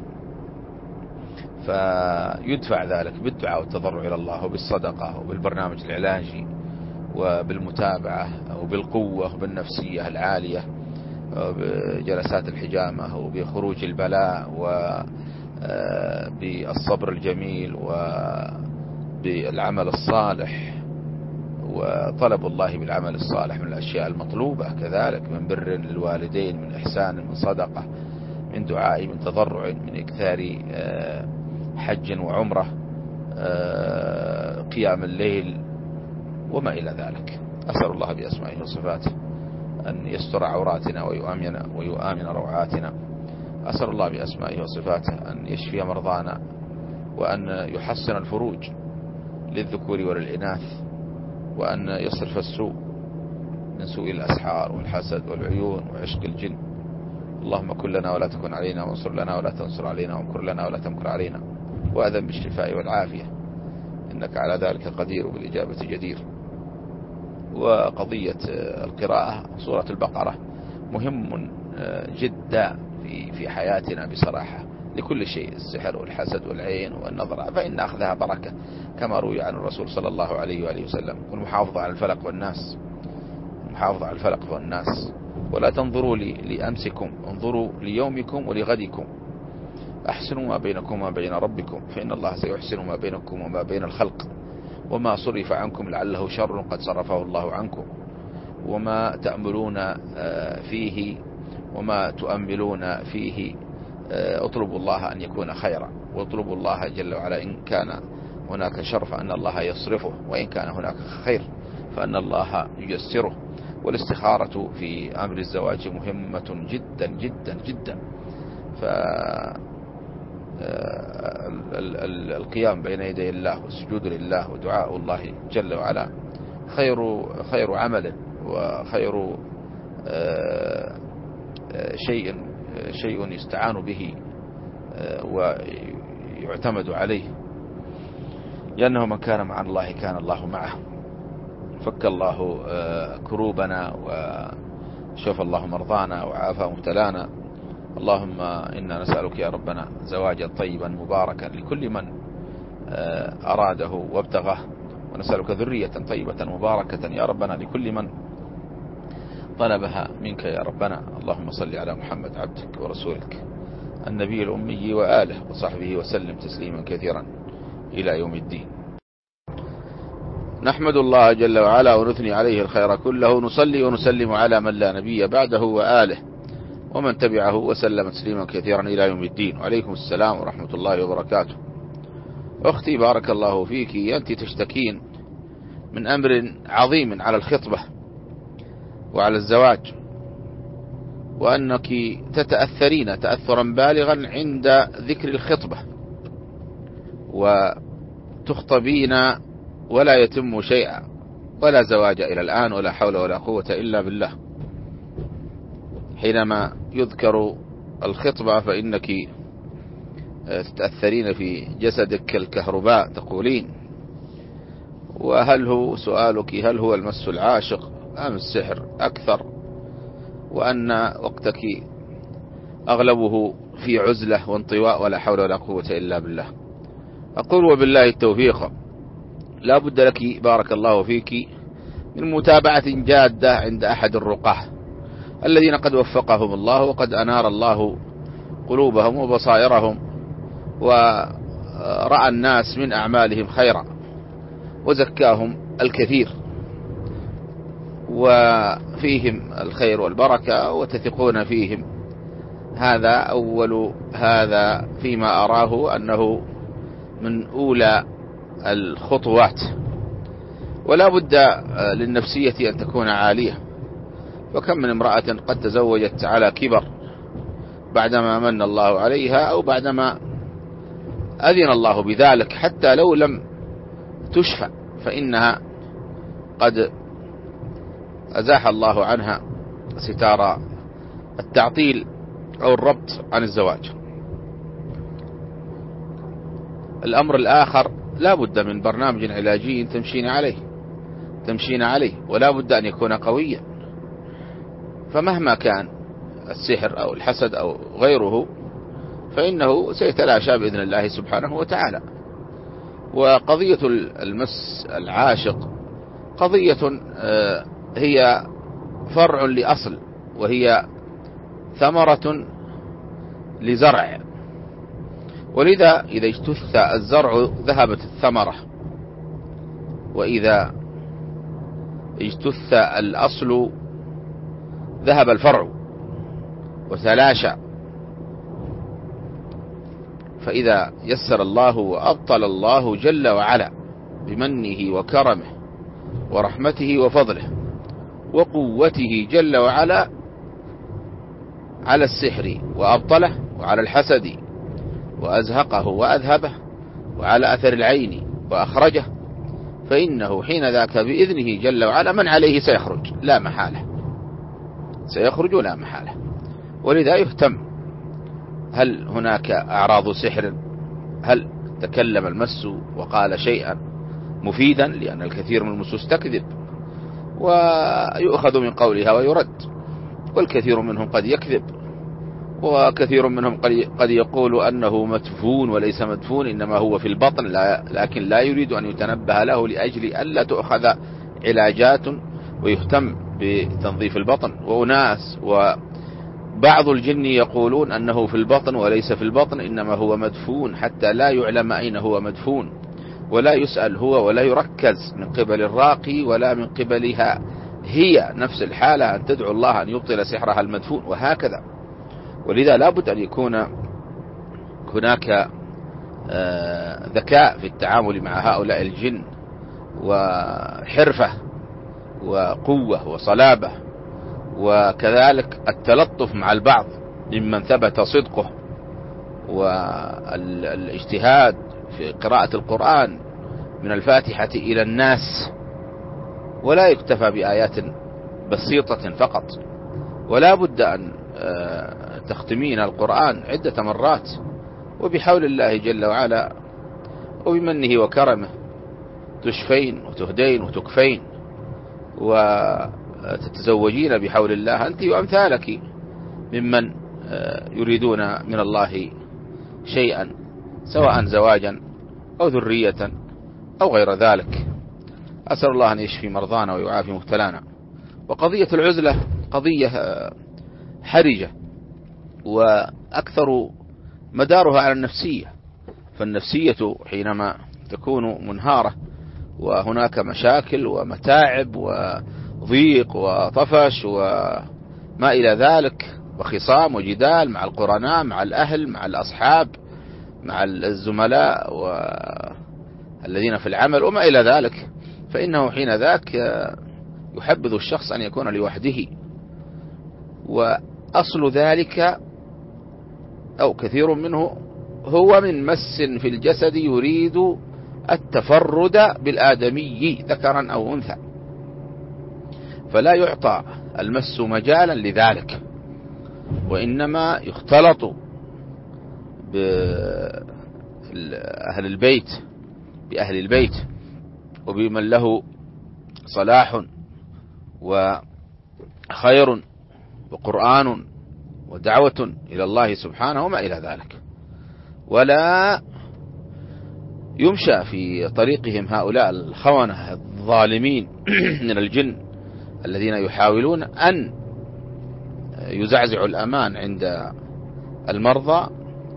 فيدفع ذلك بالدعاء والتضرع إلى الله، وبالصدقة، وبالبرنامج العلاجي، وبالمتابعة، وبالقوة، وبالنفسية العالية، وبجلسات الحجامة، وبخروج البلاء، وبالصبر الجميل، وبالعمل الصالح، وطلب الله بالعمل الصالح من الأشياء المطلوبة كذلك، من بر للوالدين، من إحسان، من صدقة، من دعاء، من تضرع، من إكثار حج وعمرة، قيام الليل وما إلى ذلك. أسأل الله بأسمائه وصفاته أن يستر عوراتنا ويؤمن روعاتنا. أسأل الله بأسمائه وصفاته أن يشفي مرضانا، وأن يحسن الفروج للذكور وللإناث، وأن يصرف السوء من سوء الأسحار والحسد والعيون وعشق الجن. اللهم كن لنا ولا تكن علينا، وانصر لنا ولا تنصر علينا، وامكر لنا ولا تمكر علينا، وأذن بالشفاء والعافية، إنك على ذلك قدير وبالإجابة جدير. وقضية القراءة سورة البقرة مهم جدا في حياتنا بصراحة، لكل شيء، السحر والحسد والعين والنظرة، فإن أخذها بركة كما روي عن الرسول صلى الله عليه وآله وسلم. والمحافظة على الفلق والناس، المحافظة على الفلق والناس. ولا تنظروا لأمسكم، انظروا ليومكم ولغدكم، أحسنوا ما بينكم وما بين ربكم، فإن الله سيحسن ما بينكم وما بين الخلق. وما صرف عنكم لعله شر قد صرفه الله عنكم، وما تأملون فيه وما تؤملون فيه اطلبوا الله أن يكون خيرا، واطلبوا الله جل وعلا إن كان هناك شر فأن الله يصرفه، وإن كان هناك خير فأن الله ييسره. والاستخارة في أمر الزواج مهمة جدا جدا جدا. القيام بين يدي الله والسجود لله ودعاء الله جل وعلا خير عمل، وخير شيء يستعان به ويعتمد عليه، لأنه من كان مع الله كان الله معه. فك الله كروبنا، وشفى الله مرضانا، وعافى مبتلانا. اللهم إنا نسألك يا ربنا زواجا طيبا مباركا لكل من أراده وابتغاه، ونسألك ذرية طيبة مباركة يا ربنا لكل من طلبها منك يا ربنا. اللهم صل على محمد عبدك ورسولك النبي الأمي وآله وصحبه وسلم تسليما كثيرا إلى يوم الدين. نحمد الله جل وعلا ونثني عليه الخير كله، نصلي ونسلم على من لا نبي بعده وآله ومن تبعه وسلم تسليما كثيرا إلى يوم الدين. وعليكم السلام ورحمة الله وبركاته. أختي بارك الله فيك، أنت تشتكين من أمر عظيم على الخطبة وعلى الزواج، وأنك تتأثرين تأثرا بالغا عند ذكر الخطبة، وتخطبين ولا يتم شيئا، ولا زواج إلى الآن، ولا حول ولا قوة إلا بالله. حينما يذكر الخطبة فإنك تتأثرين في جسدك كالكهرباء تقولين، وهل هو سؤالك هل هو المس العاشق أم السحر أكثر، وأن وقتك أغلبه في عزلة وانطواء ولا حول ولا قوة إلا بالله. أقول وبالله التوفيق. لا بد لك بارك الله فيك من متابعة جادة عند أحد الرقاه الذين قد وفقهم الله وقد أنار الله قلوبهم وبصائرهم، ورأى الناس من أعمالهم خيرا وزكاهم الكثير، وفيهم الخير والبركة وتثقون فيهم. هذا فيما أراه أنه من أولى الخطوات. ولا بد للنفسية أن تكون عالية، وكم من امرأة قد تزوجت على كبر بعدما من الله عليها أو بعدما أذن الله بذلك، حتى لو لم تشفى فإنها قد أزاح الله عنها ستار التعطيل أو الربط عن الزواج. الأمر الآخر لا بد من برنامج علاجي تمشين عليه، ولا بد أن يكون قويا. فمهما كان السحر أو الحسد أو غيره فإنه سيتلاشى بإذن الله سبحانه وتعالى. وقضية المس العاشق قضية هي فرع لأصل، وهي ثمرة لزرع، ولذا إذا اجتث الزرع ذهبت الثمرة، وإذا اجتث الأصل ذهب الفرع وتلاشى. فإذا يسر الله وأبطل الله جل وعلا بمنه وكرمه ورحمته وفضله وقوته جل وعلا على السحر وأبطله، وعلى الحسد وأزهقه وأذهبه، وعلى أثر العين وأخرجه، فإنه حين ذاك بإذنه جل وعلا من عليه سيخرج لا محالة، سيخرج لا محالة. ولذا يهتم، هل هناك أعراض سحر؟ هل تكلم المس وقال شيئا مفيدا؟ لأن الكثير من المسوس تكذب ويؤخذ من قولها ويرد، والكثير منهم قد يكذب، وكثير منهم قد يقول أنه مدفون وليس مدفون، إنما هو في البطن، لكن لا يريد أن يتنبه له لأجل ألا تؤخذ علاجات ويهتم بتنظيف البطن. وأناس وبعض الجن يقولون أنه في البطن وليس في البطن، إنما هو مدفون، حتى لا يعلم أين هو مدفون، ولا يسأل هو، ولا يركز من قبل الراقي ولا من قبلها هي نفس الحالة أن تدعو الله أن يبطل سحرها المدفون، وهكذا. ولذا لابد أن يكون هناك ذكاء في التعامل مع هؤلاء الجن، وحرفة وقوة وصلابة، وكذلك التلطف مع البعض ممن ثبت صدقه، والاجتهاد في قراءة القرآن من الفاتحة إلى الناس، ولا يكتفى بآيات بسيطة فقط، ولا بد أن تختمين القرآن عدة مرات، وبحول الله جل وعلا وبمنه وكرمه تشفين وتهدين وتكفين وتتزوجين بحول الله أنت وأمثالك ممن يريدون من الله شيئا، سواء زواجا أو ذرية أو غير ذلك. أسأل الله أن يشفي مرضانا ويعافي مبتلانا. وقضية العزلة قضية حرجة، وأكثر مدارها على النفسية. فالنفسية حينما تكون منهارة وهناك مشاكل ومتاعب وضيق وطفش وما إلى ذلك، وخصام وجدال مع القرناء، مع الأهل، مع الأصحاب، مع الزملاء والذين في العمل وما إلى ذلك، فإنه حين ذاك يحبذ الشخص أن يكون لوحده. وأصل ذلك أو كثير منه هو من مس في الجسد يريد التفرد بالآدمي ذكرا أو أنثى، فلا يعطى المس مجالا لذلك، وإنما يختلط بأهل البيت وبمن له صلاح وخير وقرآن ودعوة إلى الله سبحانه وما إلى ذلك. ولا يمشى في طريقهم هؤلاء الخونة الظالمين من الجن الذين يحاولون أن يزعزعوا الأمان عند المرضى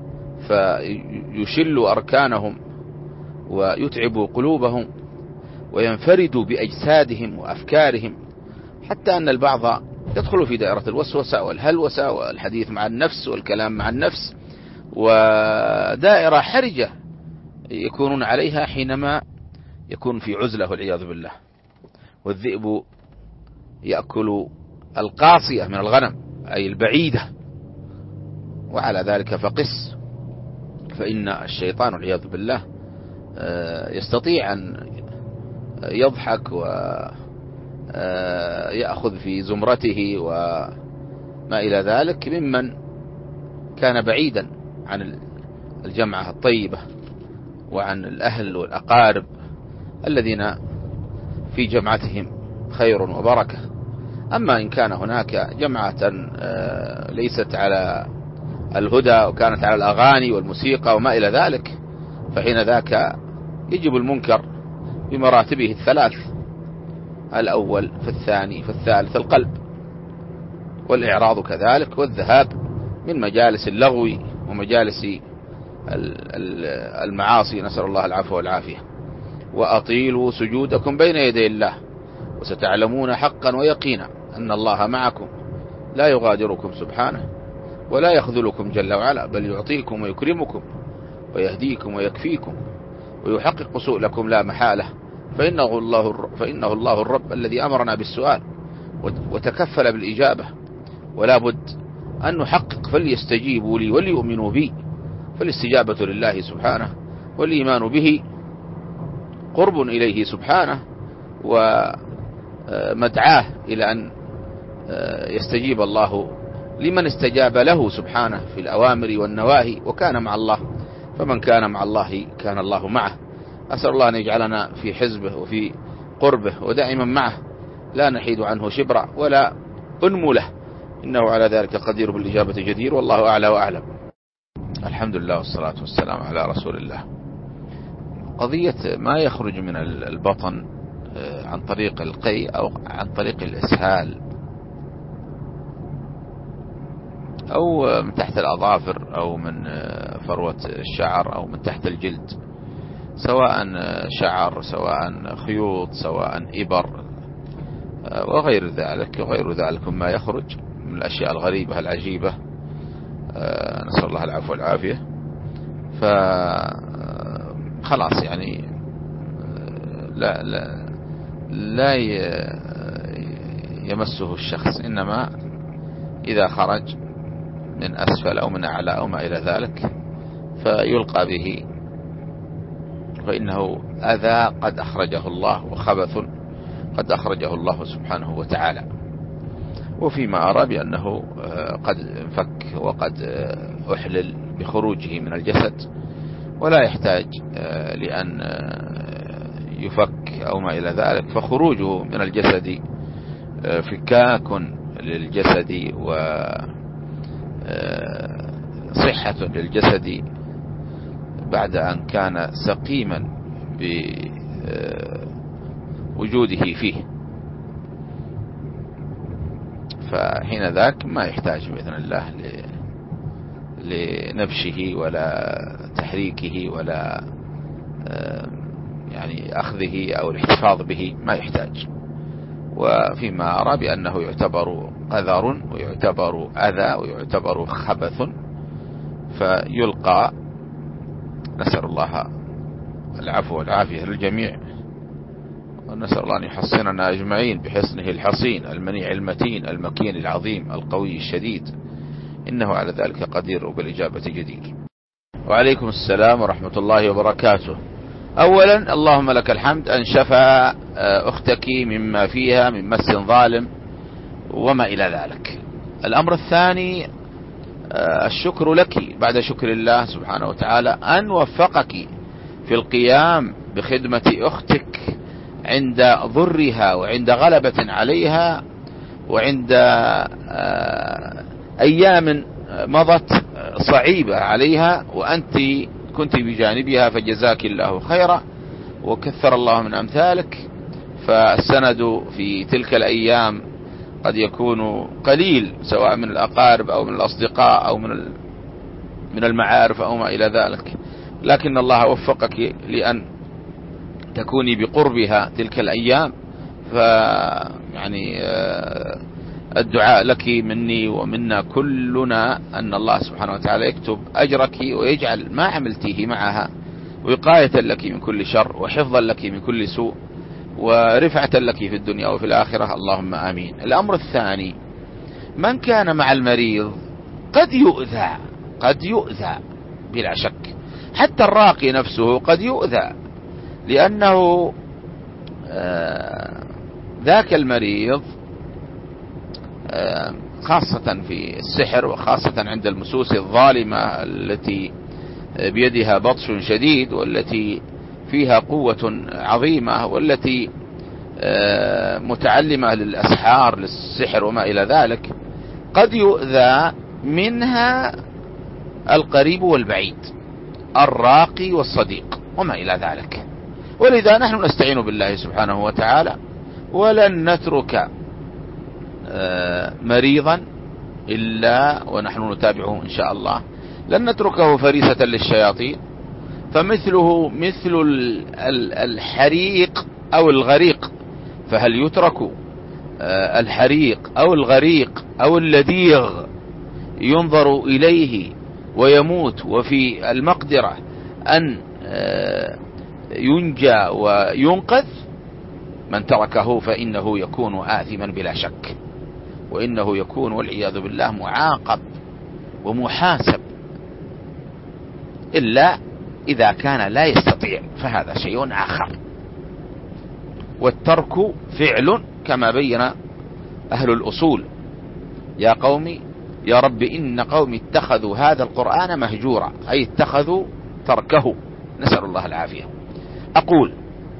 فيشلوا أركانهم ويتعبوا قلوبهم وينفردوا بأجسادهم وأفكارهم، حتى أن البعض يدخل في دائرة الوسوسة والهلوسة والحديث مع النفس والكلام مع النفس، ودائرة حرجة يكونون عليها حينما يكون في عزلة والعياذ بالله. والذئب يأكل القاصية من الغنم أي البعيدة، وعلى ذلك فقس، فإن الشيطان والعياذ بالله يستطيع أن يضحك ويأخذ في زمرته وما إلى ذلك ممن كان بعيدا عن الجمعة الطيبة وعن الأهل والأقارب الذين في جمعتهم خير وبركة. أما إن كان هناك جمعة ليست على الهدى وكانت على الأغاني والموسيقى وما إلى ذلك، فحين ذاك يجب المنكر بمراتبه الثلاث: الأول فالثاني فالثالث القلب، والإعراض كذلك، والذهاب من مجالس اللغو ومجالس المعاصي، نسأل الله العفو والعافية. وأطيلوا سجودكم بين يدي الله وستعلمون حقا ويقينا أن الله معكم لا يغادركم سبحانه ولا يخذلكم جل وعلا، بل يعطيكم ويكرمكم ويهديكم ويكفيكم ويحقق سؤلكم لا محالة، فإنه الله الرب الذي أمرنا بالسؤال وتكفل بالإجابة، ولا بد أن نحقق. فليستجيبوا لي وليؤمنوا بي، فالاستجابة لله سبحانه والإيمان به قرب إليه سبحانه ومدعاه إلى أن يستجيب الله لمن استجاب له سبحانه في الأوامر والنواهي وكان مع الله، فمن كان مع الله كان الله معه. أسأل الله أن يجعلنا في حزبه وفي قربه ودائما معه، لا نحيد عنه شبرا ولا أنمله، إنه على ذلك قدير بالإجابة جدير، والله أعلى وأعلم. الحمد لله والصلاة والسلام على رسول الله. قضية ما يخرج من البطن عن طريق القي أو عن طريق الإسهال أو من تحت الأظافر أو من فروة الشعر أو من تحت الجلد، سواء شعر سواء خيوط سواء إبر وغير ذلك مما يخرج من الأشياء الغريبة العجيبة، نسأل الله العفو والعافية. فخلاص يعني لا يمسه الشخص، إنما إذا خرج من أسفل أو من أعلى أو ما إلى ذلك فيلقى به، فإنه أذى قد أخرجه الله وخبث قد أخرجه الله سبحانه وتعالى. وفيما أرى بأنه قد انفك وقد أحلل بخروجه من الجسد، ولا يحتاج لأن يفك أو ما إلى ذلك، فخروجه من الجسد فكاك للجسد وصحة للجسد بعد أن كان سقيما بوجوده فيه، فحين ذاك ما يحتاج بإذن الله لنبشه ولا تحريكه ولا يعني أخذه أو الاحتفاظ به، ما يحتاج. وفيما أرى بأنه يعتبر قذر ويعتبر أذى ويعتبر خبث، فيلقى، نسأل الله العفو والعافية للجميع، ونسأل الله أن يحصننا أجمعين بحصنه الحصين المنيع المتين المكين العظيم القوي الشديد، إنه على ذلك قدير وبالإجابة جدير. وعليكم السلام ورحمة الله وبركاته. أولا اللهم لك الحمد أن شفى أختك مما فيها من مس ظالم وما إلى ذلك. الأمر الثاني الشكر لك بعد شكر الله سبحانه وتعالى أن وفقك في القيام بخدمة أختك عند ضرها وعند غلبة عليها وعند أيام مضت صعيبة عليها وأنت كنت بجانبها، فجزاك الله خيرا وكثر الله من أمثالك. فالسند في تلك الأيام قد يكون قليل، سواء من الأقارب أو من الأصدقاء أو من المعارف أو ما إلى ذلك، لكن الله وفقك لأن تكوني بقربها تلك الأيام. فيعني الدعاء لك مني ومنا كلنا أن الله سبحانه وتعالى يكتب أجرك ويجعل ما عملتيه معها وقاية لك من كل شر وحفظا لك من كل سوء ورفعة لك في الدنيا وفي الآخرة، اللهم آمين. الأمر الثاني، من كان مع المريض قد يؤذى بلا شك، حتى الراقي نفسه قد يؤذى، لأنه ذاك المريض خاصة في السحر وخاصة عند المسوس الظالمة التي بيدها بطش شديد والتي فيها قوة عظيمة والتي متعلمة للأسحار للسحر وما إلى ذلك، قد يؤذى منها القريب والبعيد، الراقي والصديق وما إلى ذلك. ولذا نحن نستعين بالله سبحانه وتعالى، ولن نترك مريضا إلا ونحن نتابعه إن شاء الله، لن نتركه فريسة للشياطين، فمثله مثل الحريق أو الغريق. فهل يترك الحريق أو الغريق أو اللديغ ينظر إليه ويموت وفي المقدرة أن ينجى وينقذ؟ من تركه فإنه يكون آثما بلا شك، وإنه يكون والعياذ بالله معاقب ومحاسب، إلا إذا كان لا يستطيع، فهذا شيء آخر. والترك فعل كما بين أهل الأصول: يا قوم يا رب إن قوم اتخذوا هذا القرآن مهجورا، أي اتخذوا تركه، نسأل الله العافية. أقول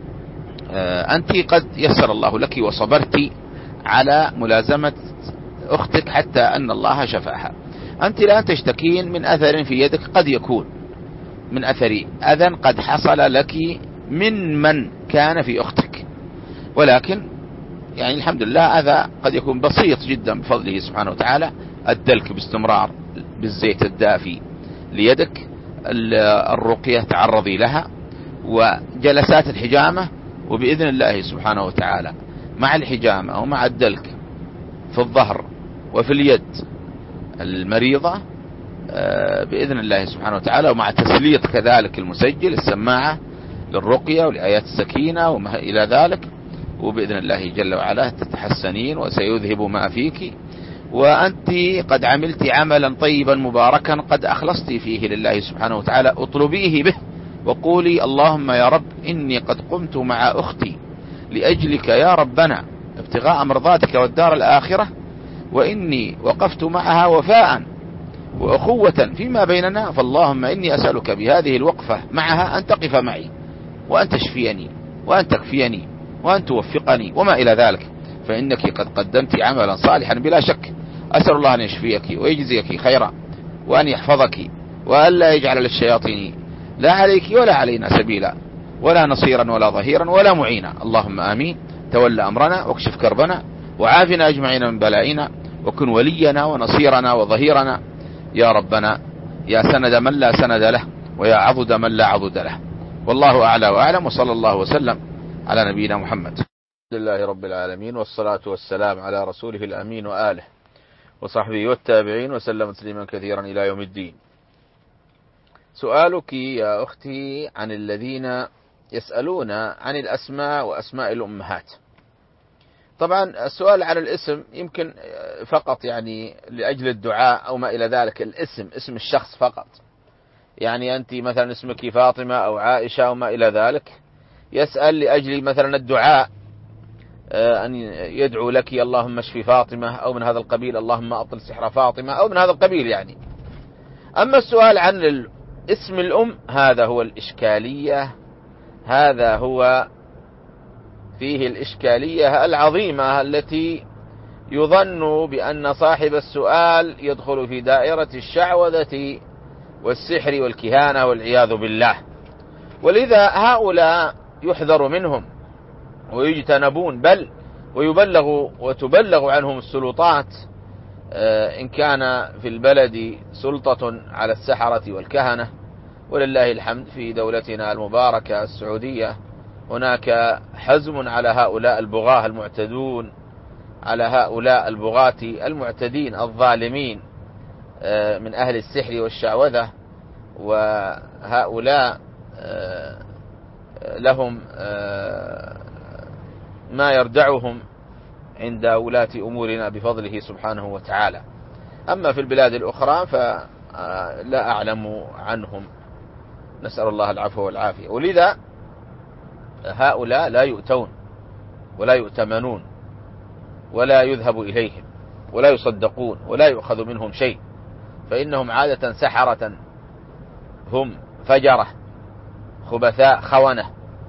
أنت قد يسر الله لك وصبرت على ملازمة أختك حتى أن الله شفاها. أنت الآن تشتكين من أثر في يدك، قد يكون من أثر أذى قد حصل لك من كان في أختك، ولكن يعني الحمد لله أذى قد يكون بسيط جدا بفضله سبحانه وتعالى. الدلك باستمرار بالزيت الدافي ليدك، الرقية تعرضي لها، وجلسات الحجامة، وبإذن الله سبحانه وتعالى مع الحجامة ومع الدلك في الظهر وفي اليد المريضة بإذن الله سبحانه وتعالى، ومع تسليط كذلك المسجل السماعة للرقية ولآيات السكينة وما إلى ذلك، وبإذن الله جل وعلا تتحسنين وسيذهب ما فيك. وأنت قد عملت عملا طيبا مباركا قد أخلصت فيه لله سبحانه وتعالى، اطلبيه به وقولي: اللهم يا رب إني قد قمت مع أختي لأجلك يا ربنا ابتغاء مرضاتك والدار الآخرة، وإني وقفت معها وفاء وأخوة فيما بيننا، فاللهم إني أسألك بهذه الوقفة معها أن تقف معي وأن تشفيني وأن تكفيني وأن توفقني وما إلى ذلك، فإنك قد قدمت عملا صالحا بلا شك. أسأل الله أن يشفيك ويجزيك خيرا، وأن يحفظك، وأن لا يجعل للشياطين لا عليك ولا علينا سبيلا، ولا نصيرا ولا ظهيرا ولا معينا، اللهم آمين. تولى أمرنا واكشف كربنا وعافنا أجمعين من بلائنا، وكن ولينا ونصيرنا وظهيرنا يا ربنا، يا سند من لا سند له، ويا عضد من لا عضد له. والله أعلى وأعلم، وصلى الله وسلم على نبينا محمد. الحمد لله رب العالمين، والصلاة والسلام على رسوله الأمين وآله وصحبه والتابعين وسلم تسليما كثيرا إلى يوم الدين. سؤالك يا أختي عن الذين يسألون عن الأسماء وأسماء الأمهات. طبعا السؤال عن الاسم يمكن فقط يعني لأجل الدعاء أو ما إلى ذلك، الاسم اسم الشخص فقط، يعني أنت مثلا اسمك فاطمة أو عائشة أو ما إلى ذلك، يسأل لأجل مثلا الدعاء أن يدعو لك اللهم اشفي فاطمة أو من هذا القبيل، اللهم أطل سحر فاطمة أو من هذا القبيل يعني. أما السؤال عن اسم الأم هذا هو الإشكالية، هذا هو فيه الإشكالية العظيمة التي يظن بأن صاحب السؤال يدخل في دائرة الشعوذة والسحر والكهانة والعياذ بالله. ولذا هؤلاء يحذر منهم ويجتنبون، بل وتبلغ عنهم السلطات إن كان في البلد سلطة على السحرة والكهنة. ولله الحمد في دولتنا المباركة السعودية هناك حزم على هؤلاء البغاة المعتدون، على هؤلاء البغاة المعتدين الظالمين من أهل السحر والشعوذة، وهؤلاء لهم ما يردعهم عند ولاة أمورنا بفضله سبحانه وتعالى. أما في البلاد الأخرى فلا أعلم عنهم، نسأل الله العفو والعافية. ولذا هؤلاء لا يؤتون ولا يؤتمنون ولا يذهب إليهم ولا يصدقون ولا يؤخذ منهم شيء، فإنهم عادة سحرة، هم فجرة خبثاء خونة،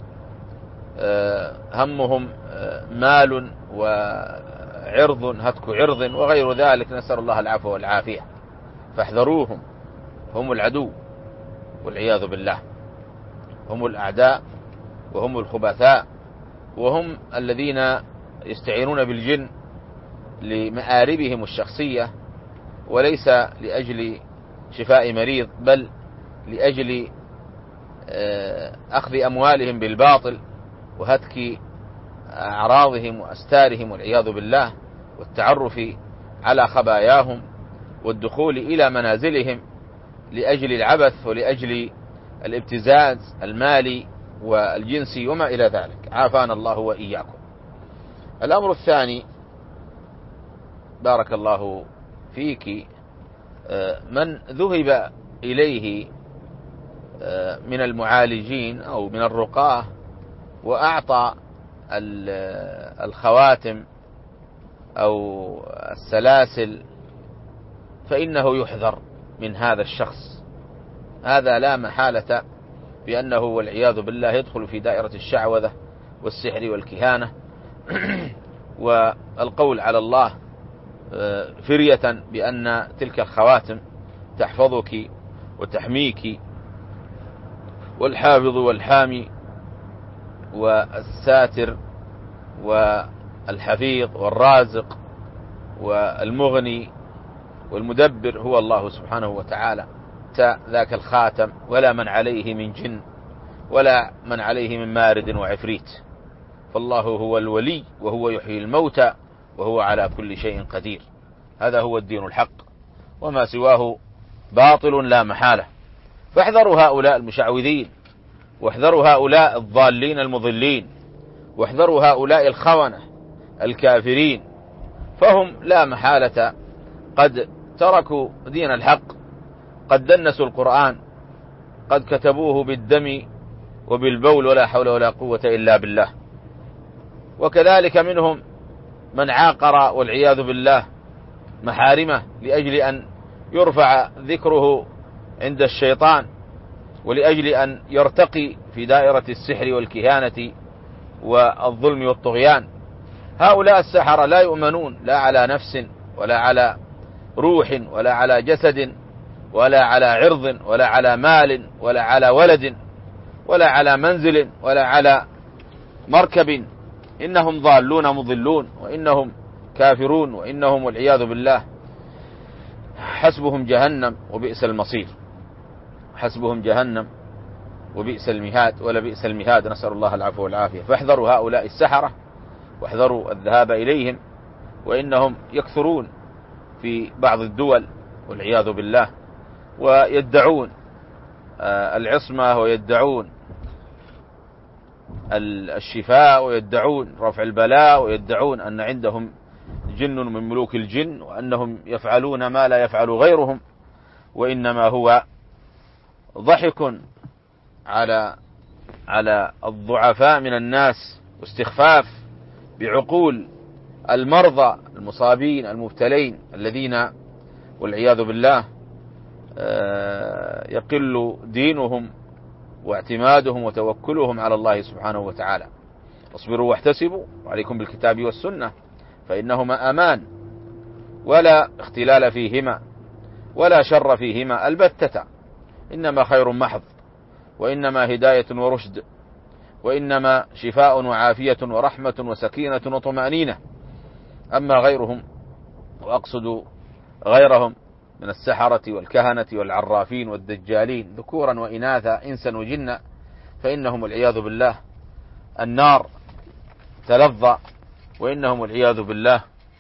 همهم مال وعرض، هتك عرض وغير ذلك، نسأل الله العفو والعافية. فاحذروهم، هم العدو والعياذ بالله، هم الأعداء وهم الخبثاء، وهم الذين يستعينون بالجن لمآربهم الشخصية، وليس لأجل شفاء مريض، بل لأجل أخذ أموالهم بالباطل وهتك أعراضهم وأستارهم والعياذ بالله، والتعرف على خباياهم والدخول إلى منازلهم لأجل العبث ولأجل الابتزاز المالي والجنسي وما إلى ذلك، عافانا الله وإياكم. الأمر الثاني بارك الله فيك، من ذهب إليه من المعالجين أو من الرقاة وأعطى الخواتم أو السلاسل فإنه يحذر من هذا الشخص. هذا لا محالة بأنه والعياذ بالله يدخل في دائرة الشعوذة والسحر والكهانة والقول على الله فرية بأن تلك الخواتم تحفظك وتحميك، والحافظ والحامي والساتر والحفيظ والرازق والمغني والمدبر هو الله سبحانه وتعالى. ذاك الخاتم ولا من عليه من جن ولا من عليه من مارد وعفريت، فالله هو الولي وهو يحيي الموتى وهو على كل شيء قدير. هذا هو الدين الحق، وما سواه باطل لا محالة. فاحذروا هؤلاء المشعوذين، واحذروا هؤلاء الضالين المضلين، واحذروا هؤلاء الخونة الكافرين، فهم لا محالة قد تركوا دين الحق، قد دنسوا القرآن، قد كتبوه بالدم وبالبول ولا حول ولا قوة إلا بالله. وكذلك منهم من عاقر والعياذ بالله محارمه لأجل أن يرفع ذكره عند الشيطان، ولأجل أن يرتقي في دائرة السحر والكهانة والظلم والطغيان. هؤلاء السحرة لا يؤمنون لا على نفس ولا على روح ولا على جسد ولا على عرض ولا على مال ولا على ولد ولا على منزل ولا على مركب. إنهم ضالون مضلون، وإنهم كافرون، وإنهم والعياذ بالله حسبهم جهنم وبئس المصير، حسبهم جهنم وبئس المهاد ولا بئس المهاد، نسأل الله العفو والعافية. فاحذروا هؤلاء السحرة واحذروا الذهاب إليهم، وإنهم يكثرون في بعض الدول والعياذ بالله، ويدعون العصمة ويدعون الشفاء ويدعون رفع البلاء ويدعون أن عندهم جن من ملوك الجن، وأنهم يفعلون ما لا يفعل غيرهم، وإنما هو ضحك على الضعفاء من الناس واستخفاف بعقول المرضى المصابين المبتلين الذين والعياذ بالله يقل دينهم واعتمادهم وتوكلهم على الله سبحانه وتعالى. واصبروا واحتسبوا وعليكم بالكتاب والسنة فإنهما أمان ولا اختلال فيهما ولا شر فيهما البتة، إنما خير محض، وإنما هداية ورشد، وإنما شفاء وعافية ورحمة وسكينة وطمأنينة. أما غيرهم، وأقصد غيرهم من السحرة والكهنة والعرافين والدجالين ذكورا وإناثا إنسا وجنا، فإنهم والعياذ بالله النار تلظى، وإنهم والعياذ بالله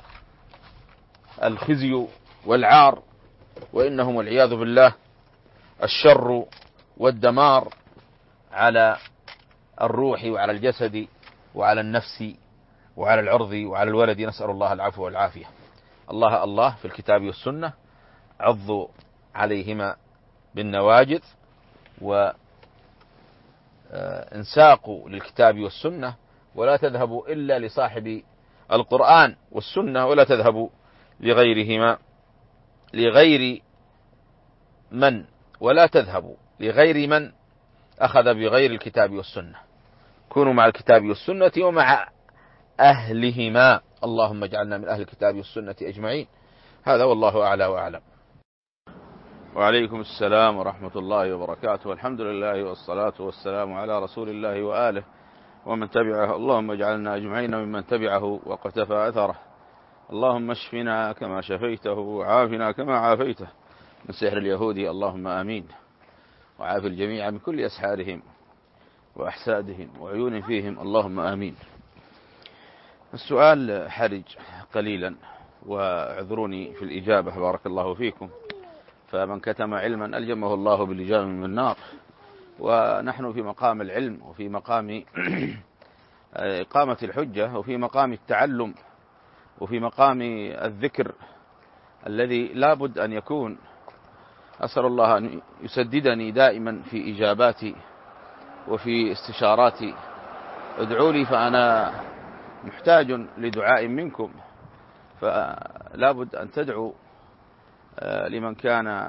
الخزي والعار، وإنهم والعياذ بالله الشر والدمار على الروح وعلى الجسد وعلى النفس وعلى العرض وعلى الولد. نسأل الله العفو والعافية. الله الله في الكتاب والسنة، عضوا عليهما بالنواجذ وانساقوا للكتاب والسنة، ولا تذهبوا إلا لصاحب القرآن والسنة، ولا تذهبوا لغيرهما ولا تذهبوا لغير من أخذ بغير الكتاب والسنة. كونوا مع الكتاب والسنة ومع أهلهما. اللهم اجعلنا من أهل الكتاب والسنة أجمعين. هذا والله أعلى وأعلم. وعليكم السلام ورحمة الله وبركاته. الحمد لله والصلاة والسلام على رسول الله وآله ومن تبعه. اللهم اجعلنا أجمعين ممن تبعه وقتفى أثره. اللهم اشفنا كما شفيته وعافنا كما عافيته من سحر اليهود. اللهم آمين. وعاف الجميع من كل أسحارهم وأحسادهم وعيون فيهم. اللهم آمين. السؤال حرج قليلا واعذروني في الإجابة بارك الله فيكم. فمن كتم علما ألجمه الله بلجام من النار، ونحن في مقام العلم وفي مقام إقامة الحجة وفي مقام التعلم وفي مقام الذكر الذي لا بد أن يكون. أسأل الله أن يسددني دائما في إجاباتي وفي استشاراتي. ادعوا لي فأنا محتاج لدعاء منكم، فلا بد أن تدعوا لمن كان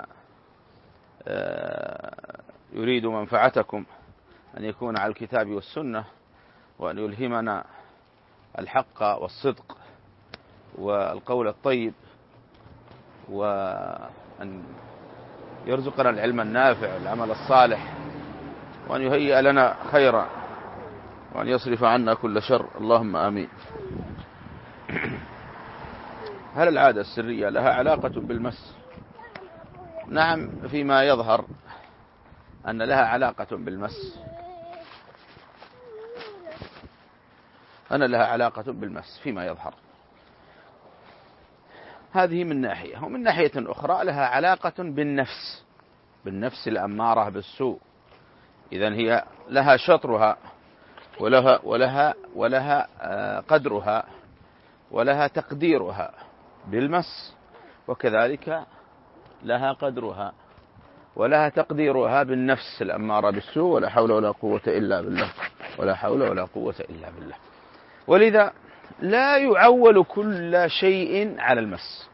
يريد منفعتكم أن يكون على الكتاب والسنة، وأن يلهمنا الحق والصدق والقول الطيب، وأن يرزقنا العلم النافع والعمل الصالح، وأن يهيئ لنا خيرا، وأن يصرف عنا كل شر. اللهم آمين. هل العادة السرية لها علاقة بالمس؟ نعم، فيما يظهر أن لها علاقة بالمس، فيما يظهر. هذه من ناحية، ومن ناحية أخرى لها علاقة بالنفس الأمارة بالسوء. إذن هي لها شطرها ولها قدرها ولها تقديرها بالمس، وكذلك لها قدرها ولها تقديرها بالنفس الأمارة بالسوء. ولا حول ولا قوة إلا بالله، ولا حول ولا قوة إلا بالله. ولذا لا يعول كل شيء على المس،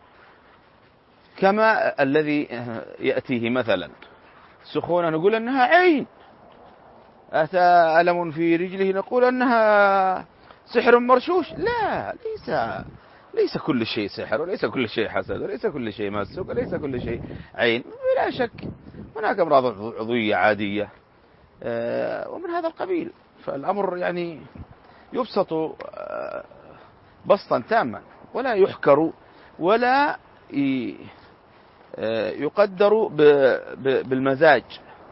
كما الذي يأتيه مثلا سخونة نقول أنها عين، أتى ألم في رجله نقول أنها سحر مرشوش. لا، ليس كل شيء سحر، وليس كل شيء حسد، وليس كل شيء مس، وليس كل شيء عين. بلا شك هناك أمراض عضوية عادية ومن هذا القبيل. فالأمر يعني يبسط بسطا تاما، ولا يحكر ولا يقدر بالمزاج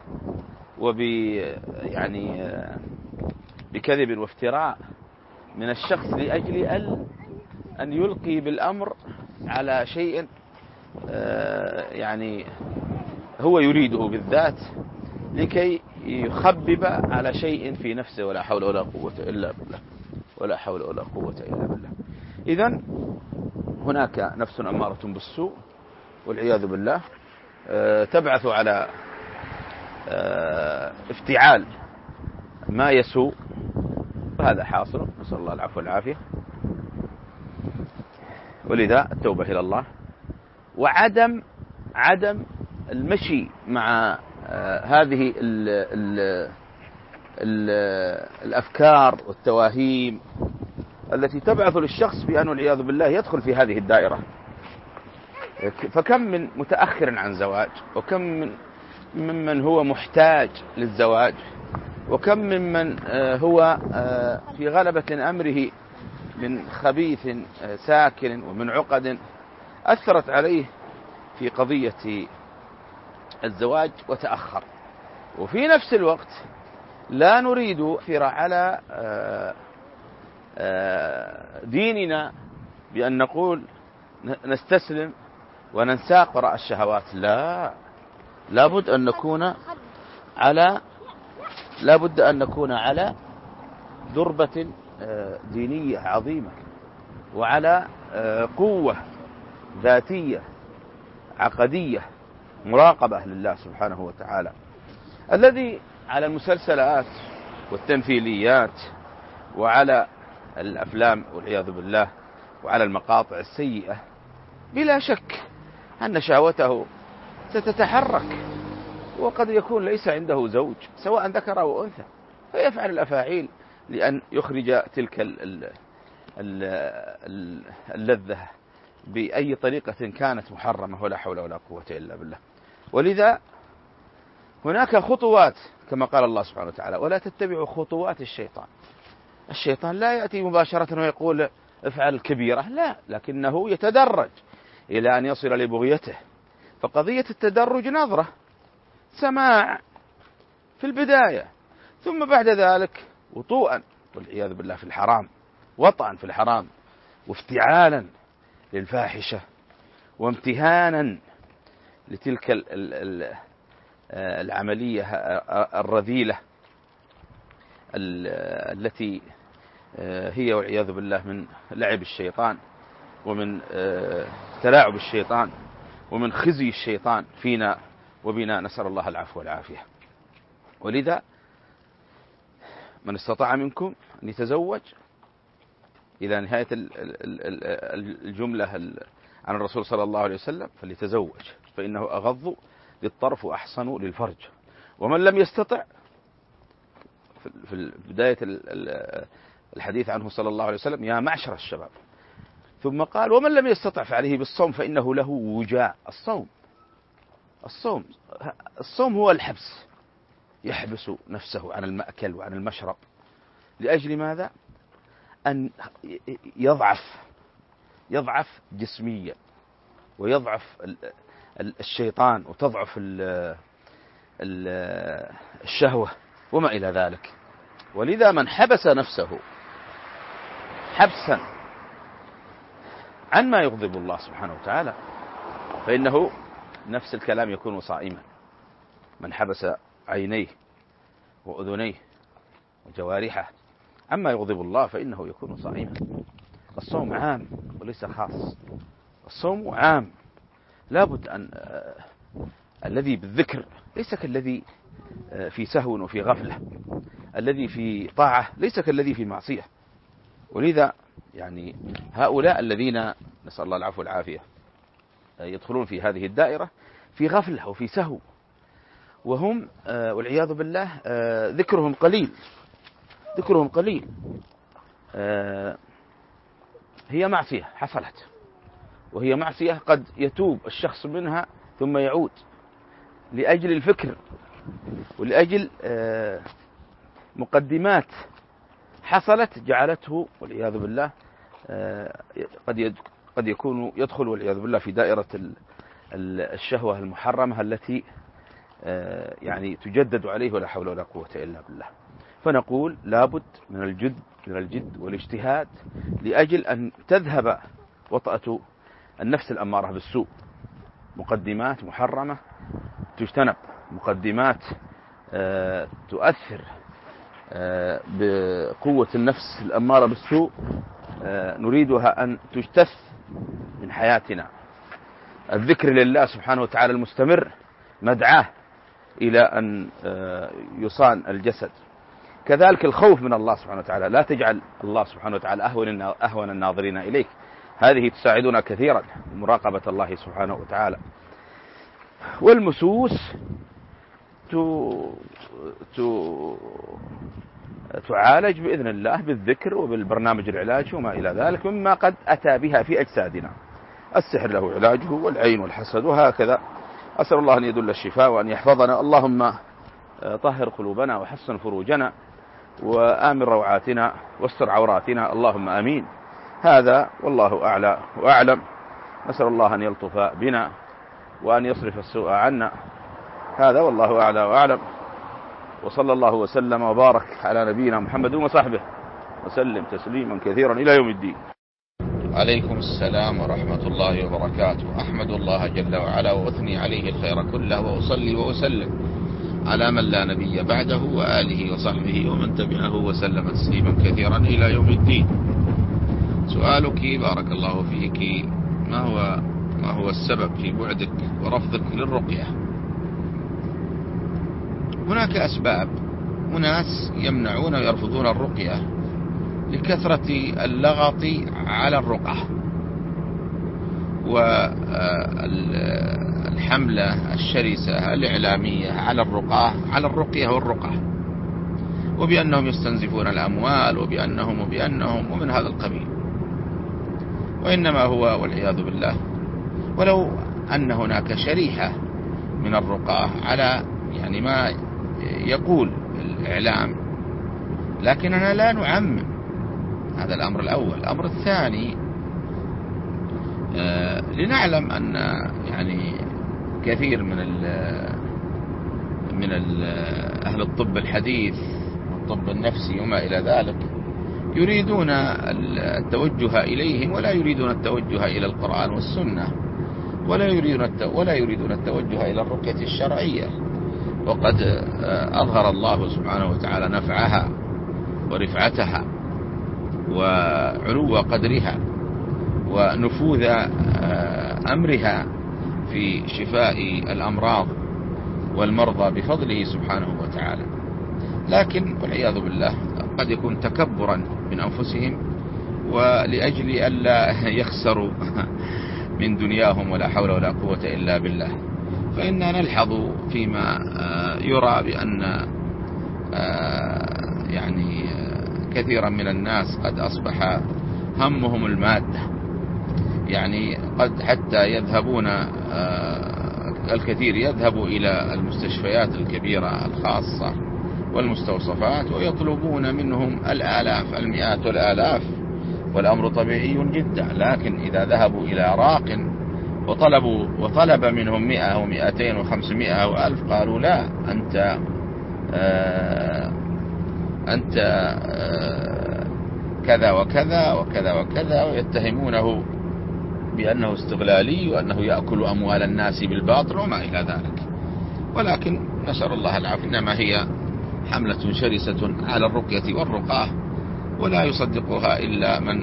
يعني بكذب وافتراء من الشخص لأجل أن يلقي بالأمر على شيء يعني هو يريده بالذات، لكي يخبب على شيء في نفسه. ولا حول ولا قوة إلا بالله، ولا حول ولا قوة إلا بالله. إذن هناك نفس أمارة بالسوء والعياذ بالله تبعث على افتعال ما يسوء، وهذا حاصل. نسأل الله العفو والعافية. ولذا التوبة إلى الله، وعدم المشي مع هذه الأفكار والتواهيم التي تبعث للشخص بأن والعياذ بالله يدخل في هذه الدائرة. فكم من متأخر عن زواج، وكم ممن هو محتاج للزواج، وكم ممن هو في غلبة أمره من خبيث ساكن ومن عقد أثرت عليه في قضية الزواج وتأخر. وفي نفس الوقت لا نريد أثر على ديننا بأن نقول نستسلم وننساق وراء الشهوات. لا، لابد أن نكون على دربة دينية عظيمة، وعلى قوة ذاتية عقدية مراقبة لله سبحانه وتعالى. الذي على المسلسلات والتمثيليات وعلى الأفلام والعياذ بالله وعلى المقاطع السيئة بلا شك أن شهوته ستتحرك، وقد يكون ليس عنده زوج سواء ذكر أو أنثى، فيفعل الأفاعيل لأن يخرج تلك اللذة بأي طريقة كانت محرمة، ولا حول ولا قوة إلا بالله. ولذا هناك خطوات كما قال الله سبحانه وتعالى: ولا تتبعوا خطوات الشيطان. الشيطان لا يأتي مباشرة ويقول افعل الكبيرة، لا، لكنه يتدرج إلى أن يصل لبغيته. فقضية التدرج نظرة، سماع في البداية، ثم بعد ذلك وطوءا والعياذ بالله في الحرام، وطئا في الحرام، وافتعالا للفاحشة، وامتهانا لتلك العملية الرذيلة التي هي والعياذ بالله من لعب الشيطان، ومن تلاعب الشيطان، ومن خزي الشيطان فينا وبنا، نسأل الله العفو والعافية. ولذا من استطاع منكم أن يتزوج إلى نهاية الجملة عن الرسول صلى الله عليه وسلم فليتزوج، فإنه أغض للطرف وأحصن للفرج. ومن لم يستطع، في بداية الحديث عنه صلى الله عليه وسلم: يا معشر الشباب. ثم قال: ومن لم يستطع فعليه بالصوم فإنه له وجاء. الصوم هو الحبس، يحبس نفسه عن المأكل وعن المشرب. لأجل ماذا؟ أن يضعف جسميا، ويضعف الشيطان، وتضعف الشهوة وما إلى ذلك. ولذا من حبس نفسه حبسا عن ما يغضب الله سبحانه وتعالى فإنه نفس الكلام يكون صائما. من حبس عينيه وأذنيه وجوارحه عما يغضب الله فإنه يكون صائما. الصوم عام وليس خاص، الصوم عام. لابد أن الذي بالذكر ليس كالذي في سهو وفي غفلة، الذي في طاعة ليس كالذي في معصية. ولذا يعني هؤلاء الذين نسأل الله العفو والعافية يدخلون في هذه الدائرة في غفلة وفي سهو، وهم والعياذ بالله ذكرهم قليل. هي معصية حصلت، وهي معصية قد يتوب الشخص منها ثم يعود لأجل الفكر، ولأجل مقدمات حصلت جعلته والعياذ بالله قد يكون يدخل والعياذ بالله في دائرة الشهوة المحرمة التي يعني تجدد عليه، ولا حول ولا قوة إلا بالله. فنقول لابد من الجد والاجتهاد لأجل أن تذهب وطأة النفس الأمارة بالسوء. مقدمات محرمة تجتنب، مقدمات تؤثر بقوة النفس الأمارة بالسوء نريدها أن تجتث من حياتنا. الذكر لله سبحانه وتعالى المستمر مدعاه إلى أن يصان الجسد. كذلك الخوف من الله سبحانه وتعالى، لا تجعل الله سبحانه وتعالى أهون الناظرين إليك. هذه تساعدنا كثيرا مراقبة الله سبحانه وتعالى. والمسوس تعالج بإذن الله بالذكر وبالبرنامج العلاجي وما إلى ذلك مما قد أتى بها في أجسادنا. السحر له علاجه والعين والحسد وهكذا. أسأل الله أن يدل الشفاء وأن يحفظنا. اللهم طهر قلوبنا وحسن فروجنا وآمن روعاتنا واستر عوراتنا، اللهم آمين. هذا والله أعلى وأعلم. نسأل الله أن يلطف بنا وأن يصرف السوء عنا. هذا والله أعلى وأعلم. وصلى الله وسلم وبارك على نبينا محمد وصحبه وسلم تسليما كثيرا إلى يوم الدين. عليكم السلام ورحمة الله وبركاته. أحمد الله جل وعلا وأثني عليه الخير كله، وأصلي وأسلم على من لا نبي بعده وآله وصحبه ومن تبعه وسلم تسليما كثيرا إلى يوم الدين. سؤالك بارك الله فيك: ما هو السبب في بعدك ورفضك للرقية؟ هناك أسباب. وناس يمنعون ويرفضون الرقية لكثرة اللغط على الرقى والحملة الشرسة الإعلامية على الرقية والرقى، وبأنهم يستنزفون الأموال وبأنهم ومن هذا القبيل. وإنما هو والعياذ بالله، ولو أن هناك شريحة من الرقاه على يعني ما يقول الإعلام، لكننا لا نعمم. هذا الأمر الأول. الأمر الثاني، لنعلم أن يعني كثير من أهل الطب الحديث والطب النفسي وما إلى ذلك يريدون التوجه إليهم ولا يريدون التوجه إلى القرآن والسنة، ولا يريدون التوجه إلى الرقية الشرعية. وقد أظهر الله سبحانه وتعالى نفعها ورفعتها وعلو قدرها ونفوذ أمرها في شفاء الأمراض والمرضى بفضله سبحانه وتعالى. لكن والعياذ بالله قد يكون تكبرا من أنفسهم ولأجل ألا يخسروا من دنياهم، ولا حول ولا قوة إلا بالله. فإننا نلحظ فيما يرى بأن يعني كثيرا من الناس قد أصبح همهم المادة، يعني قد حتى يذهبون الكثير يذهب إلى المستشفيات الكبيرة الخاصة والمستوصفات ويطلبون منهم الآلاف المئات والآلاف، والأمر طبيعي جدا. لكن إذا ذهبوا إلى راق وطلب منهم 100 و200 و500 و1000 قالوا لا، أنت كذا وكذا وكذا وكذا، ويتهمونه بأنه استغلالي وأنه يأكل أموال الناس بالباطل وما إلى ذلك. ولكن نسأل الله العافية، إنما هي حملة شرسة على الرقية والرقاه، ولا يصدقها إلا من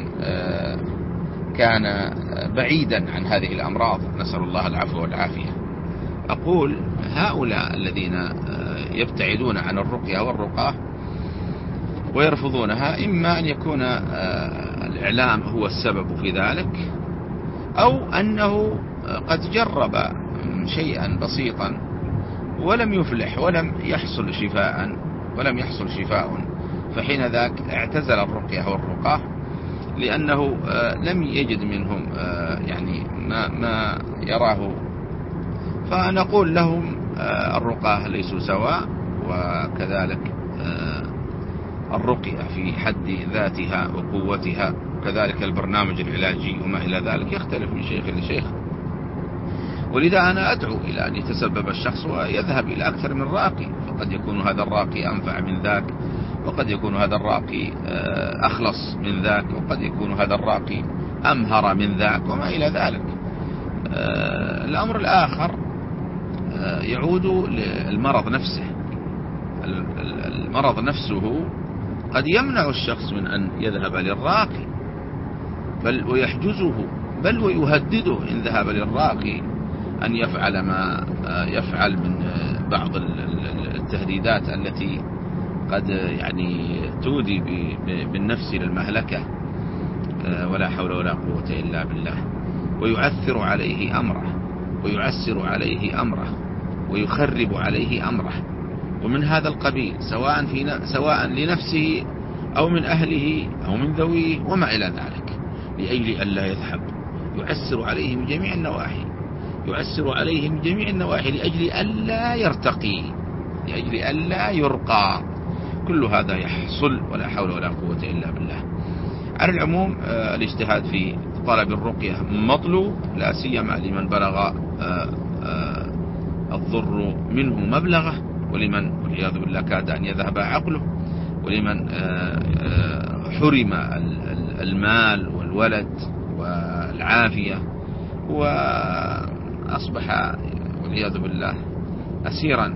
كان بعيدا عن هذه الأمراض، نسأل الله العفو والعافية. أقول هؤلاء الذين يبتعدون عن الرقية والرقاه ويرفضونها، إما أن يكون الإعلام هو السبب في ذلك، أو أنه قد جرب شيئا بسيطا ولم يفلح ولم يحصل شفاء، فحين ذاك اعتزل الرقية والرقاه لأنه لم يجد منهم يعني ما يراه. فنقول لهم الرقاه ليسوا سواء، وكذلك الرقية في حد ذاتها وقوتها، وكذلك البرنامج العلاجي وما إلى ذلك يختلف من شيخ لشيخ. ولذا أنا أدعو إلى أن يتسبب الشخص ويذهب إلى أكثر من راقي، فقد يكون هذا الراقي أنفع من ذاك، وقد يكون هذا الراقي أخلص من ذاك، وقد يكون هذا الراقي أمهر من ذاك وما إلى ذلك. الأمر الآخر يعود للمرض نفسه. المرض نفسه قد يمنع الشخص من أن يذهب للراقي، بل ويحجزه، بل ويهدده إن ذهب للراقي أن يفعل ما يفعل من بعض التهديدات التي قد يعني تودي بالنفس للمهلكة، ولا حول ولا قوة إلا بالله. ويعثر عليه أمره، ويعسر عليه أمره، ويخرب عليه أمره، ومن هذا القبيل، سواء لنفسه أو من أهله أو من ذويه وما إلى ذلك، لأجل ألا يذهب، يعسر عليه من جميع النواحي، لأجل ألا يرتقي، لأجل ألا يرقى. كل هذا يحصل ولا حول ولا قوة إلا بالله. على العموم الاجتهاد في طلب الرقية مطلوب، لا سيما لمن بلغ الضر منه مبلغه، ولمن والعياذ بالله كاد أن يذهب عقله، ولمن حرم المال والولد والعافية، وأصبح والعياذ بالله أسيرا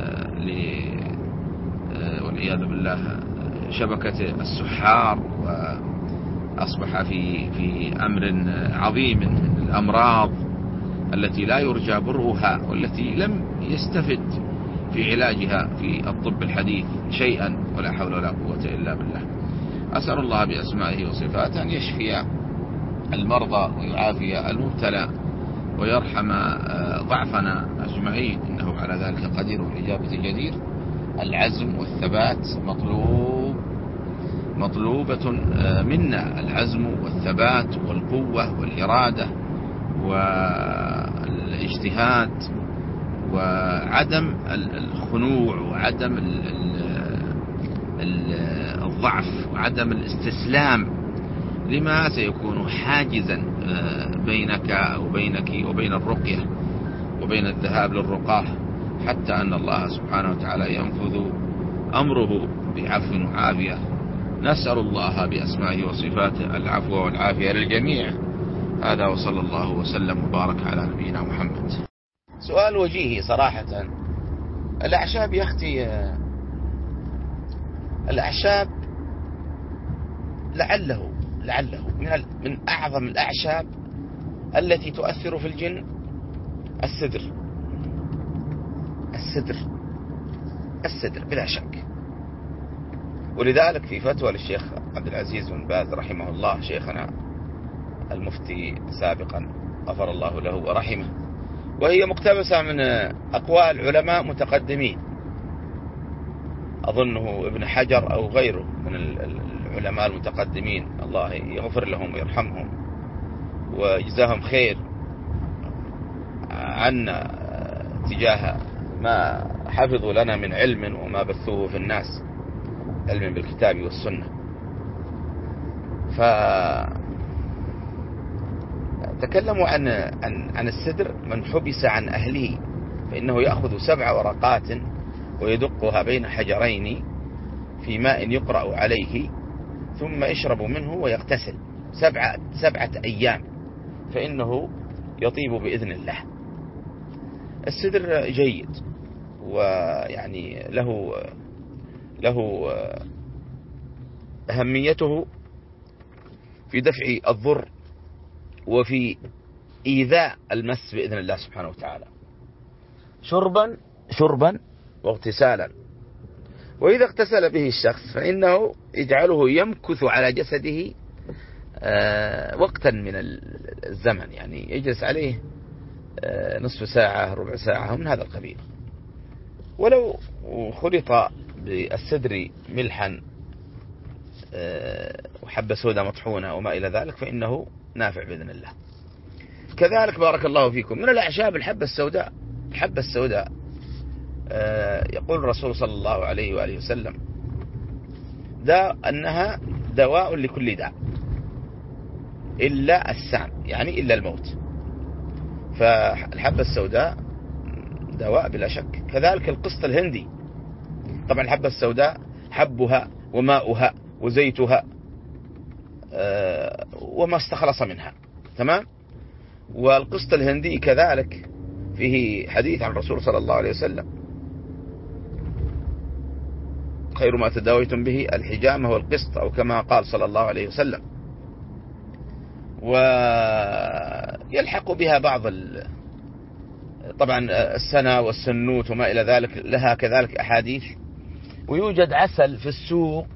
والعياذ بالله شبكة السحار، وأصبح في أمر عظيم من الأمراض التي لا يرجى برؤها، والتي لم يستفد في علاجها في الطب الحديث شيئا، ولا حول ولا قوة إلا بالله. أسأل الله بأسمائه وصفاته أن يشفي المرضى ويعافي المبتلى ويرحم ضعفنا أجمعين، إنه على ذلك قدير والإجابة جدير. العزم والثبات مطلوبة منا، العزم والثبات والقوة والإرادة والاجتهاد، وعدم الخنوع، وعدم الضعف، وعدم الاستسلام لما سيكون حاجزا بينك أو بينك وبين الرقية وبين الذهاب للرقاه، حتى أن الله سبحانه وتعالى ينفذ أمره بعفو وعافية. نسأل الله بأسمائه وصفاته العفو والعافية للجميع. هذا وصلى الله وسلم وبارك على نبينا محمد. سؤال وجيهي صراحة. الأعشاب يا أختي، الأعشاب لعله من أعظم الأعشاب التي تؤثر في الجن السدر بلا شك. ولذلك في فتوى للشيخ عبد العزيز بن باز رحمه الله، شيخنا المفتي سابقا غفر الله له ورحمه، وهي مقتبسة من أقوال علماء متقدمين، أظنه ابن حجر أو غيره من العلماء المتقدمين، الله يغفر لهم ويرحمهم ويجزاهم خير عنا تجاه ما حفظوا لنا من علم وما بثوه في الناس، علم بالكتاب والسنة. فتكلموا عن السدر: من حبس عن أهله فإنه يأخذ 7 ورقات ويدقها بين حجرين في ماء يقرأ عليه، ثم يشرب منه ويغتسل 7 أيام، فإنه يطيب بإذن الله. السدر جيد، ويعني له أهميته في دفع الضر وفي إيذاء المس بإذن الله سبحانه وتعالى، شربا واغتسالا. وإذا اغتسل به الشخص فإنه يجعله يمكث على جسده وقتا من الزمن، يعني يجلس عليه نصف ساعة، ربع ساعة، من هذا القبيل. ولو خلط بالسدر ملحا وحبة سوداء مطحونة وما إلى ذلك فإنه نافع بإذن الله. كذلك بارك الله فيكم من الأعشاب الحبة السوداء، يقول الرسول صلى الله عليه وآله وسلم أنها دواء لكل داء إلا السام، يعني إلا الموت. فالحبة السوداء دواء بلا شك. كذلك القسط الهندي، طبعا الحبة السوداء حبها وماؤها وزيتها وما استخلص منها، تمام. والقسط الهندي كذلك فيه حديث عن الرسول صلى الله عليه وسلم: خير ما تداويتم به الحجامة والقسط، أو كما قال صلى الله عليه وسلم. ويلحق بها بعض طبعا السنة والسنوت وما إلى ذلك، لها كذلك أحاديث. ويوجد عسل في السوق،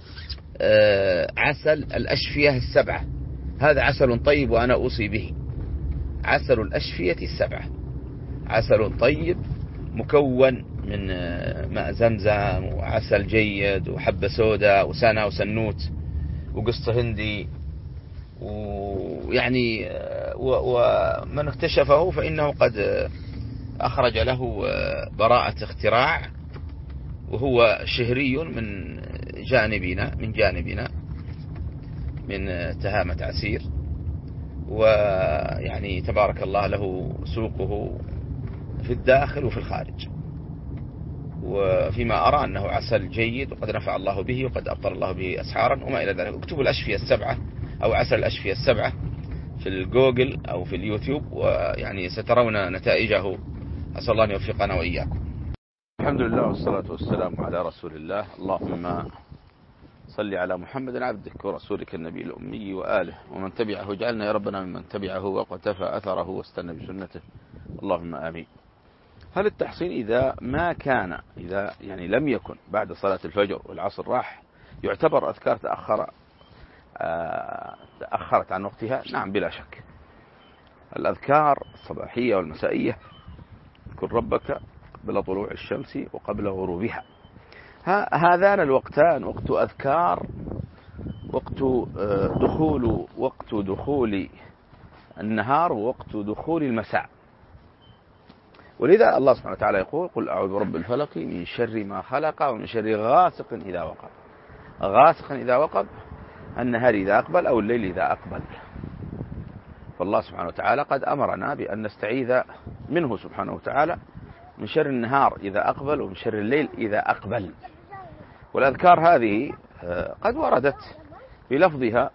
عسل الأشفية 7، هذا عسل طيب وأنا أوصي به، عسل الأشفية 7، عسل طيب مكون من ماء زمزم وعسل جيد وحبة سوداء وسنة وسنوت وقسط هندي، ويعني ومن اكتشفه فإنه قد أخرج له براءة اختراع، وهو شهري من جانبنا من تهامة عسير، ويعني تبارك الله له سوقه في الداخل وفي الخارج. وفيما أرى أنه عسل جيد وقد نفع الله به وقد أبطل الله به أسحارا وما إلى ذلك. اكتبوا الأشفية السبعة أو عسل الأشفية السبعة في الجوجل أو في اليوتيوب، ويعني سترون نتائجه. أسأل الله أن يوفقنا وإياكم. الحمد لله والصلاة والسلام على رسول الله. اللهم صل على محمد عبدك ورسولك النبي الأمي وآله ومن تبعه، جعلنا يا ربنا ممن تبعه وقتفى أثره واستنى بسنته، اللهم آمين. هل التحصين إذا ما كان، إذا يعني لم يكن بعد صلاة الفجر والعصر راح، يعتبر أذكار تأخرت عن وقتها؟ نعم بلا شك. الأذكار الصباحية والمسائية، اذكر ربك قبل طلوع الشمس وقبل غروبها، هذان الوقتان وقت أذكار، وقت دخول النهار ووقت دخول المساء. ولذا الله سبحانه وتعالى يقول: قل أعوذ برب الفلق من شر ما خلق ومن شر غاسق إذا وقب. غاسق إذا وقب، النهار إذا أقبل أو الليل إذا أقبل. فالله سبحانه وتعالى قد أمرنا بأن نستعيذ منه سبحانه وتعالى من شر النهار إذا أقبل ومن شر الليل إذا أقبل. والأذكار هذه قد وردت بلفظها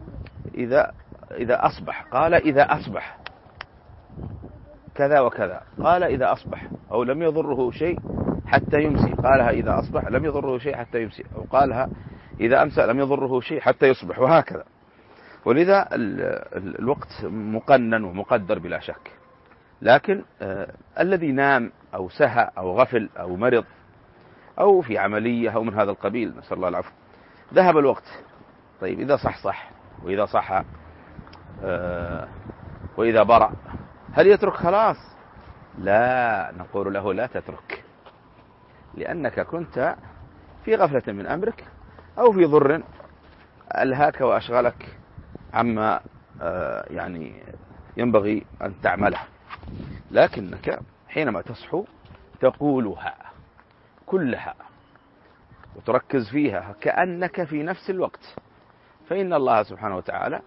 إذا أصبح، قال إذا أصبح كذا وكذا، قال إذا أصبح، أو لم يضره شيء حتى يمسي، قالها إذا أصبح لم يضره شيء حتى يمسي، أو قالها إذا أمسى لم يضره شيء حتى يصبح، وهكذا. ولذا الوقت مقنن ومقدر بلا شك. لكن الذي نام أو سهى أو غفل أو مرض أو في عملية أو من هذا القبيل، نسأل الله العفو، ذهب الوقت. طيب إذا صح وإذا صح وإذا برأ، هل يترك خلاص؟ لا، نقول له لا تترك، لأنك كنت في غفلة من أمرك أو في ضر ألهاك وأشغلك عما يعني ينبغي أن تعمله. لكنك حينما تصحو تقولها كلها وتركز فيها كأنك في نفس الوقت، فإن الله سبحانه وتعالى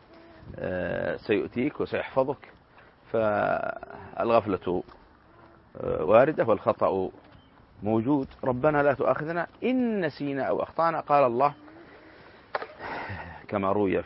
سيؤتيك وسيحفظك. فالغفلة واردة والخطأ موجود. ربنا لا تؤاخذنا إن نسينا أو أخطأنا. قال الله كما روي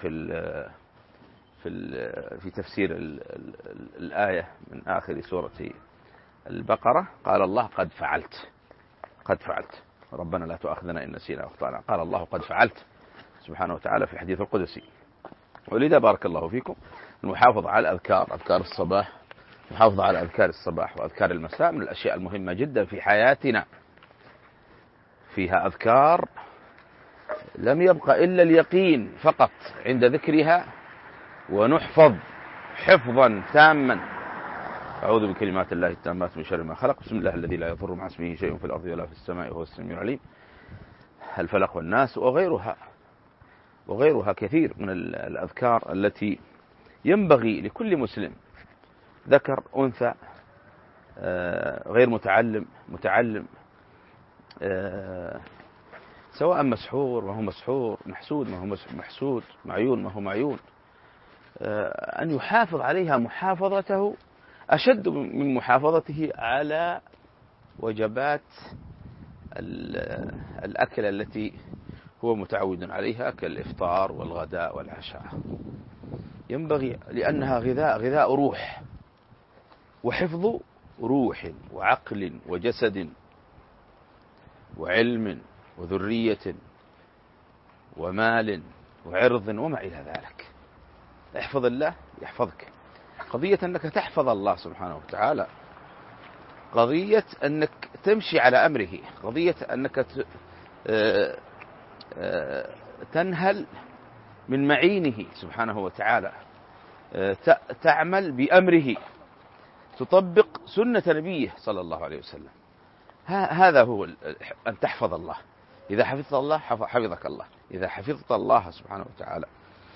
في تفسير الآية من آخر سورة البقرة، قال الله قد فعلت. ربنا لا تؤاخذنا إن نسينا أو أخطأنا. قال الله قد فعلت سبحانه وتعالى في حديث القدسي. ولذا بارك الله فيكم المحافظة على أذكار الصباح، محافظة على أذكار الصباح وأذكار المساء من الأشياء المهمة جدا في حياتنا. فيها أذكار لم يبقى إلا اليقين فقط عند ذكرها، ونحفظ حفظا تاما. أعوذ بكلمات الله التامات من شر ما خلق، بسم الله الذي لا يضر مع اسمه شيء في الأرض ولا في السماء وهو السميع العليم، الفلق والناس، وغيرها كثير من الأذكار التي ينبغي لكل مسلم، ذكر أنثى، غير متعلم، سواء مسحور ما هو مسحور، محسود ما هو محسود، معيون ما هو معيون، أن يحافظ عليها محافظته أشد من محافظته على وجبات الأكل التي هو متعود عليها كالإفطار والغداء والعشاء. ينبغي، لأنها غذاء روح، وحفظ روح وعقل وجسد وعلم وذرية ومال وعرض وما إلى ذلك. احفظ الله يحفظك. قضية أنك تحفظ الله سبحانه وتعالى، قضية أنك تمشي على أمره، قضية أنك تنهل من معينه سبحانه وتعالى، تعمل بأمره، تطبق سنة نبيه صلى الله عليه وسلم. هذا هو أن تحفظ الله. إذا حفظت الله حفظك الله. إذا حفظت الله سبحانه وتعالى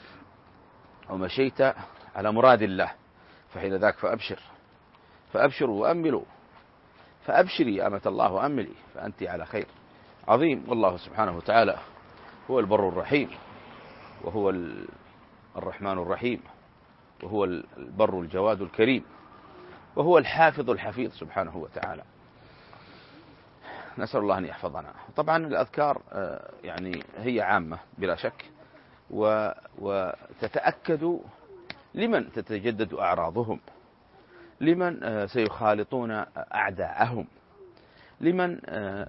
ومشيت على مراد الله فحين ذاك فأبشروا وأملوا. فأبشري يا أمة الله وأملي فأنت على خير عظيم. والله سبحانه وتعالى هو البر الرحيم، وهو الرحمن الرحيم، وهو البر الجواد الكريم، وهو الحافظ الحفيظ سبحانه وتعالى. نسأل الله أن يحفظنا. طبعا الأذكار يعني هي عامة بلا شك، وتتأكد لمن تتجدد أعراضهم، لمن سيخالطون أعداءهم، لمن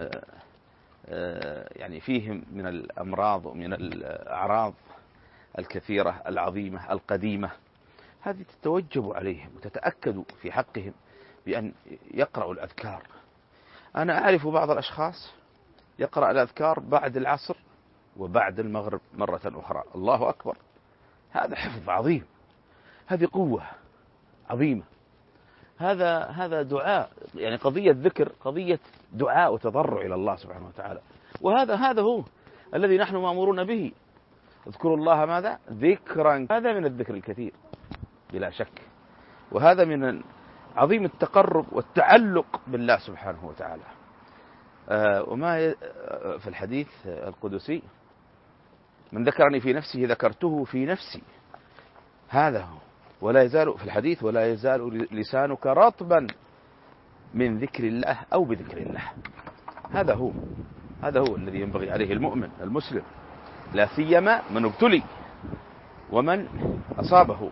يعني فيهم من الأمراض ومن الأعراض الكثيرة العظيمة القديمة. هذه تتوجب عليهم وتتأكد في حقهم بأن يقرأوا الأذكار. أنا أعرف بعض الأشخاص يقرأ الأذكار بعد العصر وبعد المغرب مرة أخرى. الله أكبر، هذا حفظ عظيم، هذه قوة عظيمة، هذا دعاء، يعني قضية ذكر، قضية دعاء وتضرع إلى الله سبحانه وتعالى. وهذا هو الذي نحن مأمورون به. اذكروا الله ماذا؟ ذكرا. هذا من الذكر الكثير بلا شك، وهذا من عظيم التقرب والتعلق بالله سبحانه وتعالى. وما في الحديث القدسي: من ذكرني في نفسه ذكرته في نفسي. هذا هو. ولا يزال في الحديث: ولا يزال لسانك رطبا من ذكر الله أو بذكر الله. هذا هو الذي ينبغي عليه المؤمن المسلم، لا سيما من ابتلي ومن أصابه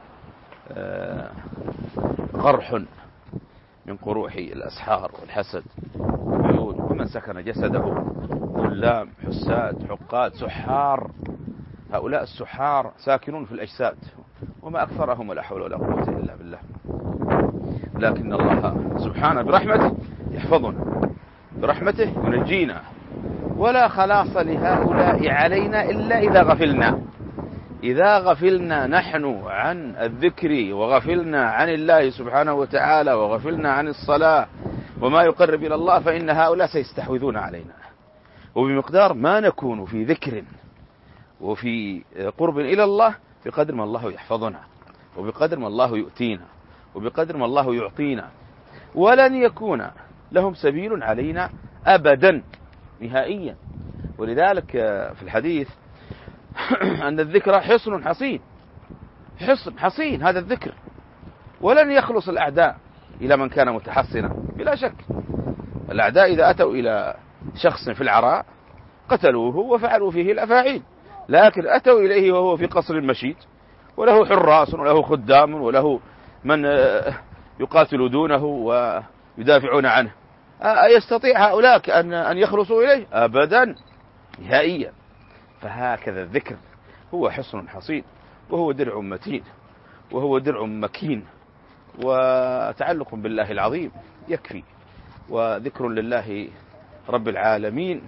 قرح من قروح الأسحار والحسد والعيون، ومن سكن جسده ظلام حساد حقاد سحار. هؤلاء السحار ساكنون في الأجساد، وما أكثرهم ولا حول ولا قوة إلا بالله. لكن الله سبحانه برحمته يحفظنا، برحمته ينجينا، ولا خلاص لهؤلاء علينا إلا إذا غفلنا. إذا غفلنا نحن عن الذكر، وغفلنا عن الله سبحانه وتعالى، وغفلنا عن الصلاة وما يقرب إلى الله، فإن هؤلاء سيستحوذون علينا. وبمقدار ما نكون في ذكر وفي قرب إلى الله بقدر ما الله يحفظنا، وبقدر ما الله يؤتينا، وبقدر ما الله يعطينا، ولن يكون لهم سبيل علينا أبدا نهائيا. ولذلك في الحديث أن الذكر حصن حصين، حصن حصين هذا الذكر، ولن يخلص الأعداء إلى من كان متحصنا بلا شك. الأعداء إذا أتوا إلى شخص في العراء قتلوه وفعلوا فيه الأفاعيل، لكن أتوا إليه وهو في قصر مشيد وله حراس وله خدام وله من يقاتل دونه ويدافعون عنه. يستطيع هؤلاء أن يخلصوا إليه؟ أبدا نهائيا. فهكذا الذكر هو حصن حصين، وهو درع متين، وهو درع مكين، وتعلق بالله العظيم يكفي، وذكر لله رب العالمين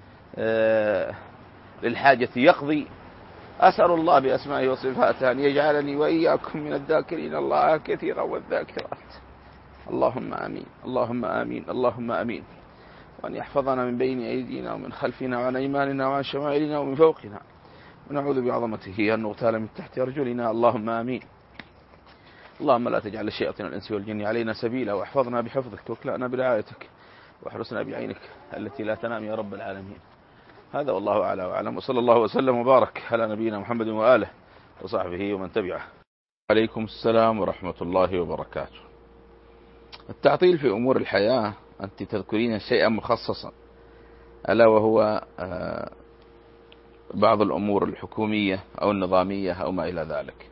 للحاجة يقضي. أسأل الله بأسمائه وصفاته أن يجعلني وإياكم من الذاكرين الله كثيرا والذاكرات. اللهم آمين، اللهم آمين، اللهم آمين. وأن يحفظنا من بين أيدينا ومن خلفنا وعن أيماننا وعن شمائلنا ومن فوقنا، ونعوذ بعظمته أن نغتال من تحت أرجلنا. اللهم آمين. اللهم لا تجعل الشياطين الإنس والجن علينا سبيلا، واحفظنا بحفظك، واكلأنا برعايتك، واحرسنا بعينك التي لا تنام يا رب العالمين. هذا والله أعلى وأعلم، وصلى الله وسلم وبارك على نبينا محمد وآله وصحبه ومن تبعه. عليكم السلام ورحمة الله وبركاته. التعطيل في أمور الحياة، أنت تذكرين شيئا مخصصا، ألا وهو بعض الأمور الحكومية أو النظامية أو ما إلى ذلك.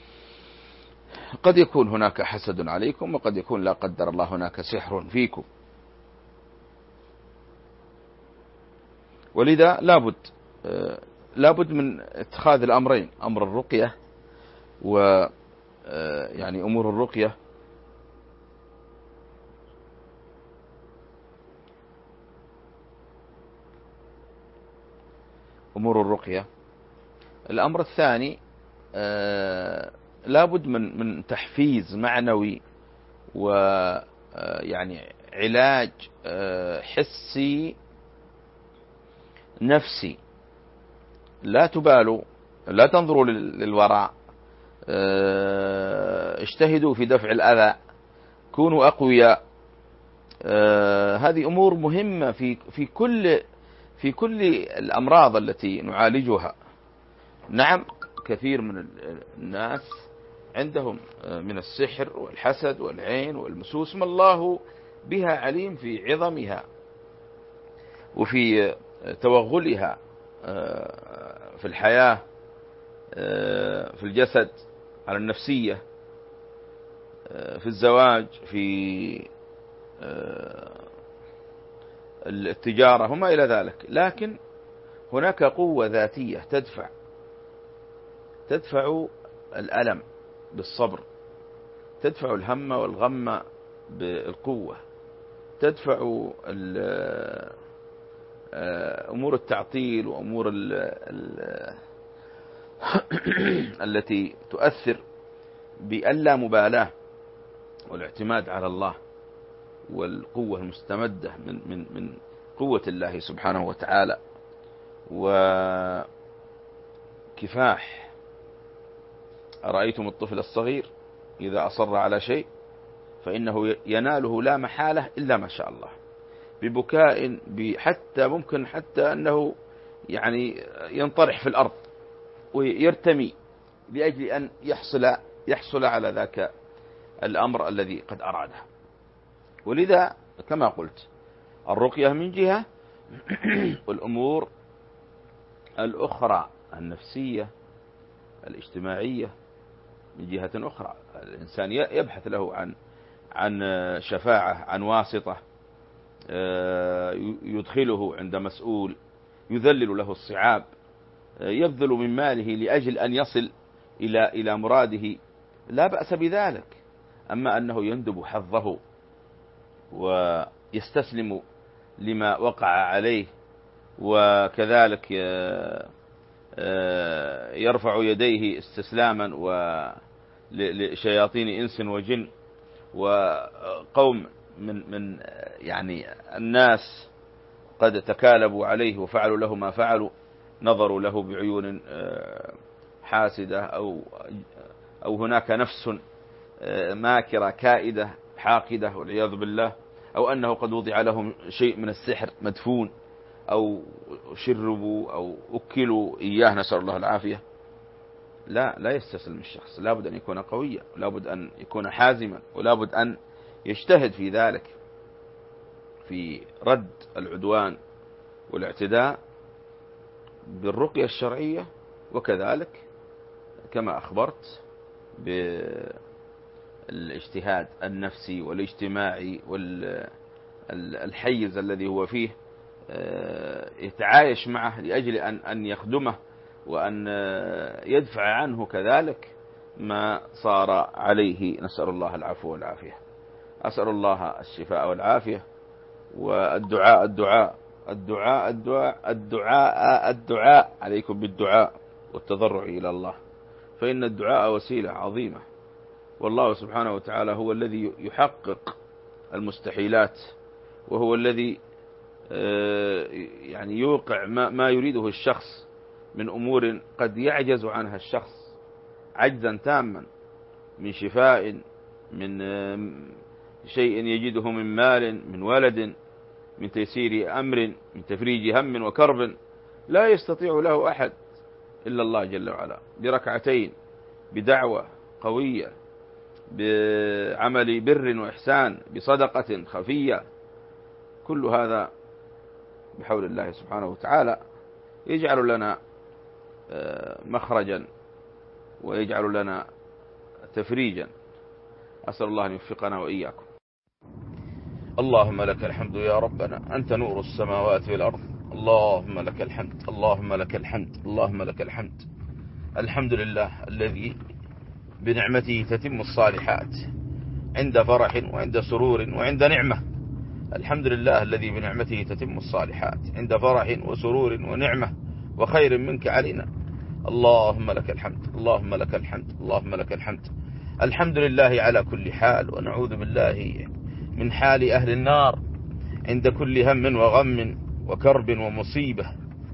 قد يكون هناك حسد عليكم، وقد يكون لا قدر الله هناك سحر فيكم، ولذا لابد من اتخاذ الأمرين، أمر الرقية ويعني أمور الرقية الأمر الثاني لابد من تحفيز معنوي ويعني علاج حسي نفسي. لا تبالوا، لا تنظروا للوراء، اجتهدوا في دفع الأذى، كونوا أقوياء. هذه أمور مهمة في كل الأمراض التي نعالجها. نعم، كثير من الناس عندهم من السحر والحسد والعين والمسوس ما الله بها عليم في عظمها وفي توغلها في الحياة، في الجسد، على النفسية، في الزواج، في التجارة وما إلى ذلك. لكن هناك قوة ذاتية تدفع الألم بالصبر، تدفع الهم والغم بالقوة، تدفع أمور التعطيل وأمور التي تؤثر باللا مبالاة والاعتماد على الله، والقوة المستمدة من قوة الله سبحانه وتعالى. وكفاح أرأيتم الطفل الصغير إذا أصر على شيء فإنه يناله لا محالة إلا ما شاء الله، ببكاء، حتى ممكن حتى أنه يعني ينطرح في الأرض ويرتمي لأجل أن يحصل على ذاك الأمر الذي قد أراده. ولذا كما قلت الرقية من جهة، والأمور الأخرى النفسية الاجتماعية من جهة أخرى. الإنسان يبحث له عن شفاعة، عن واسطة يدخله عند مسؤول، يذلل له الصعاب، يبذل من ماله لأجل أن يصل إلى مراده، لا بأس بذلك. أما أنه يندب حظه ويستسلم لما وقع عليه، وكذلك يرفع يديه استسلاما لشياطين إنس وجن وقوم من يعني الناس قد تكالبوا عليه وفعلوا له ما فعلوا، نظروا له بعيون حاسدة، أو هناك نفس ماكرة كائدة حاقدة والعياذ بالله، أو أنه قد وضع لهم شيء من السحر مدفون، أو شربوا أو أكلوا إياه، نسأل الله العافية. لا يستسلم الشخص، لابد أن يكون قويا، ولابد أن يكون حازما، ولابد أن يجتهد في ذلك، في رد العدوان والاعتداء بالرقية الشرعية، وكذلك كما أخبرت بالاجتهاد النفسي والاجتماعي والحيز الذي هو فيه يتعايش معه لأجل أن يخدمه، وأن يدفع عنه كذلك ما صار عليه. نسأل الله العفو والعافية. أسأل الله الشفاء والعافية. والدعاء الدعاء الدعاء الدعاء الدعاء الدعاء عليكم بالدعاء والتضرع إلى الله، فإن الدعاء وسيلة عظيمة، والله سبحانه وتعالى هو الذي يحقق المستحيلات، وهو الذي يعني يوقع ما يريده الشخص من أمور قد يعجز عنها الشخص عجزا تاما، من شفاء، من شيء يجده من مال، من ولد، من تيسير أمر، من تفريج هم وكرب، لا يستطيع له أحد إلا الله جل وعلا، بركعتين، بدعوة قوية، بعمل بر وإحسان، بصدقة خفية. كل هذا بحول الله سبحانه وتعالى يجعل لنا مخرجا ويجعل لنا تفريجا. أسأل الله أن يوفقنا وإياكم. اللهم لك الحمد يا ربنا، أنت نور السماوات والأرض، اللهم لك الحمد، اللهم لك الحمد، اللهم لك الحمد. الحمد لله الذي بنعمته تتم الصالحات، عند فرح وعند سرور وعند نعمة. الحمد لله الذي بنعمته تتم الصالحات، عند فرح وسرور ونعمة وخير منك علينا. اللهم لك الحمد، اللهم لك الحمد، اللهم لك الحمد. الحمد لله على كل حال، ونعوذ بالله من حال أهل النار عند كل هم وغم وكرب ومصيبة.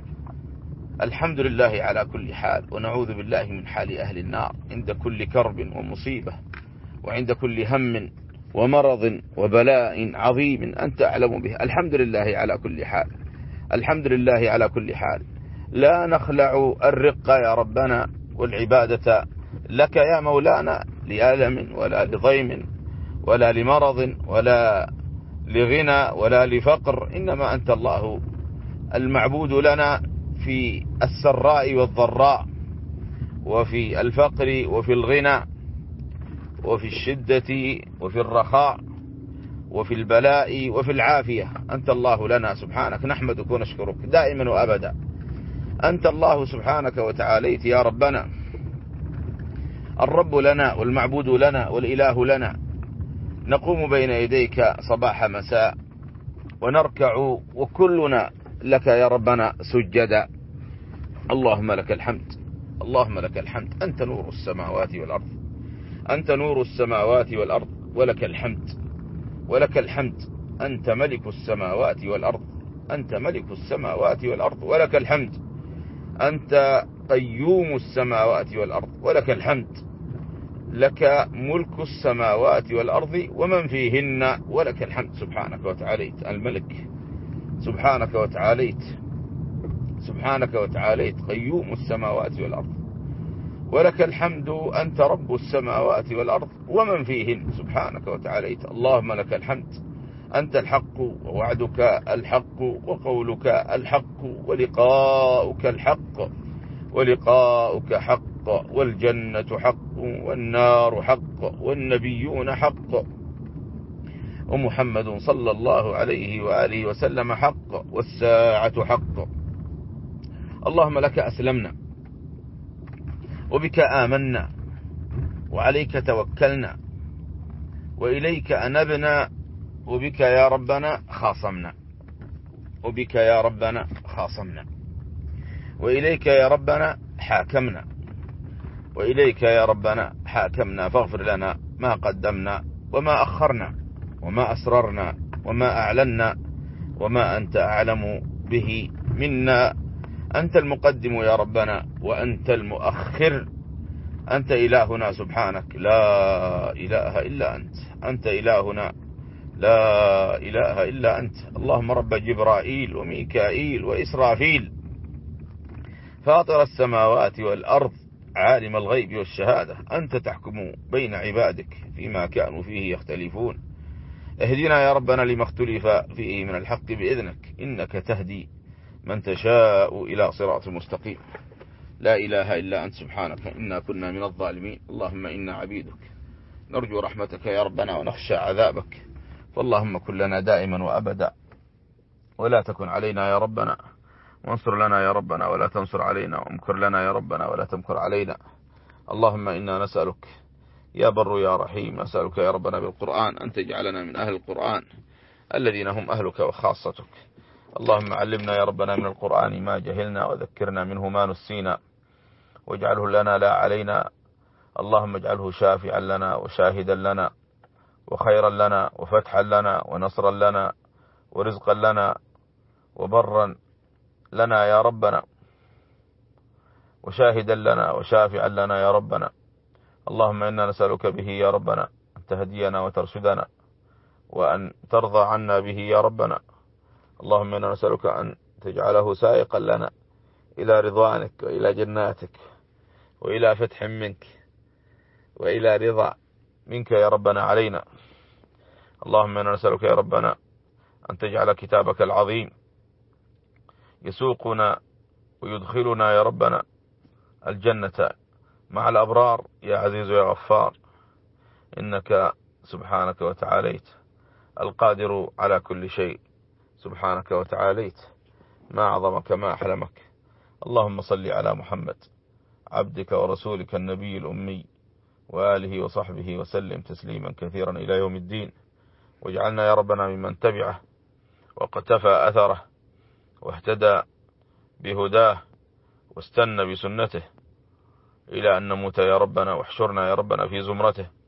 الحمد لله على كل حال، ونعوذ بالله من حال أهل النار عند كل كرب ومصيبة، وعند كل هم ومرض وبلاء عظيم أنت أعلم به. الحمد لله على كل حال، الحمد لله على كل حال. لا نخلع الرق يا ربنا والعبادة لك يا مولانا، لألم ولا لضيم ولا لمرض ولا لغنى ولا لفقر، إنما أنت الله المعبود لنا في السراء والضراء، وفي الفقر وفي الغنى، وفي الشدة وفي الرخاء، وفي البلاء وفي العافية. أنت الله لنا سبحانك، نحمدك ونشكرك دائما وأبدا. أنت الله سبحانك وتعاليت يا ربنا، الرب لنا والمعبود لنا والإله لنا. نقوم بين يديك صباح مساء ونركع وكلنا لك يا ربنا سجدا. اللهم لك الحمد، اللهم لك الحمد. أنت نور السماوات والأرض، أنت نور السماوات والأرض، ولك الحمد، ولك الحمد. أنت ملك السماوات والأرض، أنت ملك السماوات والأرض، ولك الحمد. أنت قيوم السماوات والأرض، ولك الحمد. لك ملك السماوات والأرض ومن فيهن، ولك الحمد. سبحانك وتعاليت الملك، سبحانك وتعاليت، سبحانك وتعاليت قيوم السماوات والأرض، ولك الحمد. أنت رب السماوات والأرض ومن فيهن، سبحانك وتعاليت. اللهم لك الحمد. أنت الحق، ووعدك الحق، وقولك الحق، ولقاؤك الحق، ولقاؤك حق، والجنة حق، والنار حق، والنبيون حق، ومحمد صلى الله عليه وآله وسلم حق، والساعة حق. اللهم لك أسلمنا، وبك آمنا، وعليك توكلنا، وإليك أنبنا، وبك يا ربنا خاصمنا، وبك يا ربنا خاصمنا، وإليك يا ربنا حاكمنا، وإليك يا ربنا حاكمنا. فاغفر لنا ما قدمنا وما أخرنا وما أسررنا وما أعلنا وما أنت أعلم به منا. أنت المقدم يا ربنا، وأنت المؤخر. أنت إلهنا سبحانك، لا إله إلا أنت. أنت إلهنا، لا إله إلا أنت. اللهم رب جبرائيل وميكائيل وإسرافيل، فاطر السماوات والأرض، عالم الغيب والشهادة، أنت تحكم بين عبادك فيما كانوا فيه يختلفون. اهدنا يا ربنا لما اختلف فيه من الحق بإذنك، إنك تهدي من تشاء إلى صراط مستقيم. لا إله إلا أنت سبحانك إنا كنا من الظالمين. اللهم إنا عبيدك، نرجو رحمتك يا ربنا ونخشى عذابك. فاللهم كن لنا دائما وأبدا، ولا تكن علينا يا ربنا، وانصر لنا يا ربنا ولا تنصر علينا، وامكر لنا يا ربنا ولا تمكر علينا. اللهم إنا نسألك يا بر يا رحيم، نسألك يا ربنا بالقرآن أن تجعلنا من أهل القرآن الذين هم أهلك وخاصتك. اللهم علمنا يا ربنا من القرآن ما جهلنا، وذكرنا منه ما نسينا، واجعله لنا لا علينا. اللهم اجعله شافعا لنا وشاهدا لنا وخيرا لنا وفتحا لنا ونصرا لنا ورزقا لنا وبرا لنا يا ربنا، وشاهدا لنا وشافعا لنا يا ربنا. اللهم إنا نسألك به يا ربنا أن تهدينا وترشدنا، وأن ترضى عنا به يا ربنا. اللهم إنا نسألك أن تجعله سائقا لنا إلى رضوانك وإلى جناتك وإلى فتح منك وإلى رضا منك يا ربنا علينا. اللهم إنا نسألك يا ربنا أن تجعل كتابك العظيم يسوقنا ويدخلنا يا ربنا الجنة مع الأبرار يا عزيز يا غفار، إنك سبحانك وتعاليت القادر على كل شيء. سبحانك وتعاليت، ما أعظمك ما أحلمك. اللهم صل على محمد عبدك ورسولك النبي الأمي، وآله وصحبه وسلم تسليما كثيرا إلى يوم الدين. واجعلنا يا ربنا ممن تبعه واقتفى أثره واهتدى بهداه واستنى بسنته إلى أن نموت يا ربنا، واحشرنا يا ربنا في زمرته.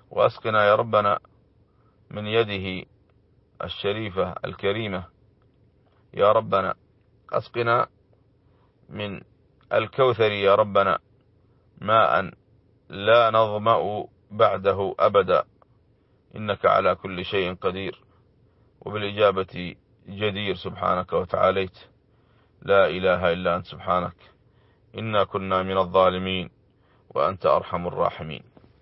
وأسقنا يا ربنا من يده الشريفة الكريمة يا ربنا، أسقنا من الكوثر يا ربنا ماء لا نظمأ بعده أبدا، إنك على كل شيء قدير وبالإجابة جدير. سبحانك وتعاليت، لا إله إلا أنت سبحانك، إنا كنا من الظالمين وأنت أرحم الراحمين.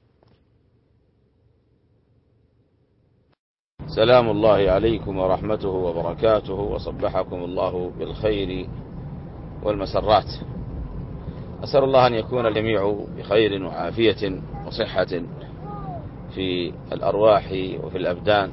سلام الله عليكم ورحمته وبركاته، وصبحكم الله بالخير والمسرات. أسأل الله أن يكون الجميع بخير وعافية وصحة في الأرواح وفي الأبدان.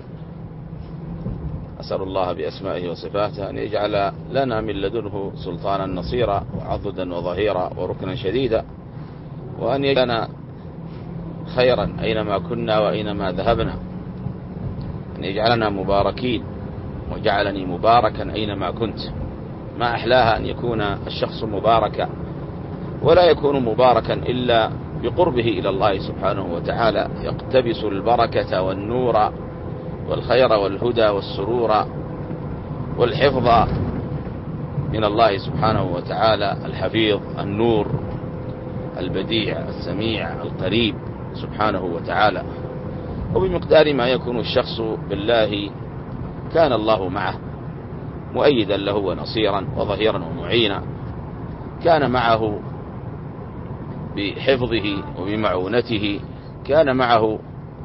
أسأل الله بأسمائه وصفاته أن يجعل لنا من لدنه سلطانا نصيرا وعضدا وظهيرا وركنا شديدا، وأن يجعلنا خيرا أينما كنا وأينما ذهبنا، أن يجعلنا مباركين، وجعلني مباركا أينما كنت. ما أحلاها أن يكون الشخص مباركا، ولا يكون مباركا إلا بقربه إلى الله سبحانه وتعالى، يقتبس البركة والنور والخير والهدى والسرور والحفظ من الله سبحانه وتعالى الحفيظ النور البديع السميع القريب سبحانه وتعالى. وبمقدار ما يكون الشخص بالله كان الله معه مؤيدا له ونصيرا وظهيرا ومعينا، كان معه بحفظه وبمعونته، كان معه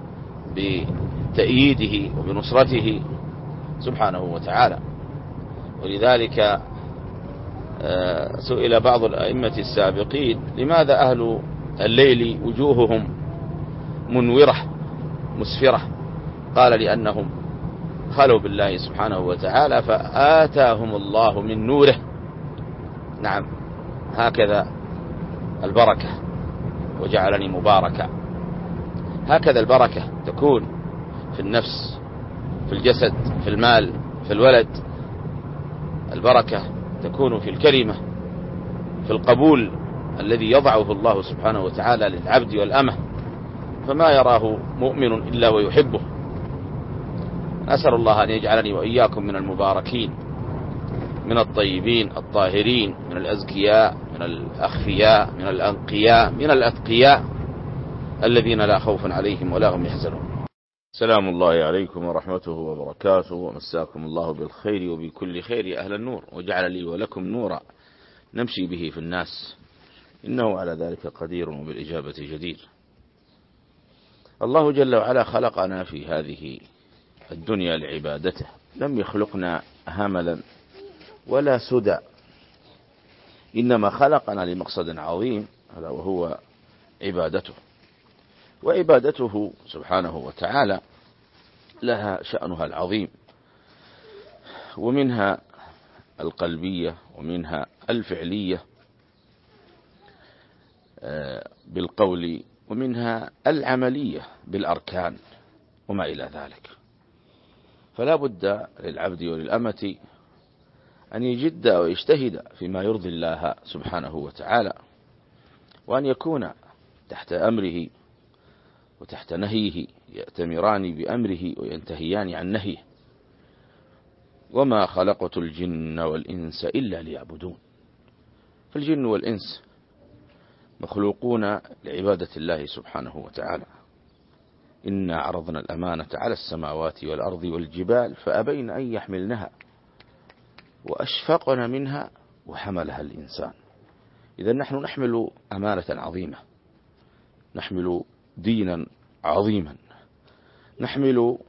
بتأييده وبنصرته سبحانه وتعالى. ولذلك سئل بعض الأئمة السابقين لماذا أهل الليل وجوههم منورة مسفرة؟ قال لأنهم خلوا بالله سبحانه وتعالى فآتاهم الله من نوره. نعم، هكذا البركة، وجعلني مباركا. هكذا البركة تكون في النفس، في الجسد، في المال، في الولد. البركة تكون في الكلمة، في القبول الذي يضعه الله سبحانه وتعالى للعبد والأمة، فما يراه مؤمن إلا ويحبه. أسأل الله أن يجعلني وإياكم من المباركين، من الطيبين الطاهرين، من الأزكياء، من الأخفياء، من الأنقياء، من الأتقياء الذين لا خوف عليهم ولا هم يحزنون. سلام الله عليكم ورحمته وبركاته، ومساكم الله بالخير وبكل خير أهل النور، وجعل لي ولكم نورا نمشي به في الناس، إنه على ذلك قدير وبالإجابة جدير. الله جل وعلا خلقنا في هذه الدنيا لعبادته، لم يخلقنا هملا ولا سدى، إنما خلقنا لمقصد عظيم، ألا وهو عبادته. وعبادته سبحانه وتعالى لها شأنها العظيم، ومنها القلبية ومنها الفعلية بالقول، ومنها العملية بالأركان وما إلى ذلك. فلا بد للعبد وللأمة أن يجد ويجتهد فيما يرضي الله سبحانه وتعالى، وأن يكون تحت أمره وتحت نهيه، يأتمران بأمره وينتهيان عن نهيه. وما خلقت الجن والإنس إلا ليعبدون. فالجن والإنس مخلوقون لعبادة الله سبحانه وتعالى. إنا عرضنا الأمانة على السماوات والأرض والجبال فأبين أن يحملنها وأشفقن منها وحملها الإنسان. إذا نحن نحمل أمانة عظيمة، نحمل دينا عظيما، نحمل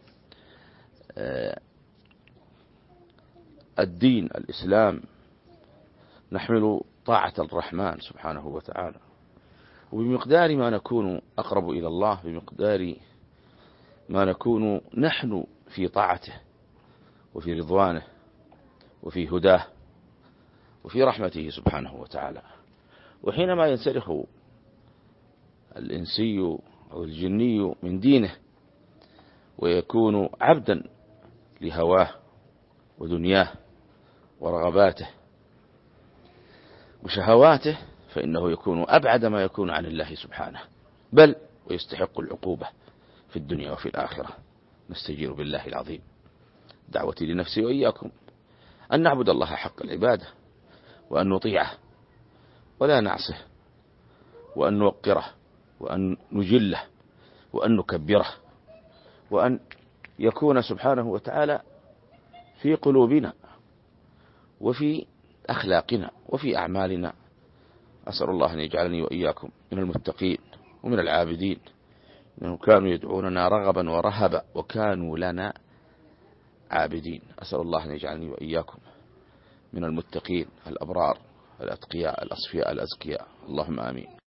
الدين الإسلام، نحمل طاعة الرحمن سبحانه وتعالى. وبمقدار ما نكون أقرب إلى الله، بمقدار ما نكون نحن في طاعته وفي رضوانه وفي هداه وفي رحمته سبحانه وتعالى. وحينما ينسلخ الإنسي أو الجني من دينه ويكون عبدا لهواه ودنياه ورغباته وشهواته، فإنه يكون أبعد ما يكون عن الله سبحانه، بل ويستحق العقوبة في الدنيا وفي الآخرة. نستجير بالله العظيم. دعوتي لنفسي وإياكم أن نعبد الله حق العبادة، وأن نطيعه ولا نعصه، وأن نوقره، وأن نجله، وأن نكبره، وأن يكون سبحانه وتعالى في قلوبنا وفي أخلاقنا وفي أعمالنا. أسأل الله أن يجعلني وإياكم من المتقين ومن العابدين، إنهم كانوا يدعوننا رغبا ورهبا وكانوا لنا عابدين. أسأل الله أن يجعلني وإياكم من المتقين الأبرار الأتقياء الأصفياء الأزكياء. اللهم آمين.